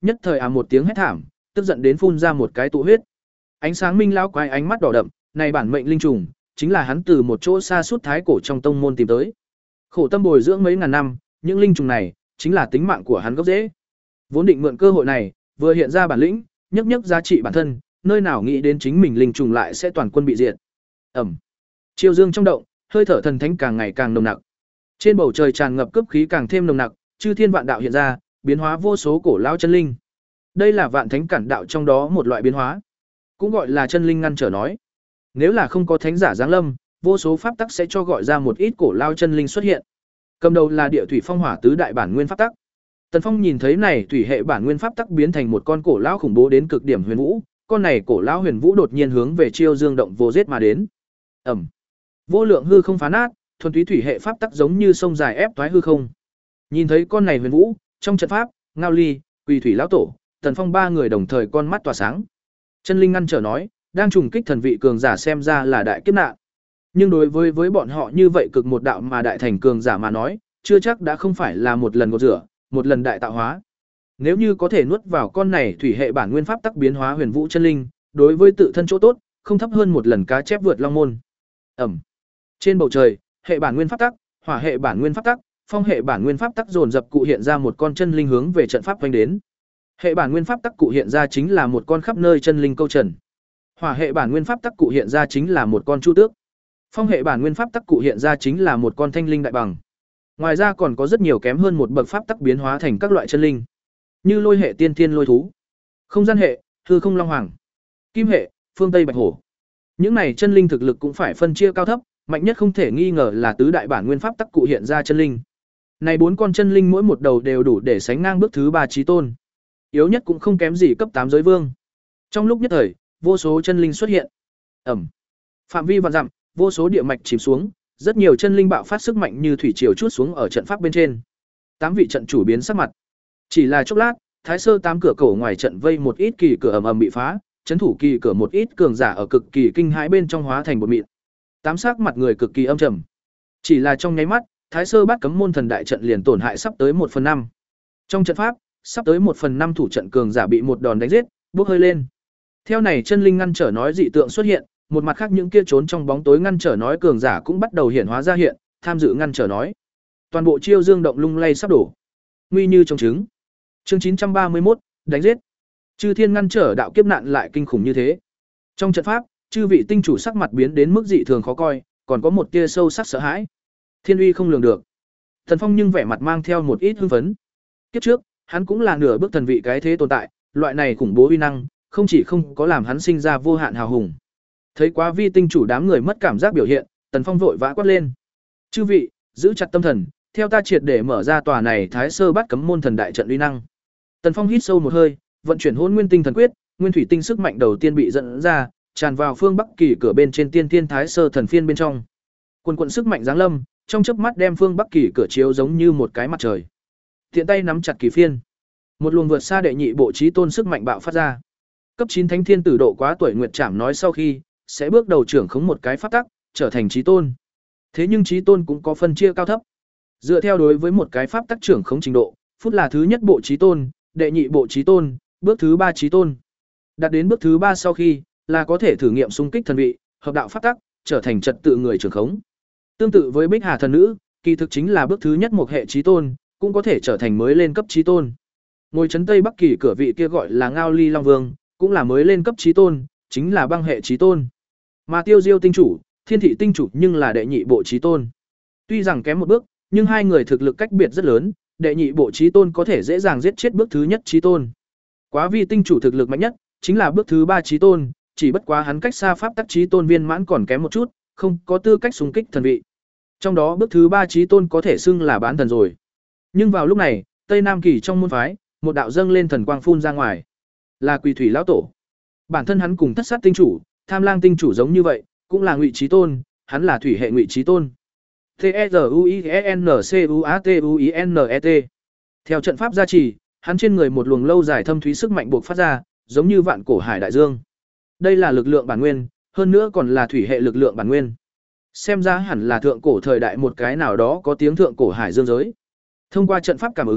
nhất thời à một tiếng hét thảm, tức giận đến phun ra một cái tụ huyết. Ánh sáng minh lão quái ánh mắt đỏ đậm, này bản mệnh linh trùng, chính là hắn từ một chỗ xa suốt thái cổ trong tông môn tìm tới. Khổ tâm bồi dưỡng mấy ngàn năm, những linh trùng này chính là tính mạng của hắn gốc rễ. Vốn định mượn cơ hội này, vừa hiện ra bản lĩnh, nhấc nhấc giá trị bản thân, nơi nào nghĩ đến chính mình linh trùng lại sẽ toàn quân bị diệt. Ầm. Chiêu dương trong động, hơi thở thần thánh càng ngày càng nồng nặc. Trên bầu trời tràn ngập cướp khí càng thêm nồng nặc, chư thiên vạn đạo hiện ra, biến hóa vô số cổ lão chân linh. Đây là vạn thánh cản đạo trong đó một loại biến hóa, cũng gọi là chân linh ngăn trở nói. Nếu là không có thánh giả giáng lâm, vô số pháp tắc sẽ cho gọi ra một ít cổ lao chân linh xuất hiện. Cầm đầu là địa thủy phong hỏa tứ đại bản nguyên pháp tắc. Tần Phong nhìn thấy này thủy hệ bản nguyên pháp tắc biến thành một con cổ lão khủng bố đến cực điểm huyền vũ, con này cổ lão huyền vũ đột nhiên hướng về Chiêu Dương động vô giết mà đến. Ầm. Vô lượng hư không phá nát, thuần túy thủy hệ pháp tắc giống như sông dài ép toái hư không. Nhìn thấy con này huyền vũ, trong trận pháp, Ngao Ly, Quỳ Thủy lão tổ, Tần Phong ba người đồng thời con mắt tỏa sáng. Chân linh ngăn trở nói, đang trùng kích thần vị cường giả xem ra là đại kiếp nạn. Nhưng đối với với bọn họ như vậy cực một đạo mà đại thành cường giả mà nói, chưa chắc đã không phải là một lần gột rửa, một lần đại tạo hóa. Nếu như có thể nuốt vào con này thủy hệ bản nguyên pháp tắc biến hóa huyền vũ chân linh, đối với tự thân chỗ tốt, không thấp hơn một lần cá chép vượt long môn. Ẩm. Trên bầu trời, hệ bản nguyên pháp tắc, hỏa hệ bản nguyên pháp tắc, phong hệ bản nguyên pháp tắc dồn dập cụ hiện ra một con chân linh hướng về trận pháp vành đến. Hệ bản nguyên pháp tắc cụ hiện ra chính là một con khắp nơi chân linh câu trần. Hỏa hệ bản nguyên pháp tắc cụ hiện ra chính là một con chu tước. Phong hệ bản nguyên pháp tắc cụ hiện ra chính là một con thanh linh đại bằng. Ngoài ra còn có rất nhiều kém hơn một bậc pháp tắc biến hóa thành các loại chân linh, như lôi hệ tiên thiên lôi thú, không gian hệ, hư không long hoàng, kim hệ, phương tây bạch hổ. Những này chân linh thực lực cũng phải phân chia cao thấp, mạnh nhất không thể nghi ngờ là tứ đại bản nguyên pháp tắc cụ hiện ra chân linh. Này bốn con chân linh mỗi một đầu đều đủ để sánh ngang bước thứ ba chí tôn. Yếu nhất cũng không kém gì cấp tám giới vương. Trong lúc nhất thời, vô số chân linh xuất hiện. Ẩm. Phạm vi vạn dặm, vô số địa mạch chìm xuống, rất nhiều chân linh bạo phát sức mạnh như thủy triều chuốt xuống ở trận pháp bên trên. Tám vị trận chủ biến sắc mặt. Chỉ là chốc lát, Thái Sơ tám cửa cổ ngoài trận vây một ít kỳ cửa ầm ầm bị phá, trấn thủ kỳ cửa một ít cường giả ở cực kỳ kinh hãi bên trong hóa thành bột mịn. Tám sắc mặt người cực kỳ âm trầm. Chỉ là trong nháy mắt, Thái Sơ Bát Cấm môn thần đại trận liền tổn hại sắp tới một phần năm. Trong trận pháp, sắp tới một phần năm thủ trận cường giả bị một đòn đánh giết, bốc hơi lên. Theo này chân linh ngăn trở nói dị tượng xuất hiện, một mặt khác những kia trốn trong bóng tối ngăn trở nói cường giả cũng bắt đầu hiện hóa ra hiện, tham dự ngăn trở nói. Toàn bộ Chiêu Dương động lung lay sắp đổ. Nguy như trong trứng. Chương chín trăm ba mươi mốt, đánh giết. Chư thiên ngăn trở đạo kiếp nạn lại kinh khủng như thế. Trong trận pháp, chư vị tinh chủ sắc mặt biến đến mức dị thường khó coi, còn có một tia sâu sắc sợ hãi. Thiên uy không lường được. Thần Phong nhưng vẻ mặt mang theo một ít hưng phấn. Kiếp trước, hắn cũng là nửa bước thần vị cái thế tồn tại, loại này khủng bố uy năng, không chỉ không có làm hắn sinh ra vô hạn hào hùng. Thấy quá vi tinh chủ đám người mất cảm giác biểu hiện, Tần Phong vội vã quát lên: "Chư vị, giữ chặt tâm thần, theo ta triệt để mở ra tòa này Thái Sơ Bát Cấm môn thần đại trận uy năng." Tần Phong hít sâu một hơi, vận chuyển Hỗn Nguyên Tinh Thần Quyết, nguyên thủy tinh sức mạnh đầu tiên bị dẫn ra, tràn vào phương Bắc Kỳ cửa bên trên Tiên Thiên Thái Sơ thần phiên bên trong. Quần quần sức mạnh giáng lâm, trong chớp mắt đem phương Bắc Kỳ cửa chiếu giống như một cái mặt trời. Tiện tay nắm chặt kỳ phiên, một luồng vượt xa đệ nhị bộ chí tôn sức mạnh bạo phát ra. Cấp chín thánh thiên tử độ quá tuổi nguyệt trảm nói sau khi sẽ bước đầu trưởng khống một cái pháp tắc, trở thành chí tôn. Thế nhưng chí tôn cũng có phân chia cao thấp. Dựa theo đối với một cái pháp tắc trưởng khống trình độ, phút là thứ nhất bộ chí tôn, đệ nhị bộ chí tôn, bước thứ ba chí tôn. Đạt đến bước thứ ba sau khi, là có thể thử nghiệm xung kích thần vị, hợp đạo pháp tắc, trở thành trật tự người trưởng khống. Tương tự với Bích Hà thần nữ, kỳ thực chính là bước thứ nhất một hệ chí tôn, cũng có thể trở thành mới lên cấp chí tôn. Ngôi trấn Tây Bắc Kỳ cửa vị kia gọi là Ngao Ly Long Vương, cũng là mới lên cấp chí tôn, chính là băng hệ chí tôn. Mà Tiêu Diêu tinh chủ, Thiên thị tinh chủ nhưng là đệ nhị bộ chí tôn. Tuy rằng kém một bước, nhưng hai người thực lực cách biệt rất lớn, đệ nhị bộ chí tôn có thể dễ dàng giết chết bước thứ nhất chí tôn. Quá vi tinh chủ thực lực mạnh nhất, chính là bước thứ ba chí tôn, chỉ bất quá hắn cách xa pháp tắc chí tôn viên mãn còn kém một chút, không có tư cách xung kích thần vị. Trong đó bước thứ ba chí tôn có thể xưng là bán thần rồi. Nhưng vào lúc này, Tây Nam Kỳ trong môn phái, một đạo dâng lên thần quang phun ra ngoài, là Quỳ Thủy lão tổ. Bản thân hắn cùng Thất Sát tinh chủ, Tham Lang tinh chủ giống như vậy, cũng là Ngụy chí tôn, hắn là thủy hệ Ngụy chí tôn. T E R U I E N C U A T U I N E T. Theo trận pháp gia trì, hắn trên người một luồng lâu dài thâm thúy sức mạnh bộc phát ra, giống như vạn cổ hải đại dương. Đây là lực lượng bản nguyên, hơn nữa còn là thủy hệ lực lượng bản nguyên. Xem ra hẳn là thượng cổ thời đại một cái nào đó có tiếng thượng cổ hải dương giới. Thông qua trận pháp cảm ứng,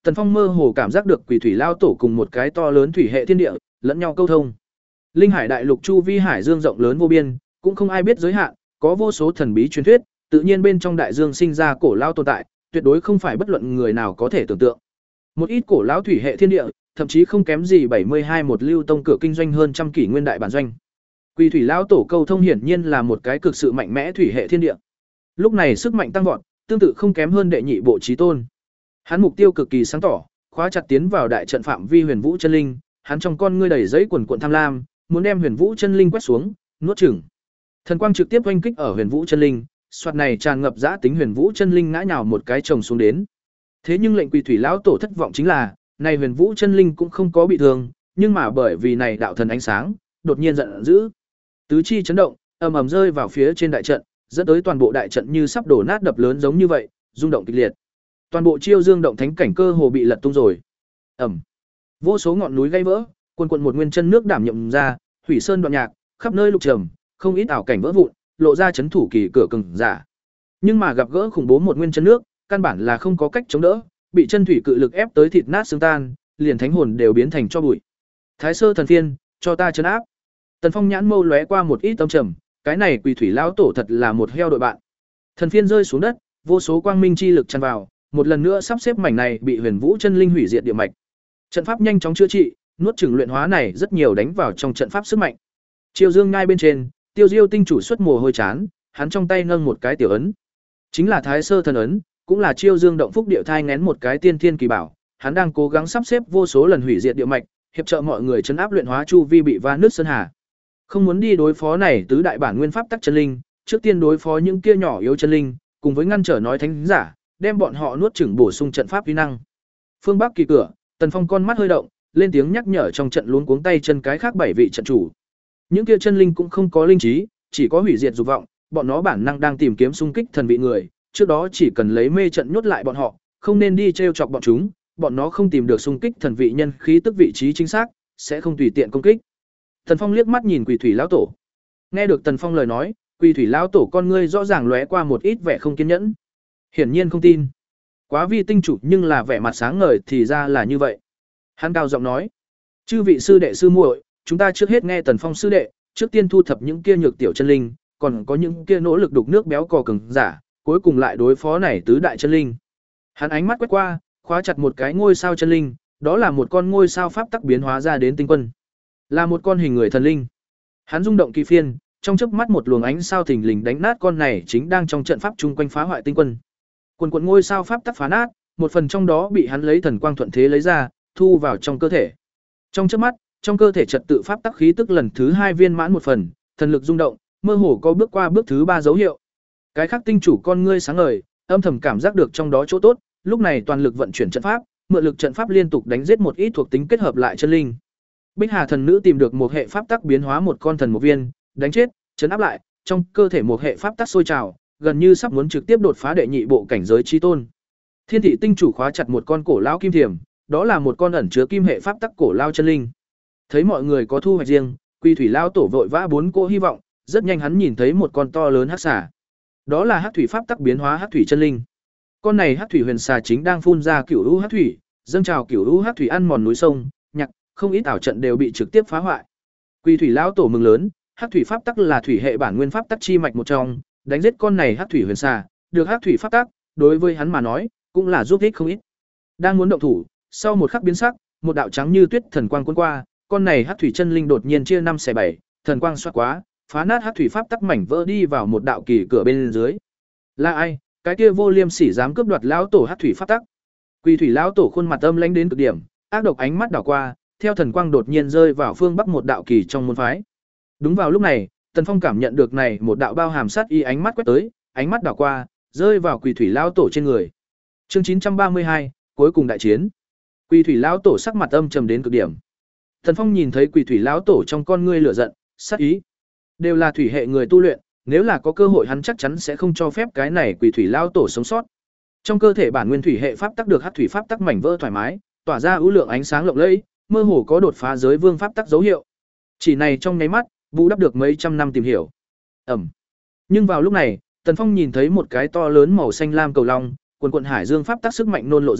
Tần Phong mơ hồ cảm giác được Quỷ Thủy Lao Tổ cùng một cái to lớn thủy hệ thiên địa lẫn nhau câu thông. Linh Hải đại lục chu vi hải dương rộng lớn vô biên, cũng không ai biết giới hạn, có vô số thần bí truyền thuyết, tự nhiên bên trong đại dương sinh ra cổ lao tồn tại, tuyệt đối không phải bất luận người nào có thể tưởng tượng. Một ít cổ lão thủy hệ thiên địa, thậm chí không kém gì bảy mươi hai một lưu tông cửa kinh doanh hơn trăm kỷ nguyên đại bản doanh. Quỷ Thủy Lao Tổ câu thông hiển nhiên là một cái cực sự mạnh mẽ thủy hệ thiên địa. Lúc này sức mạnh tăng vọt, tương tự không kém hơn đệ nhị bộ chí tôn. Hắn mục tiêu cực kỳ sáng tỏ, khóa chặt tiến vào đại trận phạm vi Huyền Vũ chân linh, hắn trong con ngươi đầy giấy quần cuộn tham lam, muốn đem Huyền Vũ chân linh quét xuống, nuốt chửng. Thần quang trực tiếp oanh kích ở Huyền Vũ chân linh, soạt này tràn ngập dã tính Huyền Vũ chân linh ngã nhào một cái chồng xuống đến. Thế nhưng lệnh Quỷ Thủy lão tổ thất vọng chính là, này Huyền Vũ chân linh cũng không có bị thương, nhưng mà bởi vì này đạo thần ánh sáng, đột nhiên giận dữ. Tứ chi chấn động, ầm ầm rơi vào phía trên đại trận, dẫn tới toàn bộ đại trận như sắp đổ nát đập lớn giống như vậy, rung động kịch liệt. Toàn bộ Chiêu Dương động thánh cảnh cơ hồ bị lật tung rồi. Ầm. Vô số ngọn núi gãy vỡ, cuồn cuộn một nguyên chân nước đảm nhậm ra, hủy sơn đoạn nhạc, khắp nơi lục trầm, không ít ảo cảnh vỡ vụn, lộ ra chấn thủ kỳ cửa cường giả. Nhưng mà gặp gỡ khủng bố một nguyên chân nước, căn bản là không có cách chống đỡ, bị chân thủy cự lực ép tới thịt nát xương tan, liền thánh hồn đều biến thành cho bụi. Thái Sơ thần phiên, cho ta trấn áp. Tần Phong nhãn mâu lóe qua một ít tâm trầm, cái này Quỷ Thủy lão tổ thật là một heo đội bạn. Thần phiên rơi xuống đất, vô số quang minh chi lực tràn vào, một lần nữa sắp xếp mảnh này bị Huyền Vũ chân linh hủy diệt địa mạch. Trận pháp nhanh chóng chữa trị, nuốt chửng luyện hóa này rất nhiều đánh vào trong trận pháp sức mạnh. Chiêu Dương ngay bên trên, Tiêu Diêu tinh chủ xuất mồ hôi chán, hắn trong tay nâng một cái tiểu ấn. Chính là Thái Sơ thần ấn, cũng là Chiêu Dương động phúc địa thai ngén một cái tiên thiên kỳ bảo, hắn đang cố gắng sắp xếp vô số lần hủy diệt địa mạch, hiệp trợ mọi người trấn áp luyện hóa chu vi bị va nứt sơn hà. Không muốn đi đối phó này tứ đại bản nguyên pháp tắc chân linh, trước tiên đối phó những kia nhỏ yếu chân linh, cùng với ngăn trở nói thánh giả, đem bọn họ nuốt chửng bổ sung trận pháp uy năng. Phương Bắc kỳ cửa, Tần Phong con mắt hơi động, lên tiếng nhắc nhở trong trận luống cuống tay chân cái khác bảy vị trận chủ. Những kia chân linh cũng không có linh trí, chỉ có hủy diệt dục vọng, bọn nó bản năng đang tìm kiếm xung kích thần vị người, trước đó chỉ cần lấy mê trận nhốt lại bọn họ, không nên đi trêu chọc bọn chúng, bọn nó không tìm được xung kích thần vị nhân khí tức vị trí chính xác, sẽ không tùy tiện công kích. Tần Phong liếc mắt nhìn Quỷ Thủy lão tổ. Nghe được Tần Phong lời nói, Quỷ Thủy lão tổ con ngươi rõ ràng lóe qua một ít vẻ không kiên nhẫn. Hiển nhiên không tin. Quá vi tinh chủ nhưng là vẻ mặt sáng ngời thì ra là như vậy. Hắn cao giọng nói: "Chư vị sư đệ sư muội, chúng ta trước hết nghe Tần Phong sư đệ, trước tiên thu thập những kia nhược tiểu chân linh, còn có những kia nỗ lực đục nước béo cò cường giả, cuối cùng lại đối phó này tứ đại chân linh." Hắn ánh mắt quét qua, khóa chặt một cái ngôi sao chân linh, đó là một con ngôi sao pháp tắc biến hóa ra đến tinh quân, là một con hình người thần linh. Hắn rung động kỳ phiên, trong chớp mắt một luồng ánh sao thình lình đánh nát con này chính đang trong trận pháp chung quanh phá hoại tinh quân. Quần quần ngôi sao pháp tắc phá nát, một phần trong đó bị hắn lấy thần quang thuận thế lấy ra, thu vào trong cơ thể. Trong chớp mắt, trong cơ thể trật tự pháp tắc khí tức lần thứ hai viên mãn một phần, thần lực rung động, mơ hồ có bước qua bước thứ ba dấu hiệu. Cái khác tinh chủ con ngươi sáng ngời, âm thầm cảm giác được trong đó chỗ tốt, lúc này toàn lực vận chuyển trận pháp, mượn lực trận pháp liên tục đánh giết một ít thuộc tính kết hợp lại chân linh. Bích Hà thần nữ tìm được một hệ pháp tắc biến hóa một con thần một viên, đánh chết, trấn áp lại, trong cơ thể một hệ pháp tắc sôi trào, gần như sắp muốn trực tiếp đột phá đệ nhị bộ cảnh giới chí tôn. Thiên thị tinh chủ khóa chặt một con cổ lão kim thiềm, đó là một con ẩn chứa kim hệ pháp tắc cổ lao chân linh. Thấy mọi người có thu hoạch riêng, Quỷ Thủy lao tổ vội vã bốn cô hy vọng, rất nhanh hắn nhìn thấy một con to lớn hắc xà. Đó là hắc thủy pháp tắc biến hóa hắc thủy chân linh. Con này hắc thủy huyền xà chính đang phun ra cửu u hắc thủy, dâng trào cửu u hắc thủy ăn mòn núi sông, nhạc, không ít ảo trận đều bị trực tiếp phá hoại. Quỷ Thủy lão tổ mừng lớn, hắc thủy pháp tắc là thủy hệ bản nguyên pháp tắc chi mạch một trong, đánh giết con này hắc thủy huyền xà, được hắc thủy pháp tắc, đối với hắn mà nói, cũng là giúp ích không ít. Đang muốn động thủ, sau một khắc biến sắc, một đạo trắng như tuyết thần quang cuốn qua, con này hắc thủy chân linh đột nhiên chia năm xẻ bảy, thần quang xoát quá, phá nát hắc thủy pháp tắc mảnh vỡ đi vào một đạo kỳ cửa bên dưới. Là ai? Cái kia vô liêm sỉ dám cướp đoạt lão tổ hắc thủy pháp tắc. Quỷ Thủy lão tổ khuôn mặt âm lãnh đến cực điểm, ác độc ánh mắt đảo qua, theo thần quang đột nhiên rơi vào phương bắc một đạo kỳ trong môn phái. Đúng vào lúc này, Tần Phong cảm nhận được này một đạo bao hàm sát y ánh mắt quét tới, ánh mắt đảo qua, rơi vào Quỷ Thủy lão tổ trên người. Chương chín trăm ba mươi hai, cuối cùng đại chiến. Quỷ Thủy lão tổ sắc mặt âm trầm đến cực điểm. Tần Phong nhìn thấy Quỷ Thủy lão tổ trong con ngươi lửa giận, sát ý, đều là thủy hệ người tu luyện, nếu là có cơ hội hắn chắc chắn sẽ không cho phép cái này Quỷ Thủy lão tổ sống sót. Trong cơ thể bản nguyên thủy hệ pháp tắc được hắc thủy pháp tắc mảnh vỡ thoải mái, tỏa ra ưu lượng ánh sáng lộng lẫy, mơ hồ có đột phá giới vương pháp tắc dấu hiệu. Chỉ này trong nháy mắt, bù đắp được mấy trăm năm tìm hiểu. Ẩm. Nhưng vào lúc này, Tần Phong nhìn thấy một cái to lớn màu xanh lam cầu long, quần quần hải dương pháp tắc sức mạnh nôn lộ ra,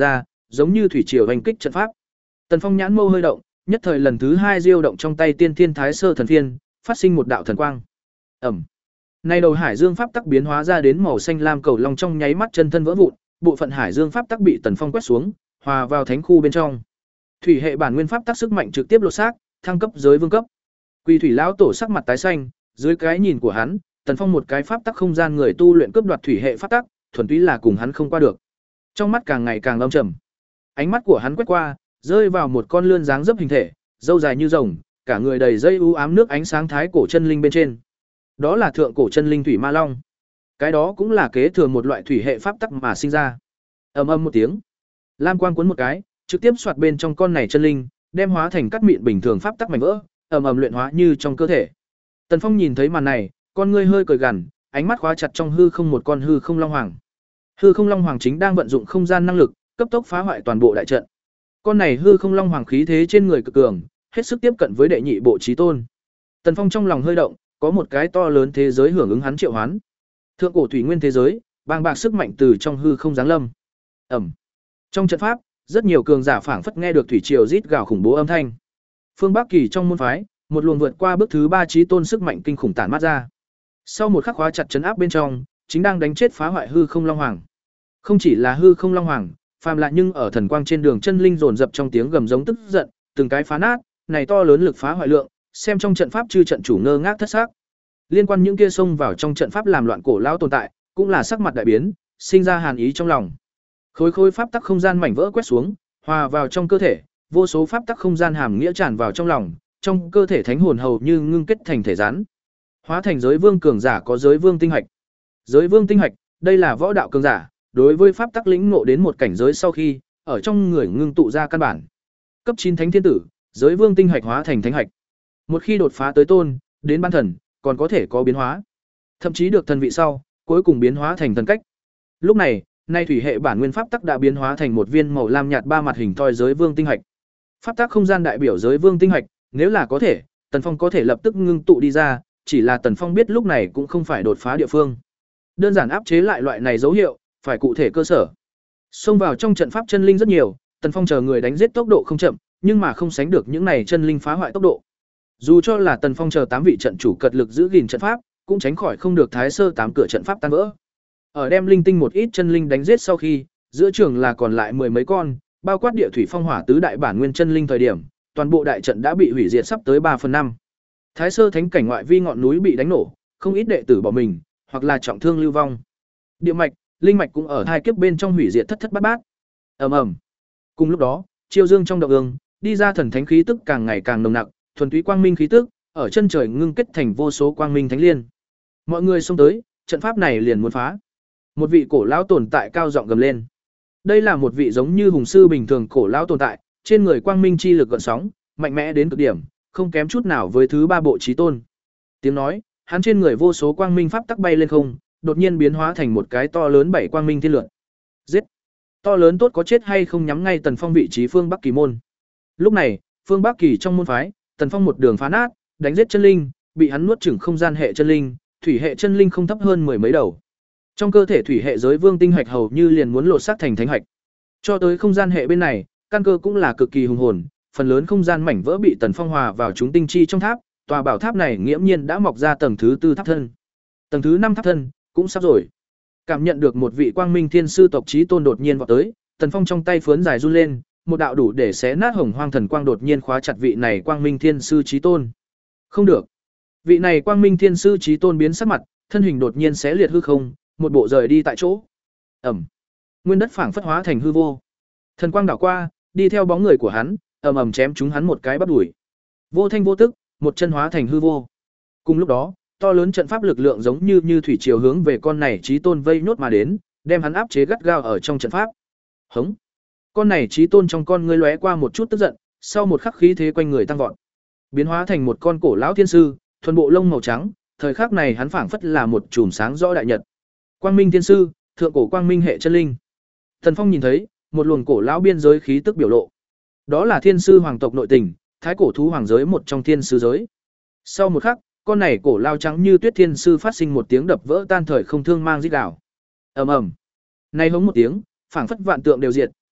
giống như thủy triều hành kích trận pháp. Tần Phong nhãn mâu hơi động, nhất thời lần thứ hai diêu động trong tay Tiên Thiên Thái Sơ Thần Phiên, phát sinh một đạo thần quang. Ầm. Nay đầu Hải Dương pháp tắc biến hóa ra đến màu xanh lam cầu long trong nháy mắt chân thân vỡ vụn, bộ phận Hải Dương pháp tắc bị Tần Phong quét xuống, hòa vào thánh khu bên trong. Thủy hệ bản nguyên pháp tắc sức mạnh trực tiếp lột xác, thăng cấp giới vương cấp. Quỷ thủy lão tổ sắc mặt tái xanh, dưới cái nhìn của hắn, Tần Phong một cái pháp tắc không gian người tu luyện cướp đoạt thủy hệ pháp tắc, thuần túy là cùng hắn không qua được. Trong mắt càng ngày càng âm trầm. Ánh mắt của hắn quét qua, rơi vào một con lươn dáng dấp hình thể, râu dài như rồng, cả người đầy dây u ám nước ánh sáng thái cổ chân linh bên trên. Đó là thượng cổ chân linh thủy ma long. Cái đó cũng là kế thừa một loại thủy hệ pháp tắc mà sinh ra. Ầm ầm một tiếng, lam quang cuốn một cái, trực tiếp xoạt bên trong con này chân linh, đem hóa thành cắt mịn bình thường pháp tắc mảnh vỡ, ầm ầm luyện hóa như trong cơ thể. Tần Phong nhìn thấy màn này, con ngươi hơi cười gằn, ánh mắt khóa chặt trong hư không một con hư không long hoàng. Hư không long hoàng chính đang vận dụng không gian năng lực, cấp tốc phá hoại toàn bộ đại trận. Con này hư không long hoàng khí thế trên người cực cường, hết sức tiếp cận với đệ nhị bộ chí tôn. Tần Phong trong lòng hơi động, có một cái to lớn thế giới hưởng ứng hắn triệu hoán. Thượng cổ thủy nguyên thế giới, bàng bạc sức mạnh từ trong hư không giáng lâm. Ầm. Trong trận pháp, rất nhiều cường giả phảng phất nghe được thủy triều rít gào khủng bố âm thanh. Phương Bắc Kỳ trong môn phái, một luồng vượt qua bước thứ ba chí tôn sức mạnh kinh khủng tản mát ra. Sau một khắc khóa chặt trấn áp bên trong, chính đang đánh chết phá hoại hư không long hoàng. Không chỉ là hư không long hoàng, phàm lại nhưng ở thần quang trên đường chân linh dồn dập trong tiếng gầm giống tức giận, từng cái phá nát, này to lớn lực phá hoại lượng, xem trong trận pháp chư trận chủ ngơ ngác thất xác. Liên quan những kia xông vào trong trận pháp làm loạn cổ lão tồn tại, cũng là sắc mặt đại biến, sinh ra hàn ý trong lòng. Khối khối pháp tắc không gian mảnh vỡ quét xuống, hòa vào trong cơ thể, vô số pháp tắc không gian hàm nghĩa tràn vào trong lòng, trong cơ thể thánh hồn hầu như ngưng kết thành thể rắn. Hóa thành giới vương cường giả có giới vương tinh hạch. Giới vương tinh hạch, đây là võ đạo cường giả, đối với pháp tắc lĩnh ngộ đến một cảnh giới sau khi, ở trong người ngưng tụ ra căn bản. Cấp chín thánh thiên tử, giới vương tinh hạch hóa thành thánh hạch. Một khi đột phá tới tôn, đến ban thần, còn có thể có biến hóa. Thậm chí được thần vị sau, cuối cùng biến hóa thành thần cách. Lúc này, nay thủy hệ bản nguyên pháp tắc đã biến hóa thành một viên màu lam nhạt ba mặt hình thoi giới vương tinh hạch. Pháp tắc không gian đại biểu giới vương tinh hạch, nếu là có thể, Tần Phong có thể lập tức ngưng tụ đi ra, chỉ là Tần Phong biết lúc này cũng không phải đột phá địa phương. Đơn giản áp chế lại loại này dấu hiệu, phải cụ thể cơ sở. Xông vào trong trận pháp chân linh rất nhiều, Tần Phong chờ người đánh giết tốc độ không chậm, nhưng mà không sánh được những này chân linh phá hoại tốc độ. Dù cho là Tần Phong chờ tám vị trận chủ cật lực giữ gìn trận pháp, cũng tránh khỏi không được Thái Sơ tám cửa trận pháp tan vỡ. Ở đem linh tinh một ít chân linh đánh giết sau khi, giữa trường là còn lại mười mấy con, bao quát địa thủy phong hỏa tứ đại bản nguyên chân linh thời điểm, toàn bộ đại trận đã bị hủy diệt sắp tới ba phần năm. Thái Sơ thánh cảnh ngoại vi ngọn núi bị đánh nổ, không ít đệ tử bỏ mình, hoặc là trọng thương lưu vong. Địa mạch, linh mạch cũng ở hai kiếp bên trong hủy diệt thất thất bát bát. Ầm ầm. Cùng lúc đó, chiêu dương trong động ương, đi ra thần thánh khí tức càng ngày càng nồng nặc, thuần túy quang minh khí tức, ở chân trời ngưng kết thành vô số quang minh thánh liên. Mọi người xông tới, trận pháp này liền muốn phá. Một vị cổ lão tồn tại cao giọng gầm lên. Đây là một vị giống như hùng sư bình thường cổ lão tồn tại, trên người quang minh chi lực gợn sóng, mạnh mẽ đến cực điểm, không kém chút nào với thứ ba bộ chí tôn. Tiếng nói, hắn trên người vô số quang minh pháp tắc bay lên không, đột nhiên biến hóa thành một cái to lớn bảy quang minh thiên lượn. Giết! To lớn tốt có chết hay không nhắm ngay Tần Phong vị trí phương Bắc Kỳ môn. Lúc này, phương Bắc Kỳ trong môn phái, Tần Phong một đường phá nát, đánh giết chân linh, bị hắn nuốt chửng không gian hệ chân linh, thủy hệ chân linh không thấp hơn mười mấy đầu. Trong cơ thể thủy hệ giới vương tinh hạch hầu như liền muốn lột xác thành thánh hạch. Cho tới không gian hệ bên này, căn cơ cũng là cực kỳ hùng hồn, phần lớn không gian mảnh vỡ bị Tần Phong hòa vào chúng tinh chi trong tháp, tòa bảo tháp này nghiễm nhiên đã mọc ra tầng thứ tư tháp thân. Tầng thứ năm tháp thân cũng sắp rồi. Cảm nhận được một vị quang minh thiên sư tộc chí tôn đột nhiên vọt tới, Tần Phong trong tay phướn dài run lên, một đạo đủ để xé nát hồng hoang thần quang đột nhiên khóa chặt vị này quang minh thiên sư chí tôn. Không được. Vị này quang minh thiên sư chí tôn biến sắc mặt, thân hình đột nhiên xé liệt hư không, một bộ rời đi tại chỗ. Ầm. Nguyên đất phảng phất hóa thành hư vô. Thần quang đảo qua, đi theo bóng người của hắn, ầm ầm chém trúng hắn một cái bắp đùi. Vô thanh vô tức, một chân hóa thành hư vô. Cùng lúc đó, to lớn trận pháp lực lượng giống như như thủy triều hướng về con này chí tôn vây nhốt mà đến, đem hắn áp chế gắt gao ở trong trận pháp. Hống. Con này chí tôn trong con ngươi lóe qua một chút tức giận, sau một khắc khí thế quanh người tăng vọt, biến hóa thành một con cổ lão thiên sư, thuần bộ lông màu trắng, thời khắc này hắn phảng phất là một chùm sáng rõ đại nhật. Quang Minh thiên sư, thượng cổ quang minh hệ chân linh. Thần Phong nhìn thấy một luồng cổ lão biên giới khí tức biểu lộ. Đó là thiên sư hoàng tộc nội tình, thái cổ thú hoàng giới một trong thiên sư giới. Sau một khắc, con này cổ lao trắng như tuyết thiên sư phát sinh một tiếng đập vỡ tan thời không thương mang rít gào. Ầm ầm. Nay hống một tiếng, phảng phất vạn tượng đều diệt,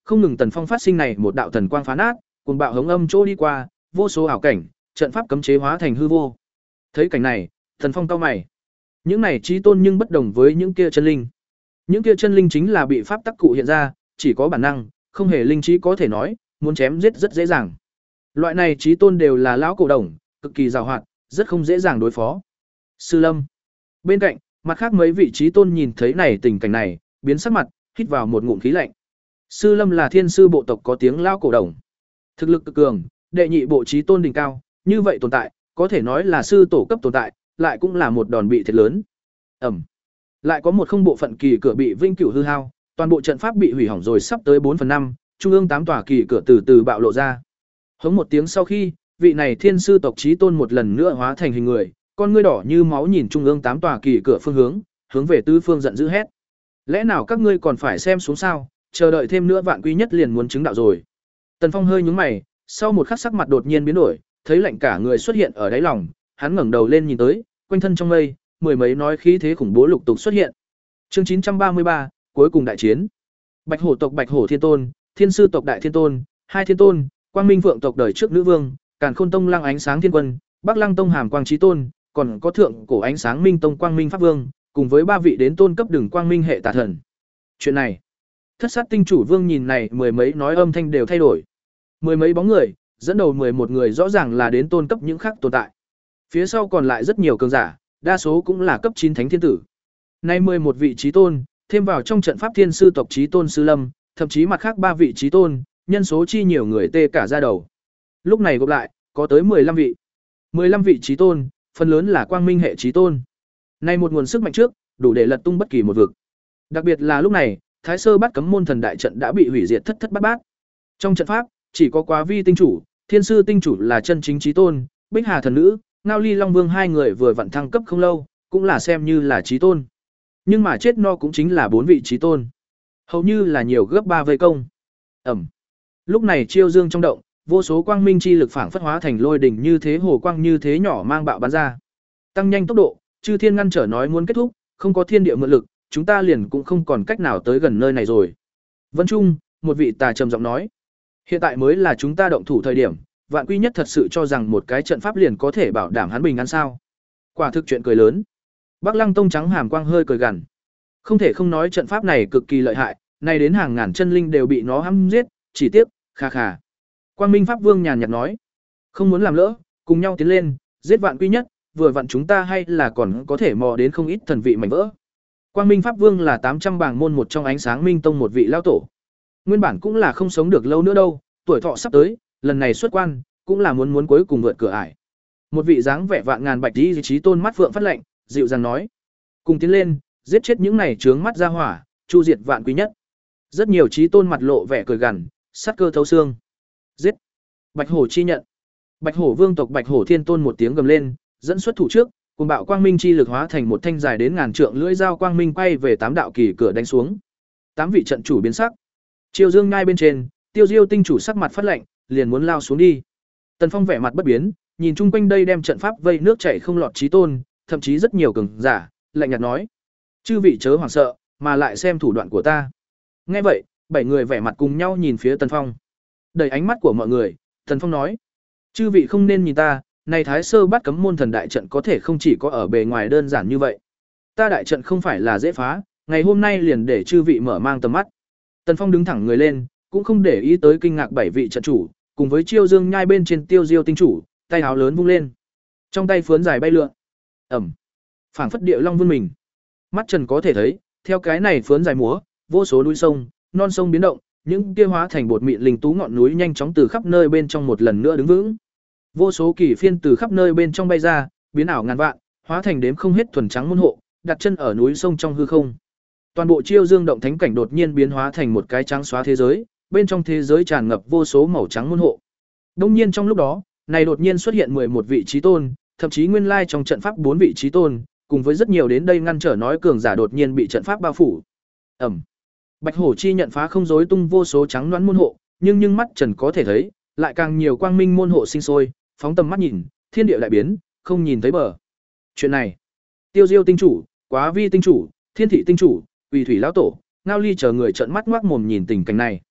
không ngừng Tần Phong phát sinh này một đạo thần quang phá nát, cuồng bạo hống âm chỗ đi qua, vô số ảo cảnh, trận pháp cấm chế hóa thành hư vô. Thấy cảnh này, Tần Phong cau mày. Những này chí tôn nhưng bất đồng với những kia chân linh. Những kia chân linh chính là bị pháp tắc cụ hiện ra, chỉ có bản năng, không hề linh trí có thể nói, muốn chém giết rất dễ dàng. Loại này chí tôn đều là lão cổ đồng, cực kỳ giàu hoạt, rất không dễ dàng đối phó. Sư Lâm. Bên cạnh, mặt khác mấy vị chí tôn nhìn thấy này tình cảnh này, biến sắc mặt, hít vào một ngụm khí lạnh. Sư Lâm là thiên sư bộ tộc có tiếng lão cổ đồng. Thực lực cực cường, đệ nhị bộ chí tôn đỉnh cao, như vậy tồn tại, có thể nói là sư tổ cấp tồn tại, lại cũng là một đòn bị thiệt lớn. Ẩm. Lại có một không bộ phận kỳ cửa bị vinh cửu hư hao, toàn bộ trận pháp bị hủy hỏng rồi sắp tới bốn phần năm, trung ương tám tòa kỳ cửa từ từ bạo lộ ra. Hống một tiếng sau khi, vị này thiên sư tộc chí tôn một lần nữa hóa thành hình người, con ngươi đỏ như máu nhìn trung ương tám tòa kỳ cửa phương hướng, hướng về tứ phương giận dữ hét. Lẽ nào các ngươi còn phải xem xuống sao, chờ đợi thêm nữa vạn quy nhất liền muốn chứng đạo rồi. Tần Phong hơi nhướng mày, sau một khắc sắc mặt đột nhiên biến đổi, thấy lạnh cả người xuất hiện ở đáy lòng, hắn ngẩng đầu lên nhìn tới, quanh thân trong mây, mười mấy nói khí thế khủng bố lục tục xuất hiện. Chương chín trăm ba mươi ba, cuối cùng đại chiến. Bạch hổ tộc Bạch hổ thiên tôn, thiên sư tộc đại thiên tôn, hai thiên tôn, quang minh phượng tộc đời trước nữ vương, càn khôn tông lăng ánh sáng thiên quân, bắc lăng tông hàm quang chí tôn, còn có thượng cổ ánh sáng minh tông quang minh pháp vương, cùng với ba vị đến tôn cấp đường quang minh hệ tà thần. Chuyện này, thất sát tinh chủ vương nhìn này mười mấy nói âm thanh đều thay đổi. Mười mấy bóng người, dẫn đầu mười một người rõ ràng là đến tôn cấp những khác tồn tại. Phía sau còn lại rất nhiều cường giả, đa số cũng là cấp chín thánh thiên tử. Nay mười một vị chí tôn, thêm vào trong trận pháp thiên sư tộc chí tôn Sư Lâm, thậm chí mặt khác ba vị chí tôn, nhân số chi nhiều người tê cả da đầu. Lúc này gộp lại, có tới mười lăm vị. mười lăm vị chí tôn, phần lớn là quang minh hệ chí tôn. Nay một nguồn sức mạnh trước, đủ để lật tung bất kỳ một vực. Đặc biệt là lúc này, Thái Sơ Bát Cấm môn thần đại trận đã bị hủy diệt thất thất bát bát. Trong trận pháp, chỉ có Quá Vi tinh chủ, Thiên sư tinh chủ là chân chính chí tôn, Bích Hà thần nữ, Ngao Ly Long Vương hai người vừa vặn thăng cấp không lâu, cũng là xem như là chí tôn. Nhưng mà chết no cũng chính là bốn vị chí tôn. Hầu như là nhiều gấp ba vây công. Ẩm. Lúc này chiêu dương trong động, vô số quang minh chi lực phảng phất hóa thành lôi đỉnh như thế hồ quang như thế nhỏ mang bạo bắn ra. Tăng nhanh tốc độ, chư thiên ngăn trở nói muốn kết thúc, không có thiên địa mượn lực, chúng ta liền cũng không còn cách nào tới gần nơi này rồi. Vân Trung, một vị tà trầm giọng nói, hiện tại mới là chúng ta động thủ thời điểm, vạn quy nhất thật sự cho rằng một cái trận pháp liền có thể bảo đảm hắn bình an sao? Quả thực chuyện cười lớn. Bắc Lăng Tông trắng hàm quang hơi cười gằn. Không thể không nói trận pháp này cực kỳ lợi hại, nay đến hàng ngàn chân linh đều bị nó hăm giết, chỉ tiếc, kha kha. Quang Minh Pháp Vương nhàn nhạt nói, không muốn làm lỡ, cùng nhau tiến lên, giết vạn quy nhất, vừa vặn chúng ta hay là còn có thể mò đến không ít thần vị mảnh vỡ. Quang Minh Pháp Vương là tám trăm bảng môn một trong ánh sáng minh tông một vị lao tổ. Nguyên bản cũng là không sống được lâu nữa đâu, tuổi thọ sắp tới, lần này xuất quan, cũng là muốn muốn cuối cùng vượt cửa ải. Một vị dáng vẻ vạn ngàn bạch y chí tôn mắt phượng phát lệnh, dịu dàng nói, cùng tiến lên, giết chết những này trướng mắt ra hỏa, chu diệt vạn quý nhất. Rất nhiều chí tôn mặt lộ vẻ cười gằn, sát cơ thấu xương. Giết! Bạch hổ chi nhận. Bạch hổ vương tộc Bạch hổ thiên tôn một tiếng gầm lên, dẫn xuất thủ trước, cùng bạo quang minh chi lực hóa thành một thanh dài đến ngàn trượng lưỡi dao quang minh quay về tám đạo kỳ cửa đánh xuống. Tám vị trận chủ biến sắc. Chiêu Dương ngay bên trên, Tiêu Diêu tinh chủ sắc mặt phát lạnh, liền muốn lao xuống đi. Tần Phong vẻ mặt bất biến, nhìn chung quanh đây đem trận pháp vây nước chảy không lọt chí tôn, thậm chí rất nhiều cường giả, lạnh nhạt nói: "Chư vị chớ hoảng sợ, mà lại xem thủ đoạn của ta." Nghe vậy, bảy người vẻ mặt cùng nhau nhìn phía Tần Phong. Đầy ánh mắt của mọi người, Tần Phong nói: "Chư vị không nên nhìn ta, này Thái Sơ Bát Cấm môn thần đại trận có thể không chỉ có ở bề ngoài đơn giản như vậy. Ta đại trận không phải là dễ phá, ngày hôm nay liền để chư vị mở mang tầm mắt." Tần Phong đứng thẳng người lên, cũng không để ý tới kinh ngạc bảy vị trận chủ, cùng với Chiêu Dương nhai bên trên Tiêu Diêu tinh chủ, tay áo lớn vung lên. Trong tay phướn dài bay lượn. Ầm. Phảng phất địa long vươn mình. Mắt Trần có thể thấy, theo cái này phướn dài múa, vô số núi sông, non sông biến động, những kia hóa thành bột mịn linh tú ngọn núi nhanh chóng từ khắp nơi bên trong một lần nữa đứng vững. Vô số kỳ phiên từ khắp nơi bên trong bay ra, biến ảo ngàn vạn, hóa thành đếm không hết thuần trắng môn hộ, đặt chân ở núi sông trong hư không. Toàn bộ Chiêu Dương động thánh cảnh đột nhiên biến hóa thành một cái trắng xóa thế giới, bên trong thế giới tràn ngập vô số màu trắng môn hộ. Đông nhiên trong lúc đó, này đột nhiên xuất hiện mười một vị chí tôn, thậm chí nguyên lai trong trận pháp bốn vị chí tôn, cùng với rất nhiều đến đây ngăn trở nói cường giả đột nhiên bị trận pháp bao phủ. Ầm. Bạch hổ chi nhận phá không rối tung vô số trắng loãng môn hộ, nhưng nhưng mắt Trần có thể thấy, lại càng nhiều quang minh môn hộ sinh sôi, phóng tầm mắt nhìn, thiên địa đại biến, không nhìn thấy bờ. Chuyện này, Tiêu Diêu tinh chủ, Quá Vi tinh chủ, Thiên thị tinh chủ, Quỷ thủy lão tổ, Ngao Ly chờ người trợn mắt ngoác mồm nhìn tình cảnh này.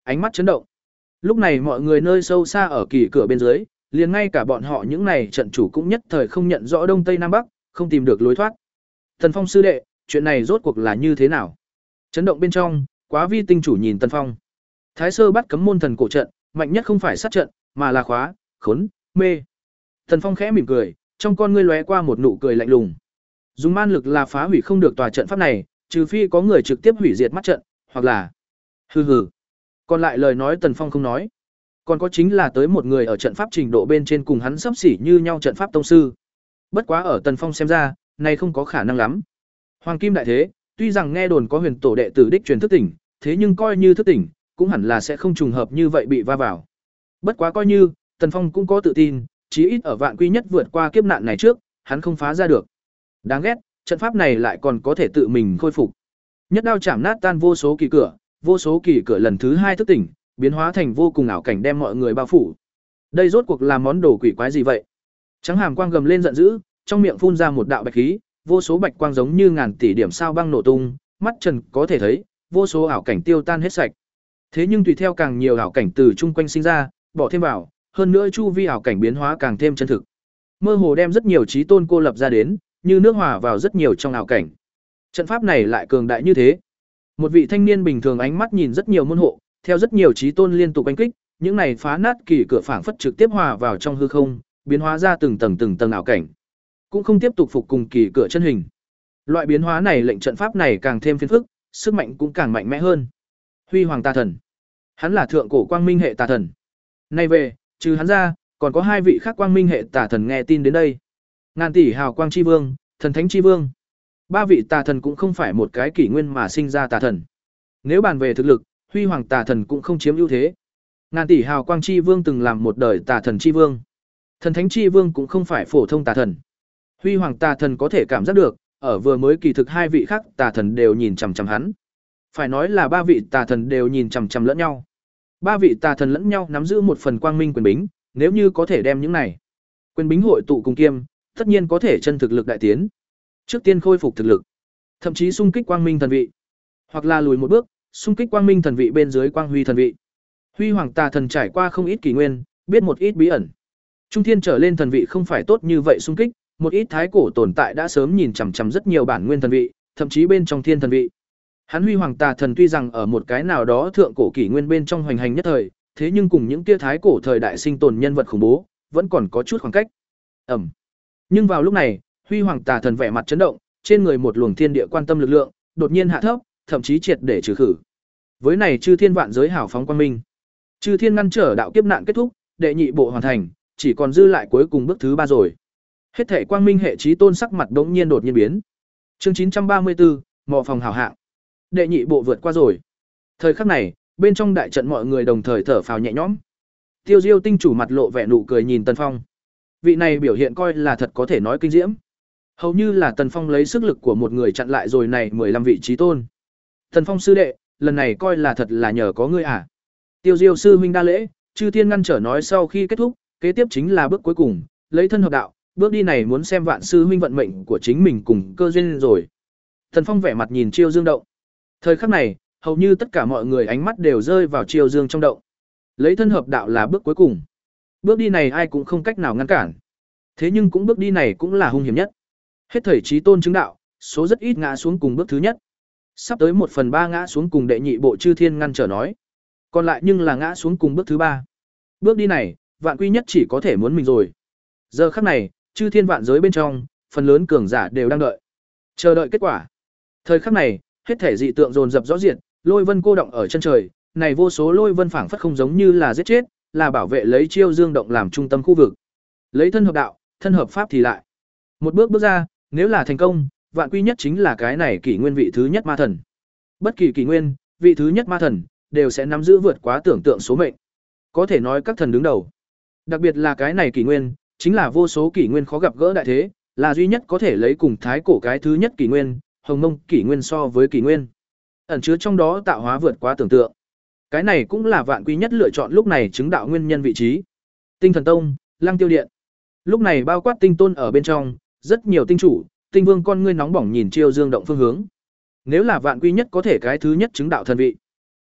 ánh mắt chấn động. Lúc này mọi người nơi sâu xa ở kỳ cửa bên dưới, liền ngay cả bọn họ những này trận chủ cũng nhất thời không nhận rõ đông tây nam bắc, không tìm được lối thoát. Tần Phong sư đệ, chuyện này rốt cuộc là như thế nào? Chấn động bên trong, Quá Vi tinh chủ nhìn Tần Phong. Thái sơ bắt cấm môn thần cổ trận, mạnh nhất không phải sát trận, mà là khóa, khốn, mê. Tần Phong khẽ mỉm cười, trong con ngươi lóe qua một nụ cười lạnh lùng. Dùng man lực là phá hủy không được tòa trận pháp này, trừ phi có người trực tiếp hủy diệt mắt trận, hoặc là hừ hừ. Còn lại lời nói Tần Phong không nói. Còn có chính là tới một người ở trận pháp trình độ bên trên cùng hắn sắp xỉ như nhau trận pháp tông sư. Bất quá ở Tần Phong xem ra, này không có khả năng lắm. Hoàng Kim đại thế, tuy rằng nghe đồn có huyền tổ đệ tử đích truyền thức tỉnh, thế nhưng coi như thức tỉnh, cũng hẳn là sẽ không trùng hợp như vậy bị va vào. Bất quá coi như, Tần Phong cũng có tự tin, chí ít ở vạn quy nhất vượt qua kiếp nạn này trước, hắn không phá ra được. Đáng ghét, trận pháp này lại còn có thể tự mình khôi phục. Nhất đao chạm nát tan vô số kỳ cửa, vô số kỳ cửa lần thứ hai thức tỉnh, biến hóa thành vô cùng ảo cảnh đem mọi người bao phủ. Đây rốt cuộc là món đồ quỷ quái gì vậy? Trắng Hàm Quang gầm lên giận dữ, trong miệng phun ra một đạo bạch khí, vô số bạch quang giống như ngàn tỷ điểm sao băng nổ tung, mắt trần có thể thấy, vô số ảo cảnh tiêu tan hết sạch. Thế nhưng tùy theo càng nhiều ảo cảnh từ chung quanh sinh ra, bỏ thêm vào, hơn nữa chu vi ảo cảnh biến hóa càng thêm chân thực. Mơ hồ đem rất nhiều chí tôn cô lập ra đến, như nước hòa vào rất nhiều trong ảo cảnh. Trận pháp này lại cường đại như thế. Một vị thanh niên bình thường ánh mắt nhìn rất nhiều môn hộ, theo rất nhiều chí tôn liên tục đánh kích, những này phá nát kỳ cửa phảng phất trực tiếp hòa vào trong hư không, biến hóa ra từng tầng từng tầng ảo cảnh. Cũng không tiếp tục phục cùng kỳ cửa chân hình. Loại biến hóa này lệnh trận pháp này càng thêm phiền phức, sức mạnh cũng càng mạnh mẽ hơn. Huy Hoàng Tà Thần, hắn là thượng cổ quang minh hệ tà thần. Nay về, trừ hắn ra, còn có hai vị khác quang minh hệ tà thần nghe tin đến đây. Ngàn tỷ hào quang chi vương, thần thánh chi vương. Ba vị tà thần cũng không phải một cái kỷ nguyên mà sinh ra tà thần. Nếu bàn về thực lực, Huy Hoàng Tà Thần cũng không chiếm ưu thế. Ngàn tỷ hào quang chi vương từng làm một đời tà thần chi vương. Thần thánh chi vương cũng không phải phổ thông tà thần. Huy Hoàng Tà Thần có thể cảm giác được, ở vừa mới kỳ thực hai vị khác tà thần đều nhìn chằm chằm hắn. Phải nói là ba vị tà thần đều nhìn chằm chằm lẫn nhau. Ba vị tà thần lẫn nhau nắm giữ một phần quang minh quyền bính, nếu như có thể đem những này quyền bính hội tụ cùng kiêm, tất nhiên có thể chân thực lực đại tiến. Trước tiên khôi phục thực lực, thậm chí xung kích quang minh thần vị, hoặc là lùi một bước, xung kích quang minh thần vị bên dưới quang huy thần vị. Huy Hoàng Tà Thần trải qua không ít kỷ nguyên, biết một ít bí ẩn. Trung thiên trở lên thần vị không phải tốt như vậy xung kích, một ít thái cổ tồn tại đã sớm nhìn chằm chằm rất nhiều bản nguyên thần vị, thậm chí bên trong thiên thần vị. Hắn Huy Hoàng Tà Thần tuy rằng ở một cái nào đó thượng cổ kỷ nguyên bên trong hoành hành nhất thời, thế nhưng cùng những kia thái cổ thời đại sinh tồn nhân vật khủng bố, vẫn còn có chút khoảng cách. Ẩm. Nhưng vào lúc này, Huy Hoàng Tà Thần vẻ mặt chấn động, trên người một luồng thiên địa quan tâm lực lượng, đột nhiên hạ thấp, thậm chí triệt để trừ khử. Với này chư thiên vạn giới hảo phóng quang minh. Chư thiên ngăn trở đạo kiếp nạn kết thúc, đệ nhị bộ hoàn thành, chỉ còn dư lại cuối cùng bước thứ ba rồi. Hết thể quang minh hệ chí tôn sắc mặt đống nhiên đột nhiên biến. Chương chín trăm ba mươi tư, mò phòng hảo hạng. Đệ nhị bộ vượt qua rồi. Thời khắc này, bên trong đại trận mọi người đồng thời thở phào nhẹ nhõm. Tiêu Diêu tinh chủ mặt lộ vẻ nụ cười nhìn Tần Phong. Vị này biểu hiện coi là thật có thể nói kinh diễm. Hầu như là Tần Phong lấy sức lực của một người chặn lại rồi này mười lăm vị chí tôn. Tần Phong sư đệ, lần này coi là thật là nhờ có ngươi à? Tiêu Diêu sư huynh đa lễ, chư thiên ngăn trở nói sau khi kết thúc, kế tiếp chính là bước cuối cùng, lấy thân hợp đạo, bước đi này muốn xem vạn sư huynh vận mệnh của chính mình cùng cơ duyên rồi. Tần Phong vẻ mặt nhìn Chiêu Dương động. Thời khắc này, hầu như tất cả mọi người ánh mắt đều rơi vào Chiêu Dương trong động. Lấy thân hợp đạo là bước cuối cùng. Bước đi này ai cũng không cách nào ngăn cản. Thế nhưng cũng bước đi này cũng là hung hiểm nhất. Hết thảy chí tôn chứng đạo, số rất ít ngã xuống cùng bước thứ nhất. Sắp tới một phần ba ngã xuống cùng đệ nhị bộ chư thiên ngăn trở nói. Còn lại nhưng là ngã xuống cùng bước thứ ba. Bước đi này, vạn quy nhất chỉ có thể muốn mình rồi. Giờ khắc này, chư thiên vạn giới bên trong, phần lớn cường giả đều đang đợi. Chờ đợi kết quả. Thời khắc này, hết thể dị tượng dồn dập rõ rệt, lôi vân cô động ở chân trời, này vô số lôi vân phảng phất không giống như là giết chết, là bảo vệ lấy Chiêu Dương động làm trung tâm khu vực. Lấy thân hợp đạo, thân hợp pháp thì lại. Một bước bước ra, nếu là thành công, vạn quy nhất chính là cái này kỷ nguyên vị thứ nhất ma thần. Bất kỳ kỷ nguyên, vị thứ nhất ma thần đều sẽ nắm giữ vượt quá tưởng tượng số mệnh. Có thể nói các thần đứng đầu. Đặc biệt là cái này kỷ nguyên, chính là vô số kỷ nguyên khó gặp gỡ đại thế, là duy nhất có thể lấy cùng thái cổ cái thứ nhất kỷ nguyên, Hồng Mông kỷ nguyên so với kỷ nguyên. Ẩn chứa trong đó tạo hóa vượt quá tưởng tượng. Cái này cũng là vạn quy nhất lựa chọn lúc này chứng đạo nguyên nhân vị trí. Tinh Thần Tông, Lăng Tiêu Điện. Lúc này bao quát tinh tôn ở bên trong, rất nhiều tinh chủ, tinh vương con ngươi nóng bỏng nhìn Chiêu Dương động phương hướng. Nếu là vạn quy nhất có thể cái thứ nhất chứng đạo thần vị,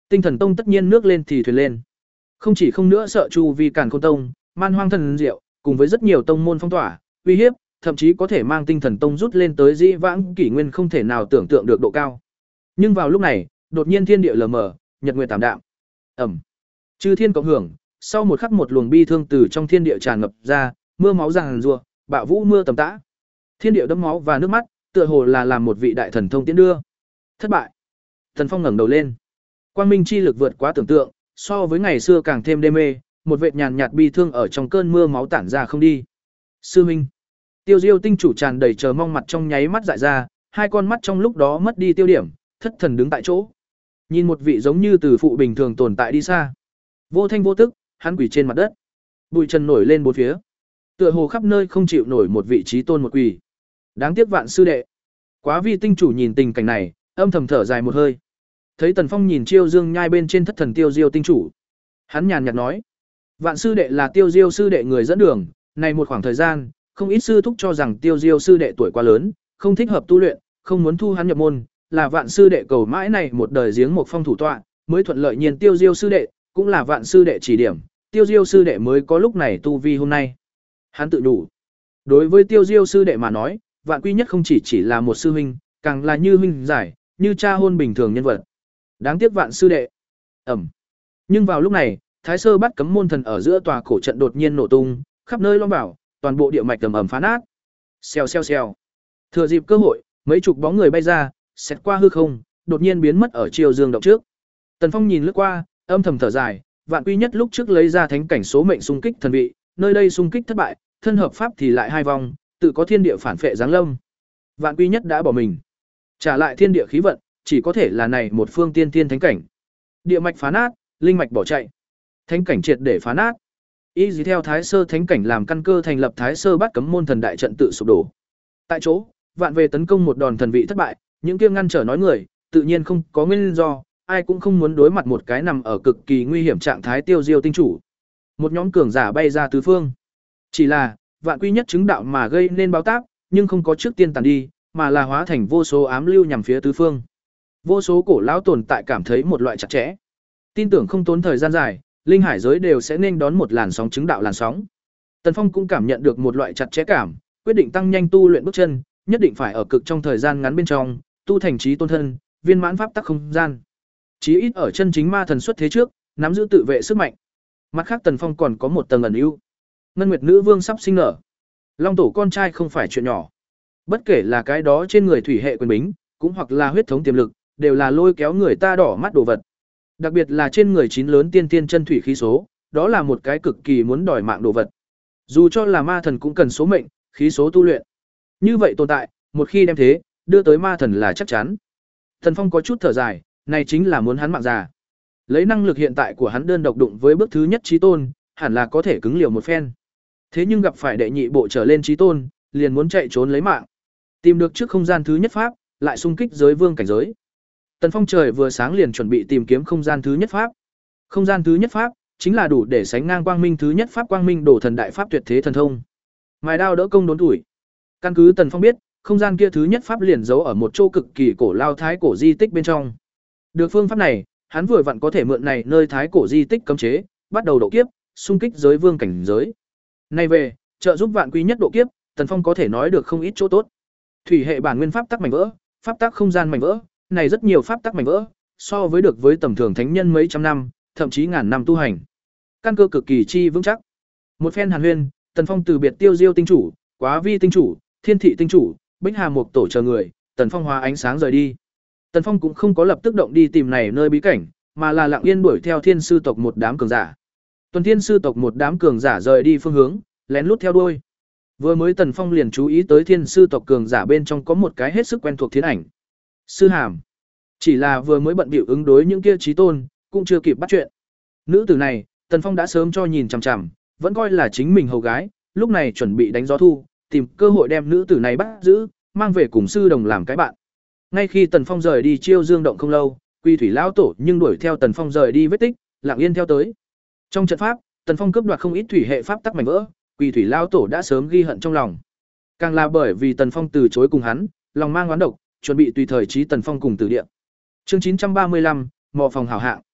Tinh Thần Tông tất nhiên nước lên thì thuyền lên. Không chỉ không nữa sợ chu vi Càn Khôn Tông, Man Hoang Thần Diệu, cùng với rất nhiều tông môn phong tỏa, uy hiếp, thậm chí có thể mang Tinh Thần Tông rút lên tới dĩ vãng kỷ nguyên không thể nào tưởng tượng được độ cao. Nhưng vào lúc này, đột nhiên thiên địa lờ mờ, nhật nguyệt tạm đạm. Ầm. Chư thiên cộng hưởng, sau một khắc một luồng bi thương từ trong thiên địa tràn ngập ra, mưa máu giằng giụa, bạo vũ mưa tầm tã. Thiên địa đẫm máu và nước mắt, tựa hồ là làm một vị đại thần thông tiến đưa. Thất bại. Thần Phong ngẩng đầu lên. Quang minh chi lực vượt quá tưởng tượng, so với ngày xưa càng thêm đê mê, một vệt nhàn nhạt bi thương ở trong cơn mưa máu tản ra không đi. Sư huynh. Tiêu Diêu tinh chủ tràn đầy chờ mong mặt trong nháy mắt dại ra, hai con mắt trong lúc đó mất đi tiêu điểm, thất thần đứng tại chỗ. Nhìn một vị giống như từ phụ bình thường tồn tại đi xa. Vô thanh vô tức, hắn quỳ trên mặt đất. Bụi trần nổi lên bốn phía. Tựa hồ khắp nơi không chịu nổi một vị trí tôn một quỳ. Đáng tiếc Vạn sư đệ. Quá vi tinh chủ nhìn tình cảnh này, âm thầm thở dài một hơi. Thấy Tần Phong nhìn Chiêu Dương nhai bên trên thất thần Tiêu Diêu tinh chủ. Hắn nhàn nhạt nói: "Vạn sư đệ là Tiêu Diêu sư đệ người dẫn đường, này một khoảng thời gian, không ít sư thúc cho rằng Tiêu Diêu sư đệ tuổi quá lớn, không thích hợp tu luyện, không muốn thu hắn nhập môn, là Vạn sư đệ cầu mãi này một đời giếng một phong thủ tọa, mới thuận lợi nhiên Tiêu Diêu sư đệ, cũng là Vạn sư đệ chỉ điểm, Tiêu Diêu sư đệ mới có lúc này tu vi hôm nay." Hắn tự đủ. Đối với Tiêu Diêu sư đệ mà nói, Vạn Quy Nhất không chỉ chỉ là một sư huynh, càng là như huynh giải, như cha hôn bình thường nhân vật. Đáng tiếc Vạn sư đệ. Ẩm. Nhưng vào lúc này, Thái Sơ Bắt Cấm môn thần ở giữa tòa cổ trận đột nhiên nổ tung, khắp nơi loang bảo, toàn bộ địa mạch ầm ầm phá nát. Xèo xèo xèo. Thừa dịp cơ hội, mấy chục bóng người bay ra, xẹt qua hư không, đột nhiên biến mất ở Chiêu Dương động trước. Tần Phong nhìn lướt qua, âm thầm thở dài, Vạn Quy Nhất lúc trước lấy ra thánh cảnh số mệnh xung kích thần vị, nơi đây xung kích thất bại, thân hợp pháp thì lại hai vòng, tự có thiên địa phản phệ giáng lâm. Vạn Quy Nhất đã bỏ mình, trả lại thiên địa khí vận, chỉ có thể là này một phương tiên tiên thánh cảnh. Địa mạch phá nát, linh mạch bỏ chạy, thánh cảnh triệt để phá nát. Y dì theo Thái Sơ thánh cảnh làm căn cơ thành lập Thái Sơ Bắt Cấm môn thần đại trận tự sụp đổ. Tại chỗ, vạn về tấn công một đòn thần vị thất bại, những kia ngăn trở nói người, tự nhiên không có nguyên do, ai cũng không muốn đối mặt một cái nằm ở cực kỳ nguy hiểm trạng thái Tiêu Diêu tinh chủ. Một nhóm cường giả bay ra tứ phương. Chỉ là, Vạn Quy Nhất chứng đạo mà gây nên báo táp, nhưng không có trước tiên tàn đi, mà là hóa thành vô số ám lưu nhằm phía tứ phương. Vô số cổ lão tồn tại cảm thấy một loại chặt chẽ. Tin tưởng không tốn thời gian dài, linh hải giới đều sẽ nên đón một làn sóng chứng đạo làn sóng. Tần Phong cũng cảm nhận được một loại chặt chẽ cảm, quyết định tăng nhanh tu luyện bước chân, nhất định phải ở cực trong thời gian ngắn bên trong, tu thành trí tôn thân, viên mãn pháp tắc không gian. Chí ít ở chân chính ma thần xuất thế trước, nắm giữ tự vệ sức mạnh. Mặt khác Tần Phong còn có một tầng ẩn ưu. Ngân Nguyệt Nữ Vương sắp sinh nở. Long tổ con trai không phải chuyện nhỏ. Bất kể là cái đó trên người thủy hệ quyền bính, cũng hoặc là huyết thống tiềm lực, đều là lôi kéo người ta đỏ mắt đồ vật. Đặc biệt là trên người chín lớn tiên tiên chân thủy khí số, đó là một cái cực kỳ muốn đòi mạng đồ vật. Dù cho là ma thần cũng cần số mệnh, khí số tu luyện. Như vậy tồn tại, một khi đem thế, đưa tới ma thần là chắc chắn. Thần Phong có chút thở dài, này chính là muốn hắn mạng già. Lấy năng lực hiện tại của hắn đơn độc đụng với bước thứ nhất chí tôn, hẳn là có thể cứng liều một phen. Thế nhưng gặp phải đệ nhị bộ trở lên chí tôn, liền muốn chạy trốn lấy mạng. Tìm được trước không gian thứ nhất pháp, lại xung kích giới vương cảnh giới. Tần Phong trời vừa sáng liền chuẩn bị tìm kiếm không gian thứ nhất pháp. Không gian thứ nhất pháp chính là đủ để sánh ngang quang minh thứ nhất pháp quang minh đổ thần đại pháp tuyệt thế thần thông. Mài đao đỡ công đốn tuổi. Căn cứ Tần Phong biết, không gian kia thứ nhất pháp liền giấu ở một chỗ cực kỳ cổ lao thái cổ di tích bên trong. Được phương pháp này, hắn vừa vặn có thể mượn này nơi thái cổ di tích cấm chế, bắt đầu độ kiếp, xung kích giới vương cảnh giới. Nay về, trợ giúp Vạn Quy Nhất độ kiếp, Tần Phong có thể nói được không ít chỗ tốt. Thủy hệ bản nguyên pháp tắc mảnh vỡ, pháp tắc không gian mảnh vỡ, này rất nhiều pháp tắc mảnh vỡ, so với được với tầm thường thánh nhân mấy trăm năm, thậm chí ngàn năm tu hành. Căn cơ cực kỳ chi vững chắc. Một phen hàn huyên, Tần Phong từ biệt Tiêu Diêu tinh chủ, Quá Vi tinh chủ, Thiên thị tinh chủ, Bích Hà Mục tổ chờ người, Tần Phong hóa ánh sáng rời đi. Tần Phong cũng không có lập tức động đi tìm này nơi bí cảnh, mà là lặng yên đuổi theo Thiên sư tộc một đám cường giả. Tuần Thiên sư tộc một đám cường giả rời đi phương hướng, lén lút theo đuôi. Vừa mới Tần Phong liền chú ý tới Thiên sư tộc cường giả bên trong có một cái hết sức quen thuộc thiên ảnh. Sư Hàm. Chỉ là vừa mới bận bịu ứng đối những kia chí tôn, cũng chưa kịp bắt chuyện. Nữ tử này, Tần Phong đã sớm cho nhìn chằm chằm, vẫn coi là chính mình hầu gái, lúc này chuẩn bị đánh gió thu, tìm cơ hội đem nữ tử này bắt giữ, mang về cùng sư đồng làm cái bạn. Ngay khi Tần Phong rời đi Chiêu Dương động không lâu, Quy Thủy lão tổ nhưng đuổi theo Tần Phong rời đi vết tích, lặng yên theo tới. Trong trận pháp, Tần Phong cướp đoạt không ít thủy hệ pháp tắc mảnh vỡ, Quy Thủy lão tổ đã sớm ghi hận trong lòng. Càng là bởi vì Tần Phong từ chối cùng hắn, lòng mang oán độc, chuẩn bị tùy thời trí Tần Phong cùng tử địa. Chương chín trăm ba mươi lăm, mò phòng hảo hạng.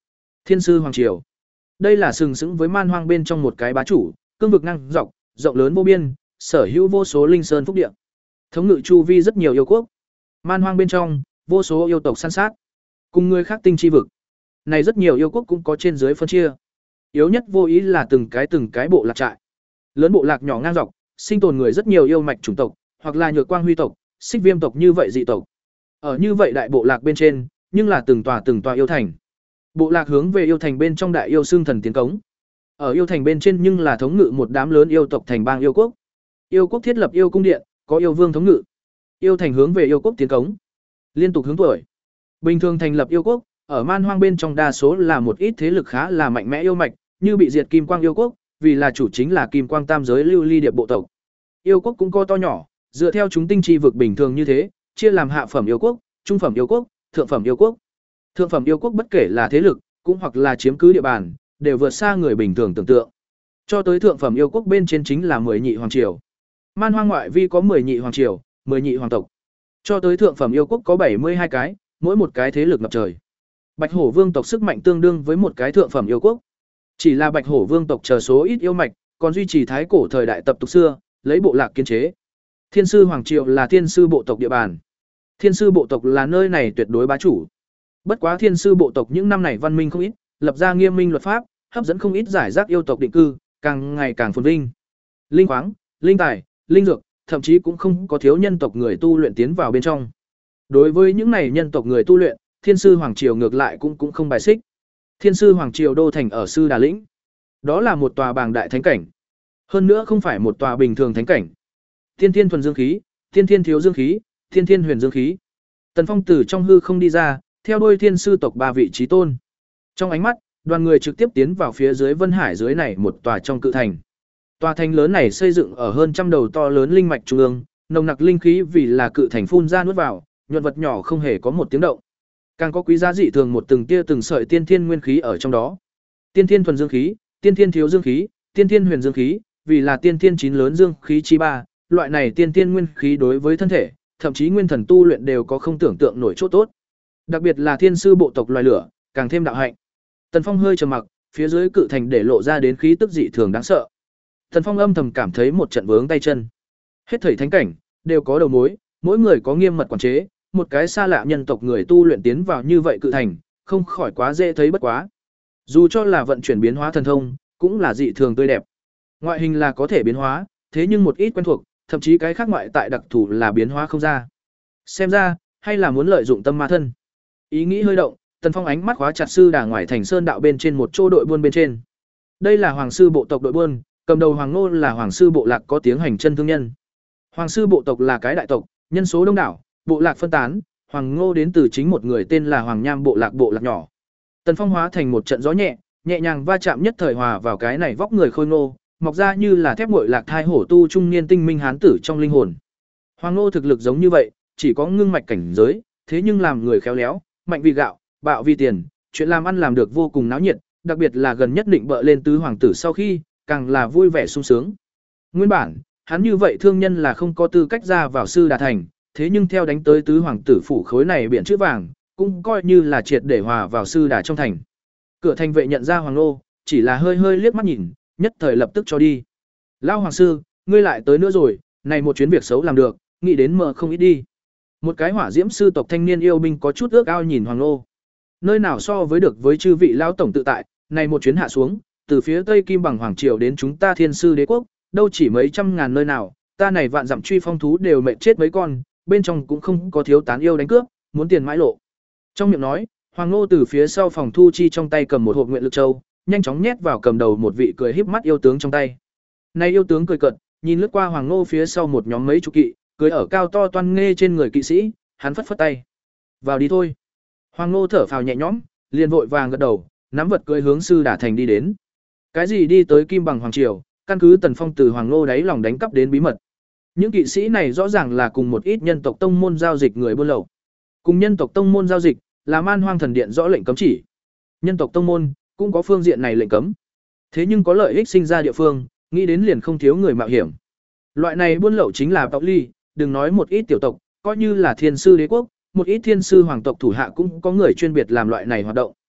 Thiên sư hoàng triều. Đây là sừng sững với man hoang bên trong một cái bá chủ, cương vực ngang dọc, rộng lớn vô biên, sở hữu vô số linh sơn phúc địa. Thống ngự chu vi rất nhiều yêu quốc. Man hoang bên trong, vô số yêu tộc săn sát, cùng người khác tinh chi vực. Này rất nhiều yêu quốc cũng có trên dưới phân chia. Yếu nhất vô ý là từng cái từng cái bộ lạc trại. Lớn bộ lạc nhỏ ngang dọc, sinh tồn người rất nhiều yêu mạch chủng tộc, hoặc là nhược quang huy tộc, xích viêm tộc như vậy dị tộc. Ở như vậy đại bộ lạc bên trên, nhưng là từng tòa từng tòa yêu thành. Bộ lạc hướng về yêu thành bên trong đại yêu xương thần tiến cống. Ở yêu thành bên trên nhưng là thống ngự một đám lớn yêu tộc thành bang yêu quốc. Yêu quốc thiết lập yêu cung điện, có yêu vương thống ngự. Yêu thành hướng về yêu quốc tiến cống. Liên tục hướng tuổi. Bình thường thành lập yêu quốc, ở man hoang bên trong đa số là một ít thế lực khá là mạnh mẽ yêu mạch, như bị diệt Kim Quang yêu quốc, vì là chủ chính là Kim Quang tam giới lưu ly điệp bộ tộc. Yêu quốc cũng có to nhỏ, dựa theo chúng tinh chi vực bình thường như thế, chia làm hạ phẩm yêu quốc, trung phẩm yêu quốc, thượng phẩm yêu quốc. Thượng phẩm yêu quốc bất kể là thế lực, cũng hoặc là chiếm cứ địa bàn, đều vượt xa người bình thường tưởng tượng. Cho tới thượng phẩm yêu quốc bên trên chính là mười nhị hoàng triều. Man hoang ngoại vi có mười nhị hoàng triều, mười nhị hoàng tộc. Cho tới thượng phẩm yêu quốc có bảy mươi hai cái, mỗi một cái thế lực ngập trời. Bạch Hổ Vương tộc sức mạnh tương đương với một cái thượng phẩm yêu quốc. Chỉ là Bạch Hổ Vương tộc chờ số ít yêu mạch, còn duy trì thái cổ thời đại tập tục xưa, lấy bộ lạc kiên chế. Thiên sư hoàng triều là thiên sư bộ tộc địa bàn. Thiên sư bộ tộc là nơi này tuyệt đối bá chủ. Bất quá thiên sư bộ tộc những năm này văn minh không ít, lập ra nghiêm minh luật pháp, hấp dẫn không ít giải rác yêu tộc định cư, càng ngày càng phồn vinh. Linh khoáng, linh tài, linh dược, thậm chí cũng không có thiếu nhân tộc người tu luyện tiến vào bên trong. Đối với những này nhân tộc người tu luyện, Thiên sư hoàng triều ngược lại cũng cũng không bài xích. Thiên sư hoàng triều đô thành ở Sư Đà lĩnh. Đó là một tòa bàng đại thánh cảnh. Hơn nữa không phải một tòa bình thường thánh cảnh. Tiên thiên thuần dương khí, tiên thiên thiếu dương khí, tiên thiên huyền dương khí. Tần Phong từ trong hư không đi ra, theo đuôi thiên sư tộc ba vị trí tôn. Trong ánh mắt, đoàn người trực tiếp tiến vào phía dưới Vân Hải dưới này một tòa trong cự thành. Tòa thành lớn này xây dựng ở hơn trăm đầu to lớn linh mạch trung ương, nồng nặc linh khí vì là cự thành phun ra nuốt vào, nhuận vật nhỏ không hề có một tiếng động. Càng có quý giá dị thường một từng tia từng sợi tiên thiên nguyên khí ở trong đó. Tiên thiên thuần dương khí, tiên thiên thiếu dương khí, tiên thiên huyền dương khí, vì là tiên thiên chín lớn dương khí chi ba, loại này tiên thiên nguyên khí đối với thân thể, thậm chí nguyên thần tu luyện đều có không tưởng tượng nổi chỗ tốt. Đặc biệt là thiên sư bộ tộc loài lửa, càng thêm đạo hạnh. Tần Phong hơi trầm mặc, phía dưới cự thành để lộ ra đến khí tức dị thường đáng sợ. Tần Phong âm thầm cảm thấy một trận vướng tay chân. Hết thảy thánh cảnh đều có đầu mối, mỗi người có nghiêm mật quản chế, một cái xa lạ nhân tộc người tu luyện tiến vào như vậy cự thành, không khỏi quá dễ thấy bất quá. Dù cho là vận chuyển biến hóa thần thông, cũng là dị thường tươi đẹp. Ngoại hình là có thể biến hóa, thế nhưng một ít quen thuộc, thậm chí cái khác ngoại tại đặc thù là biến hóa không ra. Xem ra, hay là muốn lợi dụng tâm ma thân. Ý nghĩ hơi động, Tần Phong ánh mắt khóa chặt sư đà ngoài thành sơn đạo bên trên một chỗ đội buôn bên trên. Đây là hoàng sư bộ tộc đội buôn, cầm đầu hoàng nô là hoàng sư bộ lạc có tiếng hành chân thương nhân. Hoàng sư bộ tộc là cái đại tộc, nhân số đông đảo, bộ lạc phân tán, hoàng ngô đến từ chính một người tên là Hoàng Nham bộ lạc bộ lạc nhỏ. Tần Phong hóa thành một trận gió nhẹ, nhẹ nhàng va chạm nhất thời hòa vào cái này vóc người khôi ngô, mọc ra như là thép nguội lạc thai hổ tu trung niên tinh minh hán tử trong linh hồn. Hoàng ngô thực lực giống như vậy, chỉ có ngưng mạch cảnh giới, thế nhưng làm người khéo léo, mạnh vì gạo, bạo vì tiền, chuyện làm ăn làm được vô cùng náo nhiệt, đặc biệt là gần nhất định bợ lên tứ hoàng tử sau khi, càng là vui vẻ sung sướng. Nguyên bản, hắn như vậy thương nhân là không có tư cách ra vào sư đà thành, thế nhưng theo đánh tới tứ hoàng tử phủ khối này biển chữ vàng, cũng coi như là triệt để hòa vào sư đà trong thành. Cửa thành vệ nhận ra Hoàng Nô, chỉ là hơi hơi liếc mắt nhìn, nhất thời lập tức cho đi. Lao hoàng sư, ngươi lại tới nữa rồi, này một chuyến việc xấu làm được, nghĩ đến mờ không ít đi. Một cái hỏa diễm sư tộc thanh niên yêu binh có chút ước ao nhìn Hoàng Nô. Nơi nào so với được với chư vị lão tổng tự tại, này một chuyến hạ xuống, từ phía Tây Kim bằng hoàng triều đến chúng ta Thiên sư đế quốc, đâu chỉ mấy trăm ngàn nơi nào, ta này vạn dặm truy phong thú đều mệt chết mấy con, bên trong cũng không có thiếu tán yêu đánh cướp, muốn tiền mãi lộ. Trong miệng nói, Hoàng Ngô từ phía sau phòng thu chi trong tay cầm một hộp nguyện lực châu, nhanh chóng nhét vào cầm đầu một vị cười híp mắt yêu tướng trong tay. Này yêu tướng cười cợt, nhìn lướt qua Hoàng Ngô phía sau một nhóm mấy chục kỵ, cười ở cao to toan nghê trên người kỵ sĩ, hắn phất phất tay. Vào đi thôi. Hoàng Ngô thở phào nhẹ nhõm, liền vội vàng gật đầu, nắm vật cưỡi hướng sư đả thành đi đến. Cái gì đi tới Kim bằng hoàng triều, căn cứ Tần Phong từ Hoàng Ngô đáy lòng đánh cắp đến bí mật. Những kỵ sĩ này rõ ràng là cùng một ít nhân tộc tông môn giao dịch người buôn lậu. Cùng nhân tộc tông môn giao dịch, là Man Hoang Thần Điện rõ lệnh cấm chỉ. Nhân tộc tông môn cũng có phương diện này lệnh cấm. Thế nhưng có lợi ích sinh ra địa phương, nghĩ đến liền không thiếu người mạo hiểm. Loại này buôn lậu chính là tộc ly, đừng nói một ít tiểu tộc, coi như là Thiên sư đế quốc, một ít thiên sư hoàng tộc thủ hạ cũng có người chuyên biệt làm loại này hoạt động.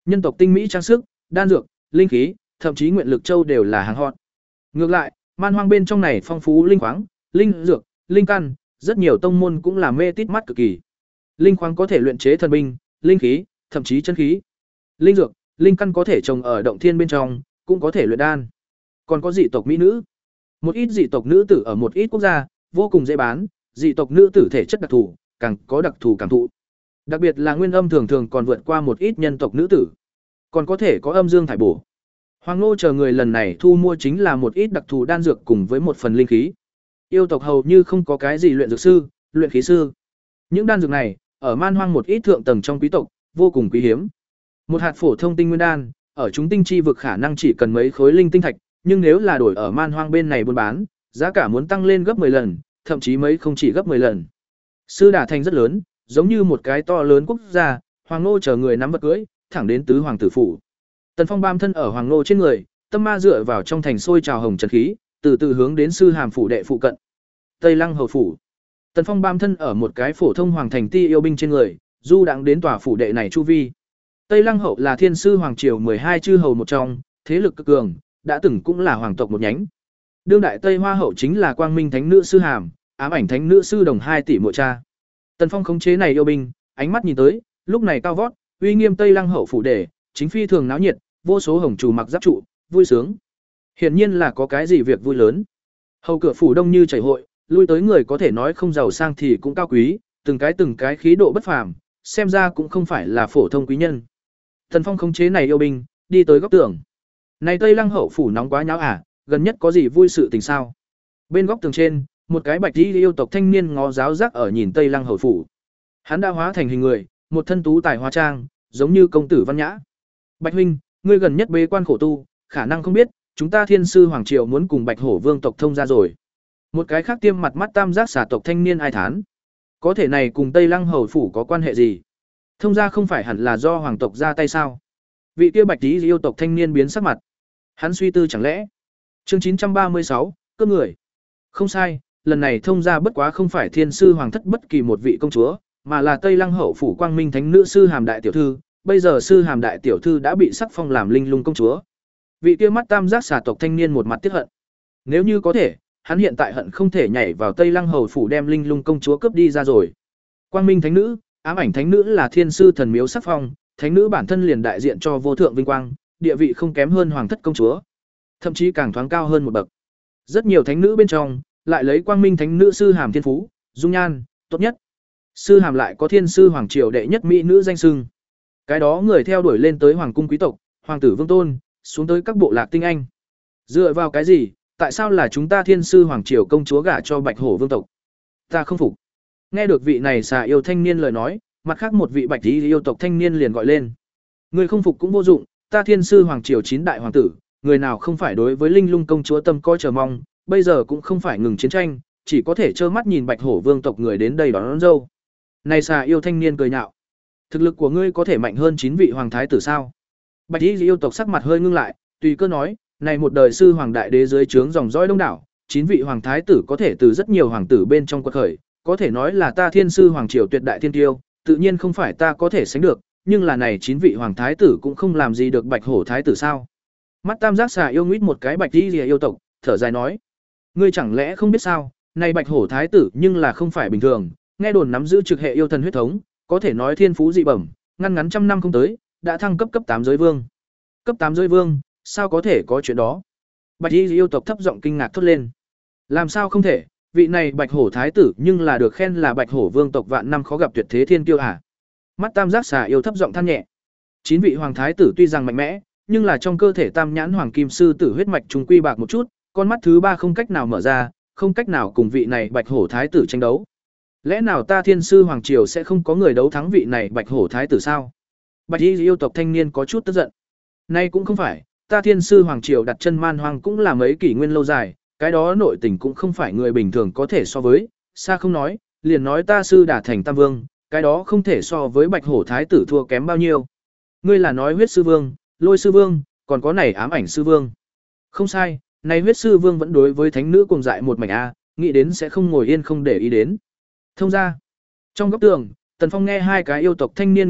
nhân tộc tinh mỹ trang sức, đan dược, linh khí, thậm chí nguyện lực châu đều là hàng hot. Ngược lại, man hoang bên trong này phong phú linh khoáng, linh dược, linh căn, rất nhiều tông môn cũng là mê tít mắt cực kỳ. Linh khoáng có thể luyện chế thần binh, linh khí, thậm chí chân khí. Linh dược, linh căn có thể trồng ở động thiên bên trong, cũng có thể luyện đan. Còn có dị tộc mỹ nữ. Một ít dị tộc nữ tử ở một ít quốc gia vô cùng dễ bán, dị tộc nữ tử thể chất đặc thù, càng có đặc thù cảm thụ. Đặc biệt là nguyên âm thường thường còn vượt qua một ít nhân tộc nữ tử. Còn có thể có âm dương thải bổ. Hoàng Ngô chờ người lần này thu mua chính là một ít đặc thù đan dược cùng với một phần linh khí. Yêu tộc hầu như không có cái gì luyện dược sư, luyện khí sư. Những đan dược này, ở man hoang một ít thượng tầng trong quý tộc, vô cùng quý hiếm. Một hạt phổ thông tinh nguyên đan, ở chúng tinh chi vực khả năng chỉ cần mấy khối linh tinh thạch, nhưng nếu là đổi ở man hoang bên này buôn bán, giá cả muốn tăng lên gấp mười lần, thậm chí mấy không chỉ gấp mười lần. Sư Đà Thành rất lớn, giống như một cái to lớn quốc gia, Hoàng Ngô chờ người nắm vật cưỡi, thẳng đến tứ hoàng tử phủ. Tần Phong bám thân ở Hoàng Ngô trên người, tâm ma dựa vào trong thành sôi trào hồng trần khí, từ từ hướng đến sư hàm phủ đệ phụ cận. Tây Lăng hầu phủ. Tần Phong bám thân ở một cái phổ thông hoàng thành ti yêu binh trên người, du đãng đến tòa phủ đệ này chu vi. Tây Lăng hậu là thiên sư hoàng triều mười hai chư hầu một trong, thế lực cực cường, đã từng cũng là hoàng tộc một nhánh. Đương đại Tây Hoa hậu chính là Quang Minh thánh nữ sư hàm, ám ảnh thánh nữ sư đồng hai tỷ muội cha. Tần Phong khống chế này yêu binh, ánh mắt nhìn tới, lúc này cao vót, uy nghiêm Tây Lăng hậu phủ đệ, chính phi thường náo nhiệt, vô số hồng trù mặc giáp trụ, vui sướng. Hiển nhiên là có cái gì việc vui lớn. Hầu cửa phủ đông như chảy hội, lui tới người có thể nói không giàu sang thì cũng cao quý, từng cái từng cái khí độ bất phàm, xem ra cũng không phải là phổ thông quý nhân. Tần Phong khống chế này yêu binh, đi tới góc tường. Này Tây Lăng hậu phủ nóng quá nháo à, gần nhất có gì vui sự tình sao? Bên góc tường trên, một cái bạch y yêu tộc thanh niên ngó giáo giác ở nhìn Tây Lăng hậu phủ. Hắn đã hóa thành hình người, một thân tú tài hóa trang, giống như công tử văn nhã. Bạch huynh, ngươi gần nhất bế quan khổ tu, khả năng không biết, chúng ta Thiên sư hoàng triều muốn cùng Bạch Hổ Vương tộc thông ra rồi. Một cái khác tiêm mặt mắt tam giác xà tộc thanh niên ai thán. Có thể này cùng Tây Lăng hầu phủ có quan hệ gì? Thông ra không phải hẳn là do hoàng tộc ra tay sao? Vị kia bạch tí yêu tộc thanh niên biến sắc mặt. Hắn suy tư chẳng lẽ? Chương chín trăm ba mươi sáu, cướp người. Không sai, lần này thông ra bất quá không phải Thiên sư hoàng thất bất kỳ một vị công chúa, mà là Tây Lăng hậu phủ Quang Minh thánh nữ sư hàm đại tiểu thư, bây giờ sư hàm đại tiểu thư đã bị sắc phong làm linh lung công chúa. Vị kia mắt tam giác xà tộc thanh niên một mặt tiếc hận. Nếu như có thể, hắn hiện tại hận không thể nhảy vào Tây Lăng hầu phủ đem linh lung công chúa cướp đi ra rồi. Quang Minh thánh nữ, ám ảnh thánh nữ là thiên sư thần miếu sắc phong, thánh nữ bản thân liền đại diện cho vô thượng vinh quang, địa vị không kém hơn hoàng thất công chúa, thậm chí càng thoáng cao hơn một bậc. Rất nhiều thánh nữ bên trong, lại lấy Quang Minh thánh nữ sư hàm thiên phú, dung nhan tốt nhất. Sư hàm lại có thiên sư hoàng triều đệ nhất mỹ nữ danh xưng. Cái đó người theo đuổi lên tới hoàng cung quý tộc, hoàng tử vương tôn, xuống tới các bộ lạc tinh anh. Dựa vào cái gì, tại sao là chúng ta thiên sư hoàng triều công chúa gả cho Bạch Hổ Vương tộc? Ta không phục. Nghe được vị này xà yêu thanh niên lời nói, mặt khác một vị bạch tí yêu tộc thanh niên liền gọi lên. Người không phục cũng vô dụng, ta thiên sư hoàng triều chín đại hoàng tử, người nào không phải đối với linh lung công chúa tâm coi chờ mong, bây giờ cũng không phải ngừng chiến tranh, chỉ có thể trơ mắt nhìn Bạch Hổ Vương tộc người đến đây đón, đón dâu. Này xà yêu thanh niên cười nhạo. Thực lực của ngươi có thể mạnh hơn chín vị hoàng thái tử sao? Bạch y yêu tộc sắc mặt hơi ngưng lại, tùy cơ nói, này một đời sư hoàng đại đế dưới trướng dòng dõi đông đảo, chín vị hoàng thái tử có thể từ rất nhiều hoàng tử bên trong quật khởi, có thể nói là ta thiên sư hoàng triều tuyệt đại thiên tiêu, tự nhiên không phải ta có thể sánh được, nhưng là này chín vị hoàng thái tử cũng không làm gì được Bạch Hổ thái tử sao? Mắt tam giác xà yêu nguyết một cái bạch y yêu tộc, thở dài nói, ngươi chẳng lẽ không biết sao? Này Bạch Hổ thái tử nhưng là không phải bình thường, nghe đồn nắm giữ trực hệ yêu thần huyết thống, có thể nói thiên phú dị bẩm, ngăn ngắn trăm năm không tới, đã thăng cấp cấp tám giới vương. Cấp tám giới vương, sao có thể có chuyện đó? Bạch y yêu tộc thấp giọng kinh ngạc thốt lên. Làm sao không thể, vị này Bạch Hổ thái tử nhưng là được khen là Bạch Hổ vương tộc vạn năm khó gặp tuyệt thế thiên kiêu à? Mắt tam giác xà yêu thấp giọng than nhẹ. Chín vị hoàng thái tử tuy rằng mạnh mẽ, nhưng là trong cơ thể tam nhãn hoàng kim sư tử huyết mạch trùng quy bạc một chút, con mắt thứ ba không cách nào mở ra, không cách nào cùng vị này Bạch Hổ thái tử tranh đấu. Lẽ nào ta thiên sư hoàng triều sẽ không có người đấu thắng vị này Bạch Hổ thái tử sao? Bạch y yêu tộc thanh niên có chút tức giận. Nay cũng không phải, ta thiên sư hoàng triều đặt chân man hoang cũng là mấy kỷ nguyên lâu dài, cái đó nội tình cũng không phải người bình thường có thể so với, xa không nói, liền nói ta sư đả thành tam vương, cái đó không thể so với Bạch Hổ thái tử thua kém bao nhiêu. Ngươi là nói huyết sư vương, lôi sư vương, còn có này ám ảnh sư vương. Không sai, này huyết sư vương vẫn đối với thánh nữ cùng dại một mảnh a, nghĩ đến sẽ không ngồi yên không để ý đến. Thông ra, trong góc tường, Tần Phong nghe hai cái yêu tộc thanh niên nghị luận,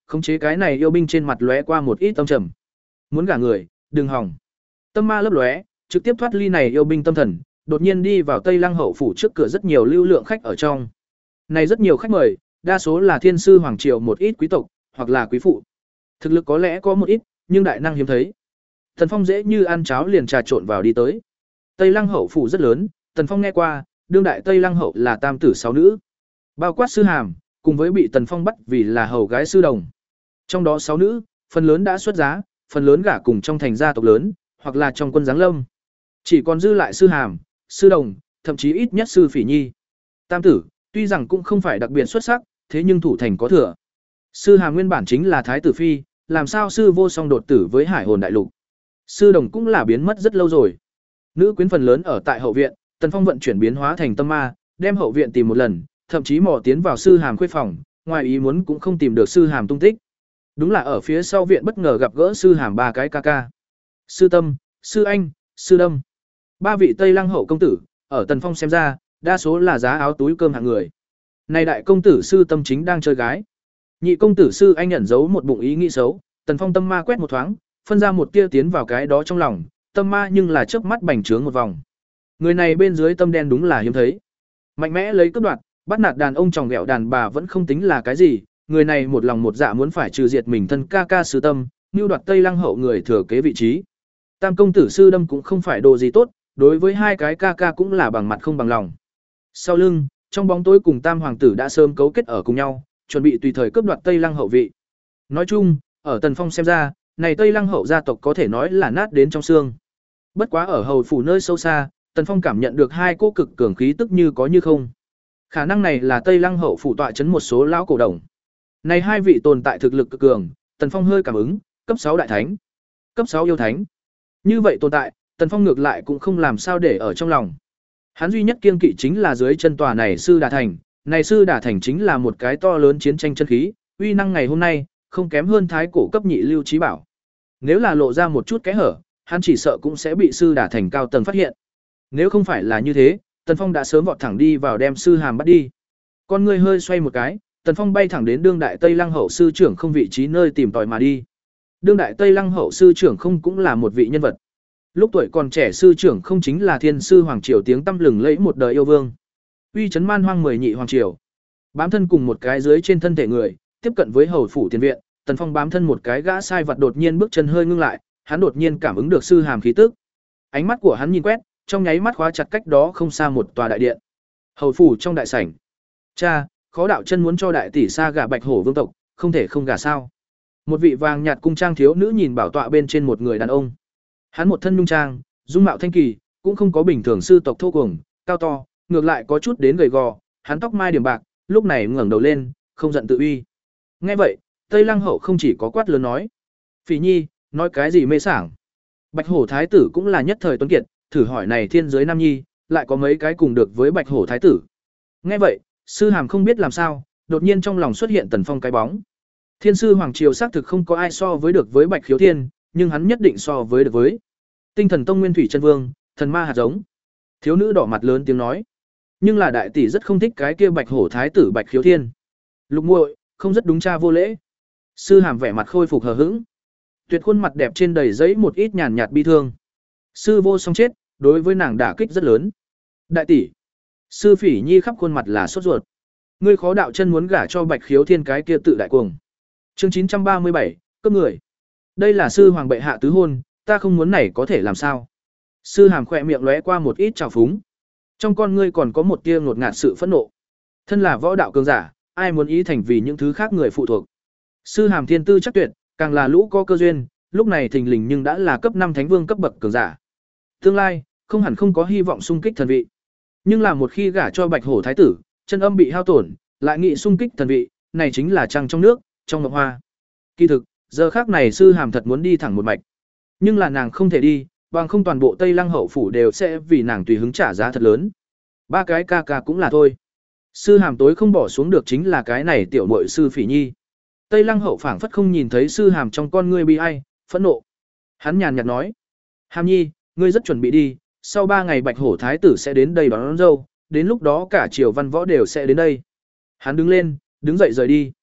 khống chế cái này yêu binh trên mặt lóe qua một ít tâm trầm. Muốn gả người, đừng hỏng. Tâm ma lấp lóe, trực tiếp thoát ly này yêu binh tâm thần, đột nhiên đi vào Tây Lăng hậu phủ trước cửa rất nhiều lưu lượng khách ở trong. Này rất nhiều khách mời, đa số là thiên sư hoàng triều một ít quý tộc, hoặc là quý phụ. Thực lực có lẽ có một ít, nhưng đại năng hiếm thấy. Tần Phong dễ như ăn cháo liền trà trộn vào đi tới. Tây Lăng hậu phủ rất lớn, Tần Phong nghe qua, đương đại Tây Lăng hậu là tam tử sáu nữ, bao quát sư hàm, cùng với bị Tần Phong bắt vì là hầu gái sư đồng. Trong đó sáu nữ, phần lớn đã xuất giá, phần lớn gả cùng trong thành gia tộc lớn, hoặc là trong quân giáng lâm. Chỉ còn dư lại sư hàm, sư đồng, thậm chí ít nhất sư phỉ nhi. Tam tử, tuy rằng cũng không phải đặc biệt xuất sắc, thế nhưng thủ thành có thừa. Sư hàm nguyên bản chính là thái tử phi, làm sao sư vô song đột tử với hải hồn đại lục. Sư đồng cũng là biến mất rất lâu rồi. Nữ quyến phần lớn ở tại hậu viện, Tần Phong vận chuyển biến hóa thành tâm ma, đem hậu viện tìm một lần, thậm chí mò tiến vào sư hàm khuê phòng, ngoài ý muốn cũng không tìm được sư hàm tung tích. Đúng là ở phía sau viện bất ngờ gặp gỡ sư hàm ba cái ca ca. Sư Tâm, sư Anh, sư Đâm. Ba vị Tây Lăng hậu công tử, ở Tần Phong xem ra, đa số là giá áo túi cơm hạng người. Này đại công tử sư Tâm chính đang chơi gái. Nhị công tử sư Anh ẩn giấu một bụng ý nghĩ xấu, Tần Phong tâm ma quét một thoáng, phân ra một tia tiến vào cái đó trong lòng, tâm ma nhưng là chớp mắt bành trướng một vòng. Người này bên dưới tâm đen đúng là hiếm thấy. Mạnh mẽ lấy cướp đoạt, bắt nạt đàn ông tròng ghẹo đàn bà vẫn không tính là cái gì, người này một lòng một dạ muốn phải trừ diệt mình thân ca ca sư Tâm, mưu đoạt Tây Lăng hậu người thừa kế vị trí. Tam công tử sư Đâm cũng không phải đồ gì tốt, đối với hai cái ca ca cũng là bằng mặt không bằng lòng. Sau lưng, trong bóng tối cùng Tam hoàng tử đã sớm cấu kết ở cùng nhau, chuẩn bị tùy thời cướp đoạt Tây Lăng hậu vị. Nói chung, ở Tần Phong xem ra, này Tây Lăng hậu gia tộc có thể nói là nát đến trong xương. Bất quá ở hầu phủ nơi sâu xa, Tần Phong cảm nhận được hai cô cực cường khí tức như có như không. Khả năng này là Tây Lăng hậu phủ tọa chấn một số lão cổ đồng. Này hai vị tồn tại thực lực cực cường, Tần Phong hơi cảm ứng, cấp sáu đại thánh, cấp sáu yêu thánh. Như vậy tồn tại, Tần Phong ngược lại cũng không làm sao để ở trong lòng. Hắn duy nhất kiêng kỵ chính là dưới chân tòa này sư Đà Thành, này sư Đà Thành chính là một cái to lớn chiến tranh chân khí, uy năng ngày hôm nay không kém hơn thái cổ cấp nhị lưu trí bảo. Nếu là lộ ra một chút kẽ hở, hắn chỉ sợ cũng sẽ bị sư Đà Thành cao tầng phát hiện. Nếu không phải là như thế, Tần Phong đã sớm vọt thẳng đi vào đem sư hàm bắt đi. Con người hơi xoay một cái, Tần Phong bay thẳng đến đương đại Tây Lăng hậu sư trưởng không vị trí nơi tìm tòi mà đi. Đương đại Tây Lăng hậu sư trưởng không cũng là một vị nhân vật. Lúc tuổi còn trẻ sư trưởng không chính là thiên sư hoàng triều tiếng tăm lừng lẫy một đời yêu vương. Uy chấn man hoang mười nhị hoàng triều. Bám thân cùng một cái dưới trên thân thể người, tiếp cận với hầu phủ tiền viện, Tần Phong bám thân một cái gã sai vật đột nhiên bước chân hơi ngưng lại, hắn đột nhiên cảm ứng được sư hàm khí tức. Ánh mắt của hắn nhìn quét, trong nháy mắt khóa chặt cách đó không xa một tòa đại điện. Hầu phủ trong đại sảnh. Cha, Khó đạo chân muốn cho đại tỷ xa gả Bạch Hổ vương tộc, không thể không gả sao? Một vị vàng nhạt cung trang thiếu nữ nhìn bảo tọa bên trên một người đàn ông. Hắn một thân nhung trang, dung mạo thanh kỳ, cũng không có bình thường sư tộc thô cuồng, cao to, ngược lại có chút đến gầy gò, hắn tóc mai điểm bạc, lúc này ngẩng đầu lên, không giận tự uy. Nghe vậy, Tây Lăng hậu không chỉ có quát lớn nói: "Phỉ Nhi, nói cái gì mê sảng?" Bạch Hổ thái tử cũng là nhất thời tuấn kiệt, thử hỏi này thiên giới nam nhi, lại có mấy cái cùng được với Bạch Hổ thái tử. Nghe vậy, sư hàm không biết làm sao, đột nhiên trong lòng xuất hiện Tần Phong cái bóng. Thiên sư hoàng triều xác thực không có ai so với được với Bạch Khiếu Thiên, nhưng hắn nhất định so với được với Tinh Thần Tông Nguyên Thủy Chân Vương, thần ma hạt giống. Thiếu nữ đỏ mặt lớn tiếng nói, nhưng là đại tỷ rất không thích cái kia Bạch Hổ thái tử Bạch Khiếu Thiên. Lục muội, không rất đúng cha vô lễ. Sư hàm vẻ mặt khôi phục hờ hững, tuyệt khuôn mặt đẹp trên đầy giấy một ít nhàn nhạt bi thương. Sư vô song chết, đối với nàng đả kích rất lớn. Đại tỷ, sư Phỉ Nhi khắp khuôn mặt là sốt ruột. Ngươi Khó đạo chân muốn gả cho Bạch Khiếu Thiên cái kia tự đại cuồng. Chương chín trăm ba mươi bảy, cướp người. Đây là sư hoàng bệ hạ tứ hôn, ta không muốn này có thể làm sao? Sư hàm khỏe miệng lóe qua một ít trào phúng. Trong con ngươi còn có một tia ngột ngạt sự phẫn nộ. Thân là võ đạo cường giả, ai muốn ý thành vì những thứ khác người phụ thuộc. Sư hàm thiên tư chắc tuyệt, càng là lũ có cơ duyên, lúc này thình lình nhưng đã là cấp năm thánh vương cấp bậc cường giả. Tương lai, không hẳn không có hy vọng xung kích thần vị. Nhưng là một khi gả cho Bạch Hổ thái tử, chân âm bị hao tổn, lại nghị xung kích thần vị, này chính là trăng trong nước, trong ngọc hoa. Kỳ thực, giờ khác này sư hàm thật muốn đi thẳng một mạch. Nhưng là nàng không thể đi, bằng không toàn bộ Tây Lăng hậu phủ đều sẽ vì nàng tùy hứng trả giá thật lớn. Ba cái ca ca cũng là thôi. Sư hàm tối không bỏ xuống được chính là cái này tiểu muội sư Phỉ Nhi. Tây Lăng hậu phảng phất không nhìn thấy sư hàm trong con ngươi bi ai, phẫn nộ. Hắn nhàn nhạt nói, Hàm Nhi, ngươi rất chuẩn bị đi, sau ba ngày Bạch Hổ thái tử sẽ đến đây đón, đón dâu, đến lúc đó cả triều văn võ đều sẽ đến đây. Hắn đứng lên, đứng dậy rời đi.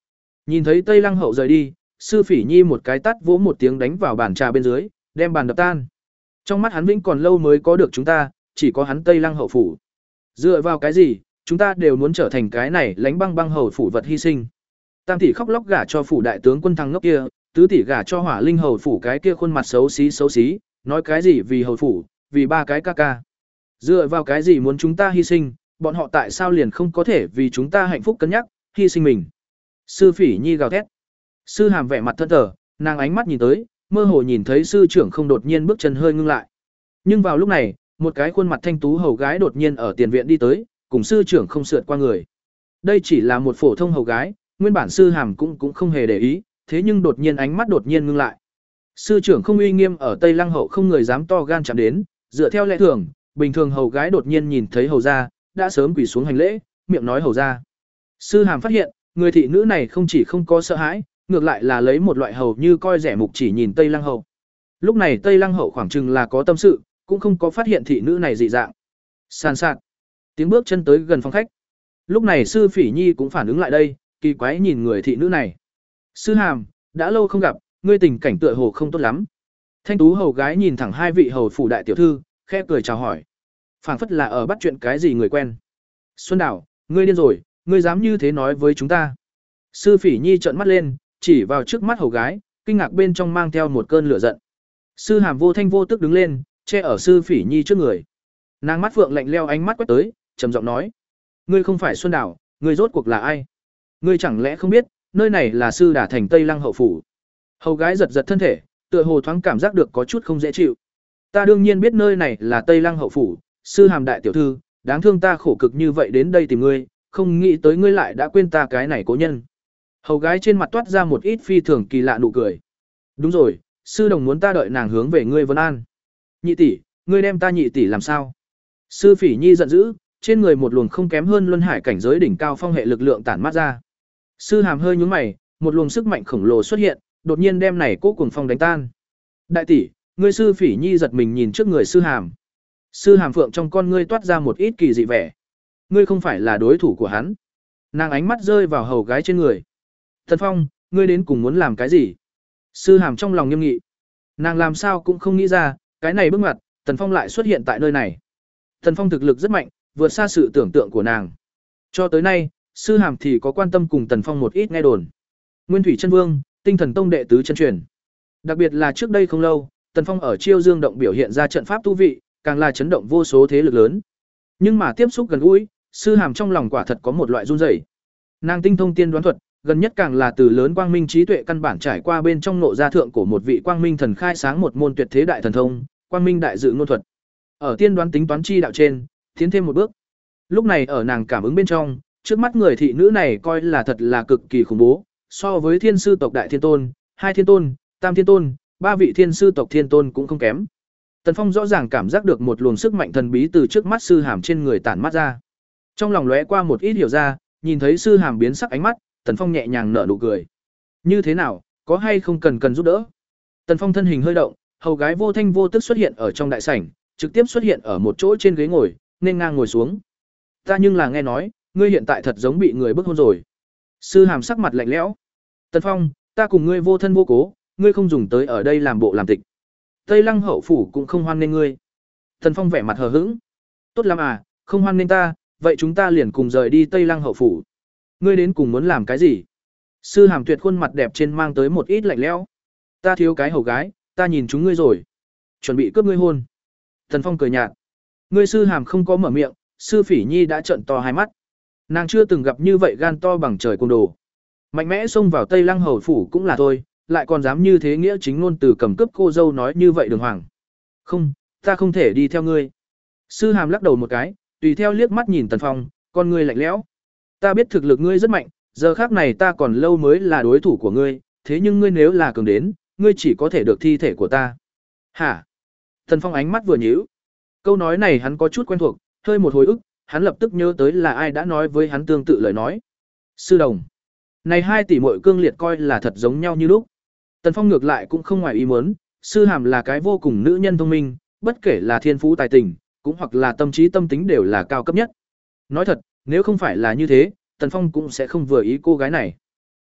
Nhìn thấy Tây Lăng Hậu rời đi, Sư Phỉ Nhi một cái tát vỗ một tiếng đánh vào bàn trà bên dưới, đem bàn đập tan. Trong mắt hắn vĩnh còn lâu mới có được chúng ta, chỉ có hắn Tây Lăng Hậu phủ. Dựa vào cái gì, chúng ta đều muốn trở thành cái này lánh băng băng hầu phủ vật hy sinh. Tam tỷ khóc lóc gả cho phủ đại tướng quân thăng ngốc kia, tứ tỷ gả cho Hỏa Linh hầu phủ cái kia khuôn mặt xấu xí xấu xí, nói cái gì vì hầu phủ, vì ba cái ca ca. Dựa vào cái gì muốn chúng ta hy sinh, bọn họ tại sao liền không có thể vì chúng ta hạnh phúc cân nhắc, hy sinh mình. Sư Phỉ Nhi gào thét. Sư Hàm vẻ mặt thân thờ, nàng ánh mắt nhìn tới, mơ hồ nhìn thấy sư trưởng không đột nhiên bước chân hơi ngưng lại. Nhưng vào lúc này, một cái khuôn mặt thanh tú hầu gái đột nhiên ở tiền viện đi tới, cùng sư trưởng không sượt qua người. Đây chỉ là một phổ thông hầu gái, nguyên bản sư Hàm cũng cũng không hề để ý, thế nhưng đột nhiên ánh mắt đột nhiên ngưng lại. Sư trưởng không uy nghiêm ở Tây Lăng hậu không người dám to gan chạm đến, dựa theo lẽ thường, bình thường hầu gái đột nhiên nhìn thấy hầu gia, đã sớm quỳ xuống hành lễ, miệng nói hầu gia. Sư Hàm phát hiện, người thị nữ này không chỉ không có sợ hãi, ngược lại là lấy một loại hầu như coi rẻ mục chỉ nhìn Tây Lăng hậu. Lúc này Tây Lăng hậu khoảng chừng là có tâm sự, cũng không có phát hiện thị nữ này dị dạng. Sàn sạt, tiếng bước chân tới gần phòng khách. Lúc này Sư Phỉ Nhi cũng phản ứng lại đây, kỳ quái nhìn người thị nữ này. Sư Hàm, đã lâu không gặp, ngươi tình cảnh tựa hồ không tốt lắm. Thanh tú hầu gái nhìn thẳng hai vị hầu phủ đại tiểu thư, khẽ cười chào hỏi. Phảng phất là ở bắt chuyện cái gì người quen. Xuân Đảo, ngươi điên rồi, ngươi dám như thế nói với chúng ta. Sư Phỉ Nhi trợn mắt lên, chỉ vào trước mắt hầu gái, kinh ngạc bên trong mang theo một cơn lửa giận. Sư Hàm vô thanh vô tức đứng lên, che ở Sư Phỉ Nhi trước người. Nàng mắt phượng lạnh leo ánh mắt quét tới, trầm giọng nói: "Ngươi không phải Xuân Đảo, ngươi rốt cuộc là ai? Ngươi chẳng lẽ không biết, nơi này là Sư Đả thành Tây Lăng hậu phủ?" Hầu gái giật giật thân thể, tựa hồ thoáng cảm giác được có chút không dễ chịu. "Ta đương nhiên biết nơi này là Tây Lăng hậu phủ, Sư Hàm đại tiểu thư, đáng thương ta khổ cực như vậy đến đây tìm ngươi, không nghĩ tới ngươi lại đã quên ta cái này cố nhân." Hầu gái trên mặt toát ra một ít phi thường kỳ lạ nụ cười. "Đúng rồi, sư đồng muốn ta đợi nàng hướng về ngươi vấn an." "Nhị tỷ, ngươi đem ta nhị tỷ làm sao?" Sư Phỉ Nhi giận dữ, trên người một luồng không kém hơn luân hải cảnh giới đỉnh cao phong hệ lực lượng tản mát ra. Sư Hàm hơi nhướng mày, một luồng sức mạnh khổng lồ xuất hiện, đột nhiên đem này cố cuồng phong đánh tan. "Đại tỷ, ngươi." Sư Phỉ Nhi giật mình nhìn trước người Sư Hàm. Sư Hàm phượng trong con ngươi toát ra một ít kỳ dị vẻ. "Ngươi không phải là đối thủ của hắn." Nàng ánh mắt rơi vào hầu gái trên người. "Tần Phong, ngươi đến cùng muốn làm cái gì?" Sư Hàm trong lòng nghiêm nghị. Nàng làm sao cũng không nghĩ ra, cái này bước ngoặt, Tần Phong lại xuất hiện tại nơi này. Tần Phong thực lực rất mạnh, vượt xa sự tưởng tượng của nàng. Cho tới nay, Sư Hàm thì có quan tâm cùng Tần Phong một ít nghe đồn. Nguyên Thủy Chân Vương, Tinh Thần Tông đệ tứ chân truyền. Đặc biệt là trước đây không lâu, Tần Phong ở Chiêu Dương động biểu hiện ra trận pháp tu vị, càng là chấn động vô số thế lực lớn. Nhưng mà tiếp xúc gần gũi, Sư Hàm trong lòng quả thật có một loại run rẩy. Nàng tinh thông tiên đoán thuật, gần nhất càng là từ lớn quang minh trí tuệ căn bản trải qua bên trong nộ gia thượng của một vị quang minh thần khai sáng một môn tuyệt thế đại thần thông, quang minh đại dự ngôn thuật. Ở tiên đoán tính toán chi đạo trên, tiến thêm một bước. Lúc này ở nàng cảm ứng bên trong, trước mắt người thị nữ này coi là thật là cực kỳ khủng bố, so với thiên sư tộc đại thiên tôn, hai thiên tôn, tam thiên tôn, ba vị thiên sư tộc thiên tôn cũng không kém. Tần Phong rõ ràng cảm giác được một luồng sức mạnh thần bí từ trước mắt Sư Hàm trên người tản mắt ra. Trong lòng lóe qua một ít hiểu ra, nhìn thấy Sư Hàm biến sắc ánh mắt, Tần Phong nhẹ nhàng nở nụ cười. "Như thế nào, có hay không cần cần giúp đỡ?" Tần Phong thân hình hơi động, hầu gái vô thanh vô tức xuất hiện ở trong đại sảnh, trực tiếp xuất hiện ở một chỗ trên ghế ngồi, nên ngang ngồi xuống. "Ta nhưng là nghe nói, ngươi hiện tại thật giống bị người bức hôn rồi." Sư Hàm sắc mặt lạnh lẽo. "Tần Phong, ta cùng ngươi vô thân vô cố, ngươi không dùng tới ở đây làm bộ làm tịch. Tây Lăng hậu phủ cũng không hoan nghênh ngươi." Tần Phong vẻ mặt hờ hững. "Tốt lắm à, không hoan nghênh ta, vậy chúng ta liền cùng rời đi Tây Lăng hậu phủ. Ngươi đến cùng muốn làm cái gì?" Sư Hàm tuyệt khuôn mặt đẹp trên mang tới một ít lạnh lẽo. "Ta thiếu cái hầu gái, ta nhìn chúng ngươi rồi, chuẩn bị cướp ngươi hôn." Tần Phong cười nhạt. Ngươi Sư Hàm không có mở miệng, Sư Phỉ Nhi đã trợn to hai mắt. Nàng chưa từng gặp như vậy gan to bằng trời côn đồ. Mạnh mẽ xông vào Tây Lăng hầu phủ cũng là thôi, lại còn dám như thế nghĩa chính ngôn từ cầm cướp cô dâu nói như vậy Đường Hoàng. "Không, ta không thể đi theo ngươi." Sư Hàm lắc đầu một cái, tùy theo liếc mắt nhìn Tần Phong, con ngươi lạnh lẽo. "Ta biết thực lực ngươi rất mạnh, giờ khác này ta còn lâu mới là đối thủ của ngươi, thế nhưng ngươi nếu là cường đến, ngươi chỉ có thể được thi thể của ta." "Hả?" Tần Phong ánh mắt vừa nhíu. Câu nói này hắn có chút quen thuộc, hơi một hồi ức, hắn lập tức nhớ tới là ai đã nói với hắn tương tự lời nói. Sư đồng. Này hai tỷ muội cương liệt coi là thật giống nhau như lúc. Tần Phong ngược lại cũng không ngoài ý muốn, Sư Hàm là cái vô cùng nữ nhân thông minh, bất kể là thiên phú tài tình, cũng hoặc là tâm trí tâm tính đều là cao cấp nhất. Nói thật, nếu không phải là như thế, Tần Phong cũng sẽ không vừa ý cô gái này.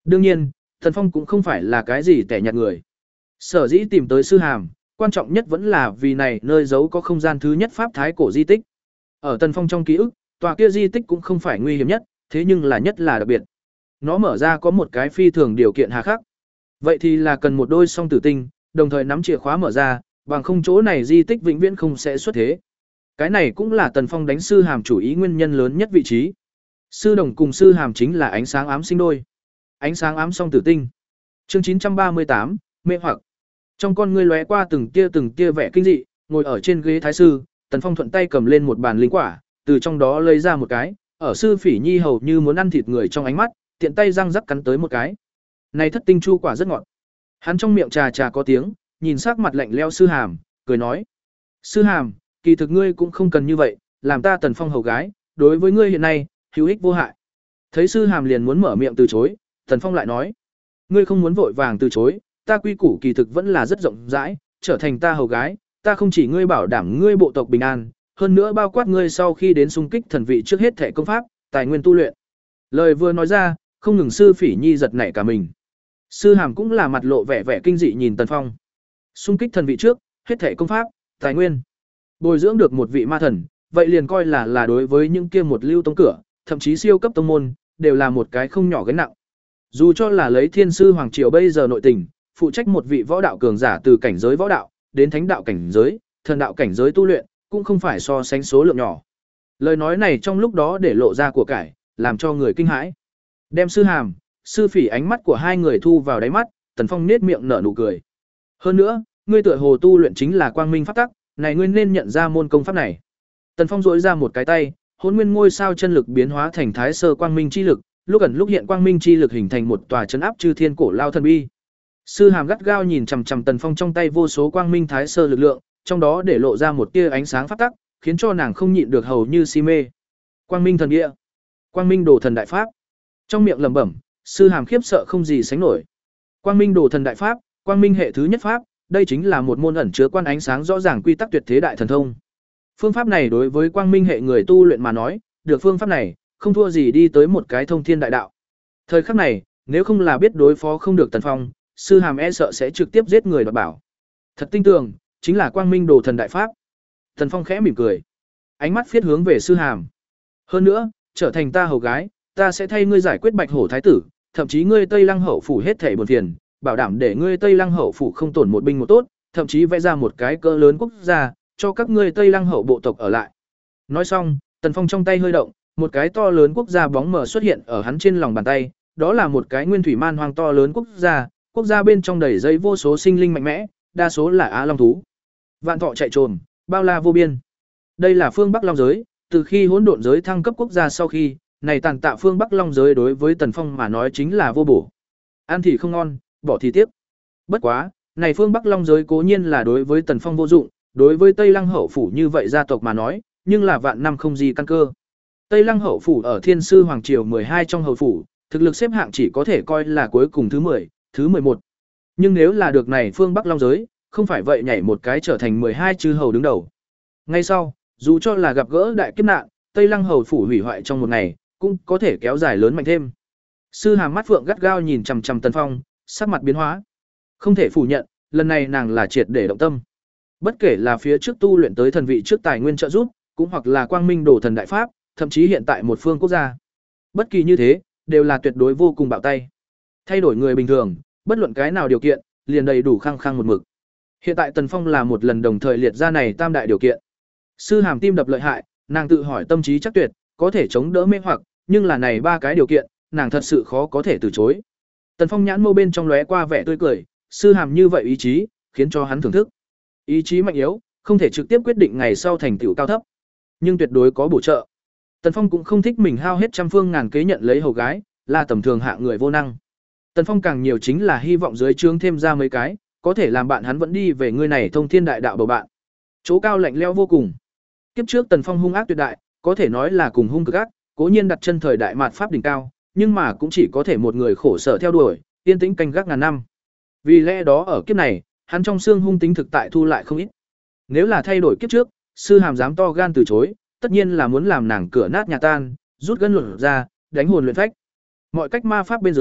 Đương nhiên, Tần Phong cũng không phải là cái gì tẻ nhạt người. Sở dĩ tìm tới sư hàm, quan trọng nhất vẫn là vì này nơi giấu có không gian thứ nhất pháp thái cổ di tích. Ở Tần Phong trong ký ức, tòa kia di tích cũng không phải nguy hiểm nhất, thế nhưng là nhất là đặc biệt. Nó mở ra có một cái phi thường điều kiện hà khắc. Vậy thì là cần một đôi song tử tinh, đồng thời nắm chìa khóa mở ra, bằng không chỗ này di tích vĩnh viễn không sẽ xuất thế. Cái này cũng là Tần Phong đánh sư hàm chủ ý nguyên nhân lớn nhất vị trí. Sư đồng cùng sư hàm chính là ánh sáng ám sinh đôi. Ánh sáng ám song tử tinh. Chương chín trăm ba mươi tám, mê hoặc. Trong con ngươi lóe qua từng tia từng tia vẻ kinh dị, ngồi ở trên ghế thái sư, Tần Phong thuận tay cầm lên một bàn linh quả, từ trong đó lấy ra một cái, ở sư Phỉ Nhi hầu như muốn ăn thịt người trong ánh mắt, tiện tay răng rắc cắn tới một cái. Này thất tinh chu quả rất ngọt. Hắn trong miệng trà trà có tiếng, nhìn sắc mặt lạnh lẽo sư hàm, cười nói: "Sư hàm, kỳ thực ngươi cũng không cần như vậy, làm ta Tần Phong hầu gái, đối với ngươi hiện nay, hữu ích vô hại." Thấy sư hàm liền muốn mở miệng từ chối, Tần Phong lại nói: "Ngươi không muốn vội vàng từ chối, ta quy củ kỳ thực vẫn là rất rộng rãi, trở thành ta hầu gái, ta không chỉ ngươi bảo đảm ngươi bộ tộc bình an, hơn nữa bao quát ngươi sau khi đến xung kích thần vị trước hết thể công pháp, tài nguyên tu luyện." Lời vừa nói ra, không ngừng sư Phỉ Nhi giật nảy cả mình. Sư hàm cũng là mặt lộ vẻ vẻ kinh dị nhìn Tần Phong. Xung kích thần vị trước, hết thể công pháp, tài nguyên, bồi dưỡng được một vị ma thần, vậy liền coi là là đối với những kia một lưu tông cửa, thậm chí siêu cấp tông môn, đều là một cái không nhỏ gánh nặng. Dù cho là lấy Thiên sư hoàng triều bây giờ nội tình, phụ trách một vị võ đạo cường giả từ cảnh giới võ đạo đến thánh đạo cảnh giới, thần đạo cảnh giới tu luyện, cũng không phải so sánh số lượng nhỏ. Lời nói này trong lúc đó để lộ ra của cải, làm cho người kinh hãi. Đem sư hàm, sư Phỉ ánh mắt của hai người thu vào đáy mắt, Tần Phong nết miệng nở nụ cười. Hơn nữa, ngươi tựa hồ tu luyện chính là quang minh pháp tắc, này ngươi nên nhận ra môn công pháp này. Tần Phong duỗi ra một cái tay, hỗn nguyên ngôi sao chân lực biến hóa thành thái sơ quang minh chi lực, lúc ẩn lúc hiện quang minh chi lực hình thành một tòa trấn áp chư thiên cổ lao thần bi. Sư hàm gắt gao nhìn chằm chằm Tần Phong trong tay vô số quang minh thái sơ lực lượng, trong đó để lộ ra một tia ánh sáng pháp tắc, khiến cho nàng không nhịn được hầu như si mê. Quang minh thần địa, quang minh đồ thần đại pháp. Trong miệng lẩm bẩm, sư hàm khiếp sợ không gì sánh nổi. Quang minh đồ thần đại pháp, quang minh hệ thứ nhất pháp, đây chính là một môn ẩn chứa quan ánh sáng rõ ràng quy tắc tuyệt thế đại thần thông. Phương pháp này đối với quang minh hệ người tu luyện mà nói, được phương pháp này, không thua gì đi tới một cái thông thiên đại đạo. Thời khắc này, nếu không là biết đối phó không được Tần Phong, sư hàm e sợ sẽ trực tiếp giết người đoạt bảo. Thật tinh tường, chính là quang minh đồ thần đại pháp. Tần Phong khẽ mỉm cười, ánh mắt phiết hướng về sư hàm. Hơn nữa, trở thành ta hầu gái, ta sẽ thay ngươi giải quyết Bạch Hổ thái tử, thậm chí ngươi Tây Lăng hậu phủ hết thảy buồn phiền, bảo đảm để ngươi Tây Lăng hậu phủ không tổn một binh một tốt, thậm chí vẽ ra một cái cỡ lớn quốc gia, cho các ngươi Tây Lăng hậu bộ tộc ở lại. Nói xong, Tần Phong trong tay hơi động, một cái to lớn quốc gia bóng mờ xuất hiện ở hắn trên lòng bàn tay, đó là một cái nguyên thủy man hoang to lớn quốc gia, quốc gia bên trong đầy dây vô số sinh linh mạnh mẽ, đa số là á long thú. Vạn thọ chạy trồm, bao la vô biên. Đây là phương Bắc Long giới, từ khi hỗn độn giới thăng cấp quốc gia sau khi, này tàn tạ phương Bắc Long giới đối với Tần Phong mà nói chính là vô bổ. Ăn thì không ngon, bỏ thì tiếc. Bất quá, này phương Bắc Long giới cố nhiên là đối với Tần Phong vô dụng, đối với Tây Lăng hậu phủ như vậy gia tộc mà nói, nhưng là vạn năm không gì căn cơ. Tây Lăng hậu phủ ở Thiên sư hoàng triều mười hai trong hậu phủ, thực lực xếp hạng chỉ có thể coi là cuối cùng thứ mười, thứ mười một. Nhưng nếu là được này phương Bắc Long giới, không phải vậy nhảy một cái trở thành mười hai chư hầu đứng đầu. Ngay sau, dù cho là gặp gỡ đại kiếp nạn, Tây Lăng hầu phủ hủy hoại trong một ngày, cũng có thể kéo dài lớn mạnh thêm. Sư hàm mắt phượng gắt gao nhìn chằm chằm Tần Phong, sắc mặt biến hóa. Không thể phủ nhận, lần này nàng là triệt để động tâm. Bất kể là phía trước tu luyện tới thần vị trước tài nguyên trợ giúp, cũng hoặc là quang minh đồ thần đại pháp, thậm chí hiện tại một phương quốc gia. Bất kỳ như thế, đều là tuyệt đối vô cùng bạo tay. Thay đổi người bình thường, bất luận cái nào điều kiện, liền đầy đủ khăng khăng một mực. Hiện tại Tần Phong là một lần đồng thời liệt ra này tam đại điều kiện. Sư hàm tim đập lợi hại, nàng tự hỏi tâm trí chắc tuyệt, có thể chống đỡ mê hoặc, nhưng là này ba cái điều kiện, nàng thật sự khó có thể từ chối. Tần Phong nhãn mâu bên trong lóe qua vẻ tươi cười, sư hàm như vậy ý chí, khiến cho hắn thưởng thức. Ý chí mạnh yếu, không thể trực tiếp quyết định ngày sau thành tựu cao thấp, nhưng tuyệt đối có bổ trợ. Tần Phong cũng không thích mình hao hết trăm phương ngàn kế nhận lấy hầu gái, là tầm thường hạ người vô năng. Tần Phong càng nhiều chính là hy vọng dưới trướng thêm ra mấy cái, có thể làm bạn hắn vẫn đi về người này thông thiên đại đạo bầu bạn. Chỗ cao lạnh lẽo vô cùng. Kiếp trước Tần Phong hung ác tuyệt đại, có thể nói là cùng hung cực ác, cố nhiên đặt chân thời đại mạt pháp đỉnh cao, nhưng mà cũng chỉ có thể một người khổ sở theo đuổi, yên tĩnh canh gác ngàn năm. Vì lẽ đó ở kiếp này, hắn trong xương hung tính thực tại thu lại không ít. Nếu là thay đổi kiếp trước, sư hàm dám to gan từ chối, tất nhiên là muốn làm nàng cửa nát nhà tan, rút gân luận ra, đánh hồn luyện phách. Mọi cách ma pháp bên dưới,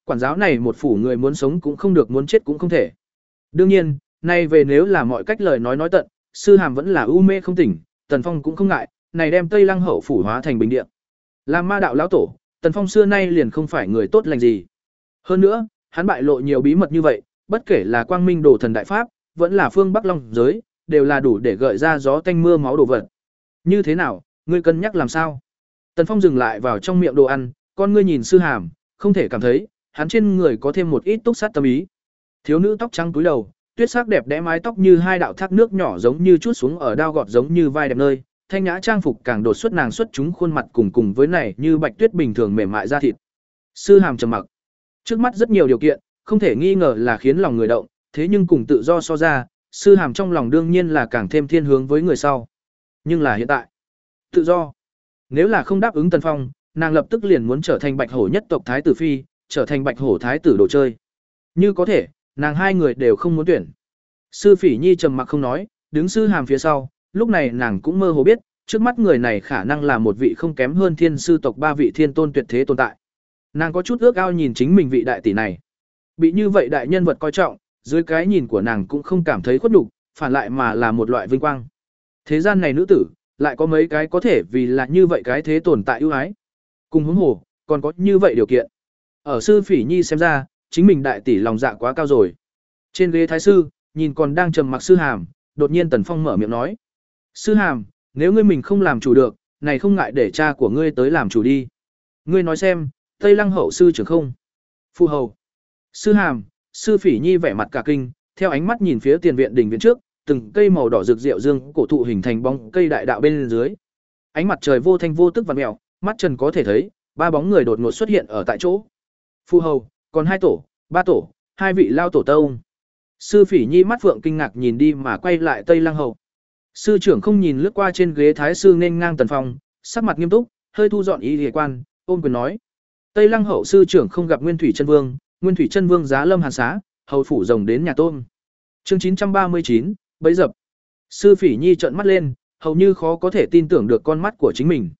quản giáo này một phủ người muốn sống cũng không được, muốn chết cũng không thể. Đương nhiên, nay về nếu là mọi cách lời nói nói tận, Sư Hàm vẫn là u mê không tỉnh, Tần Phong cũng không ngại, này đem Tây Lăng hậu phủ hóa thành bình địa. Làm ma đạo lão tổ, Tần Phong xưa nay liền không phải người tốt lành gì. Hơn nữa, hắn bại lộ nhiều bí mật như vậy, bất kể là Quang Minh Đồ Thần Đại Pháp, vẫn là Phương Bắc Long giới, đều là đủ để gợi ra gió tanh mưa máu đồ vật. Như thế nào, ngươi cân nhắc làm sao? Tần Phong dừng lại vào trong miệng đồ ăn, con ngươi nhìn Sư Hàm, không thể cảm thấy, hắn trên người có thêm một ít túc sát tâm ý. Thiếu nữ tóc trắng túi đầu, tuyết sắc đẹp đẽ mái tóc như hai đạo thác nước nhỏ giống như chút xuống ở đao gọt giống như vai đẹp nơi, thanh nhã trang phục càng đột xuất nàng xuất chúng khuôn mặt cùng cùng với này như bạch tuyết bình thường mềm mại da thịt. Sư Hàm trầm mặc. Trước mắt rất nhiều điều kiện, không thể nghi ngờ là khiến lòng người động, thế nhưng cùng tự do so ra, Sư Hàm trong lòng đương nhiên là càng thêm thiên hướng với người sau. Nhưng là hiện tại, tự do. Nếu là không đáp ứng Tần Phong, nàng lập tức liền muốn trở thành Bạch Hổ nhất tộc thái tử phi, trở thành Bạch Hổ thái tử đồ chơi. Như có thể, nàng hai người đều không muốn tuyển. Sư Phỉ Nhi trầm mặc không nói, đứng Sư Hàm phía sau, lúc này nàng cũng mơ hồ biết, trước mắt người này khả năng là một vị không kém hơn thiên sư tộc ba vị thiên tôn tuyệt thế tồn tại. Nàng có chút ước ao nhìn chính mình vị đại tỷ này. Bị như vậy đại nhân vật coi trọng, dưới cái nhìn của nàng cũng không cảm thấy khuất nhục, phản lại mà là một loại vinh quang. Thế gian này nữ tử, lại có mấy cái có thể vì là như vậy cái thế tồn tại ưu ái. Cùng huống hồ, còn có như vậy điều kiện. Ở Sư Phỉ Nhi xem ra, chính mình đại tỷ lòng dạ quá cao rồi. Trên ghế thái sư, nhìn còn đang trầm mặc Sư Hàm, đột nhiên Tần Phong mở miệng nói: "Sư Hàm, nếu ngươi mình không làm chủ được, này không ngại để cha của ngươi tới làm chủ đi. Ngươi nói xem, Tây Lăng hậu sư trưởng không?" Phu hầu. Sư Hàm, Sư Phỉ Nhi vẻ mặt cả kinh, theo ánh mắt nhìn phía tiền viện đình viện trước, từng cây màu đỏ rực rượu dương cổ thụ hình thành bóng cây đại đạo bên dưới. Ánh mặt trời vô thanh vô tức vặn mèo, mắt trần có thể thấy, ba bóng người đột ngột xuất hiện ở tại chỗ. Phu hầu, còn hai tổ, ba tổ, hai vị lao tổ tông. Sư Phỉ Nhi mắt phượng kinh ngạc nhìn đi mà quay lại Tây Lăng hậu. Sư trưởng không nhìn lướt qua trên ghế thái sư nên ngang Tần Phong, sắc mặt nghiêm túc, hơi thu dọn ý liề quan, ôm quyền nói: "Tây Lăng hậu sư trưởng không gặp Nguyên Thủy Chân Vương, Nguyên Thủy Chân Vương giá lâm hàn xá, hầu phủ rồng đến nhà tôm." Chương chín trăm ba mươi chín, bấy dập. Sư Phỉ Nhi trợn mắt lên, hầu như khó có thể tin tưởng được con mắt của chính mình.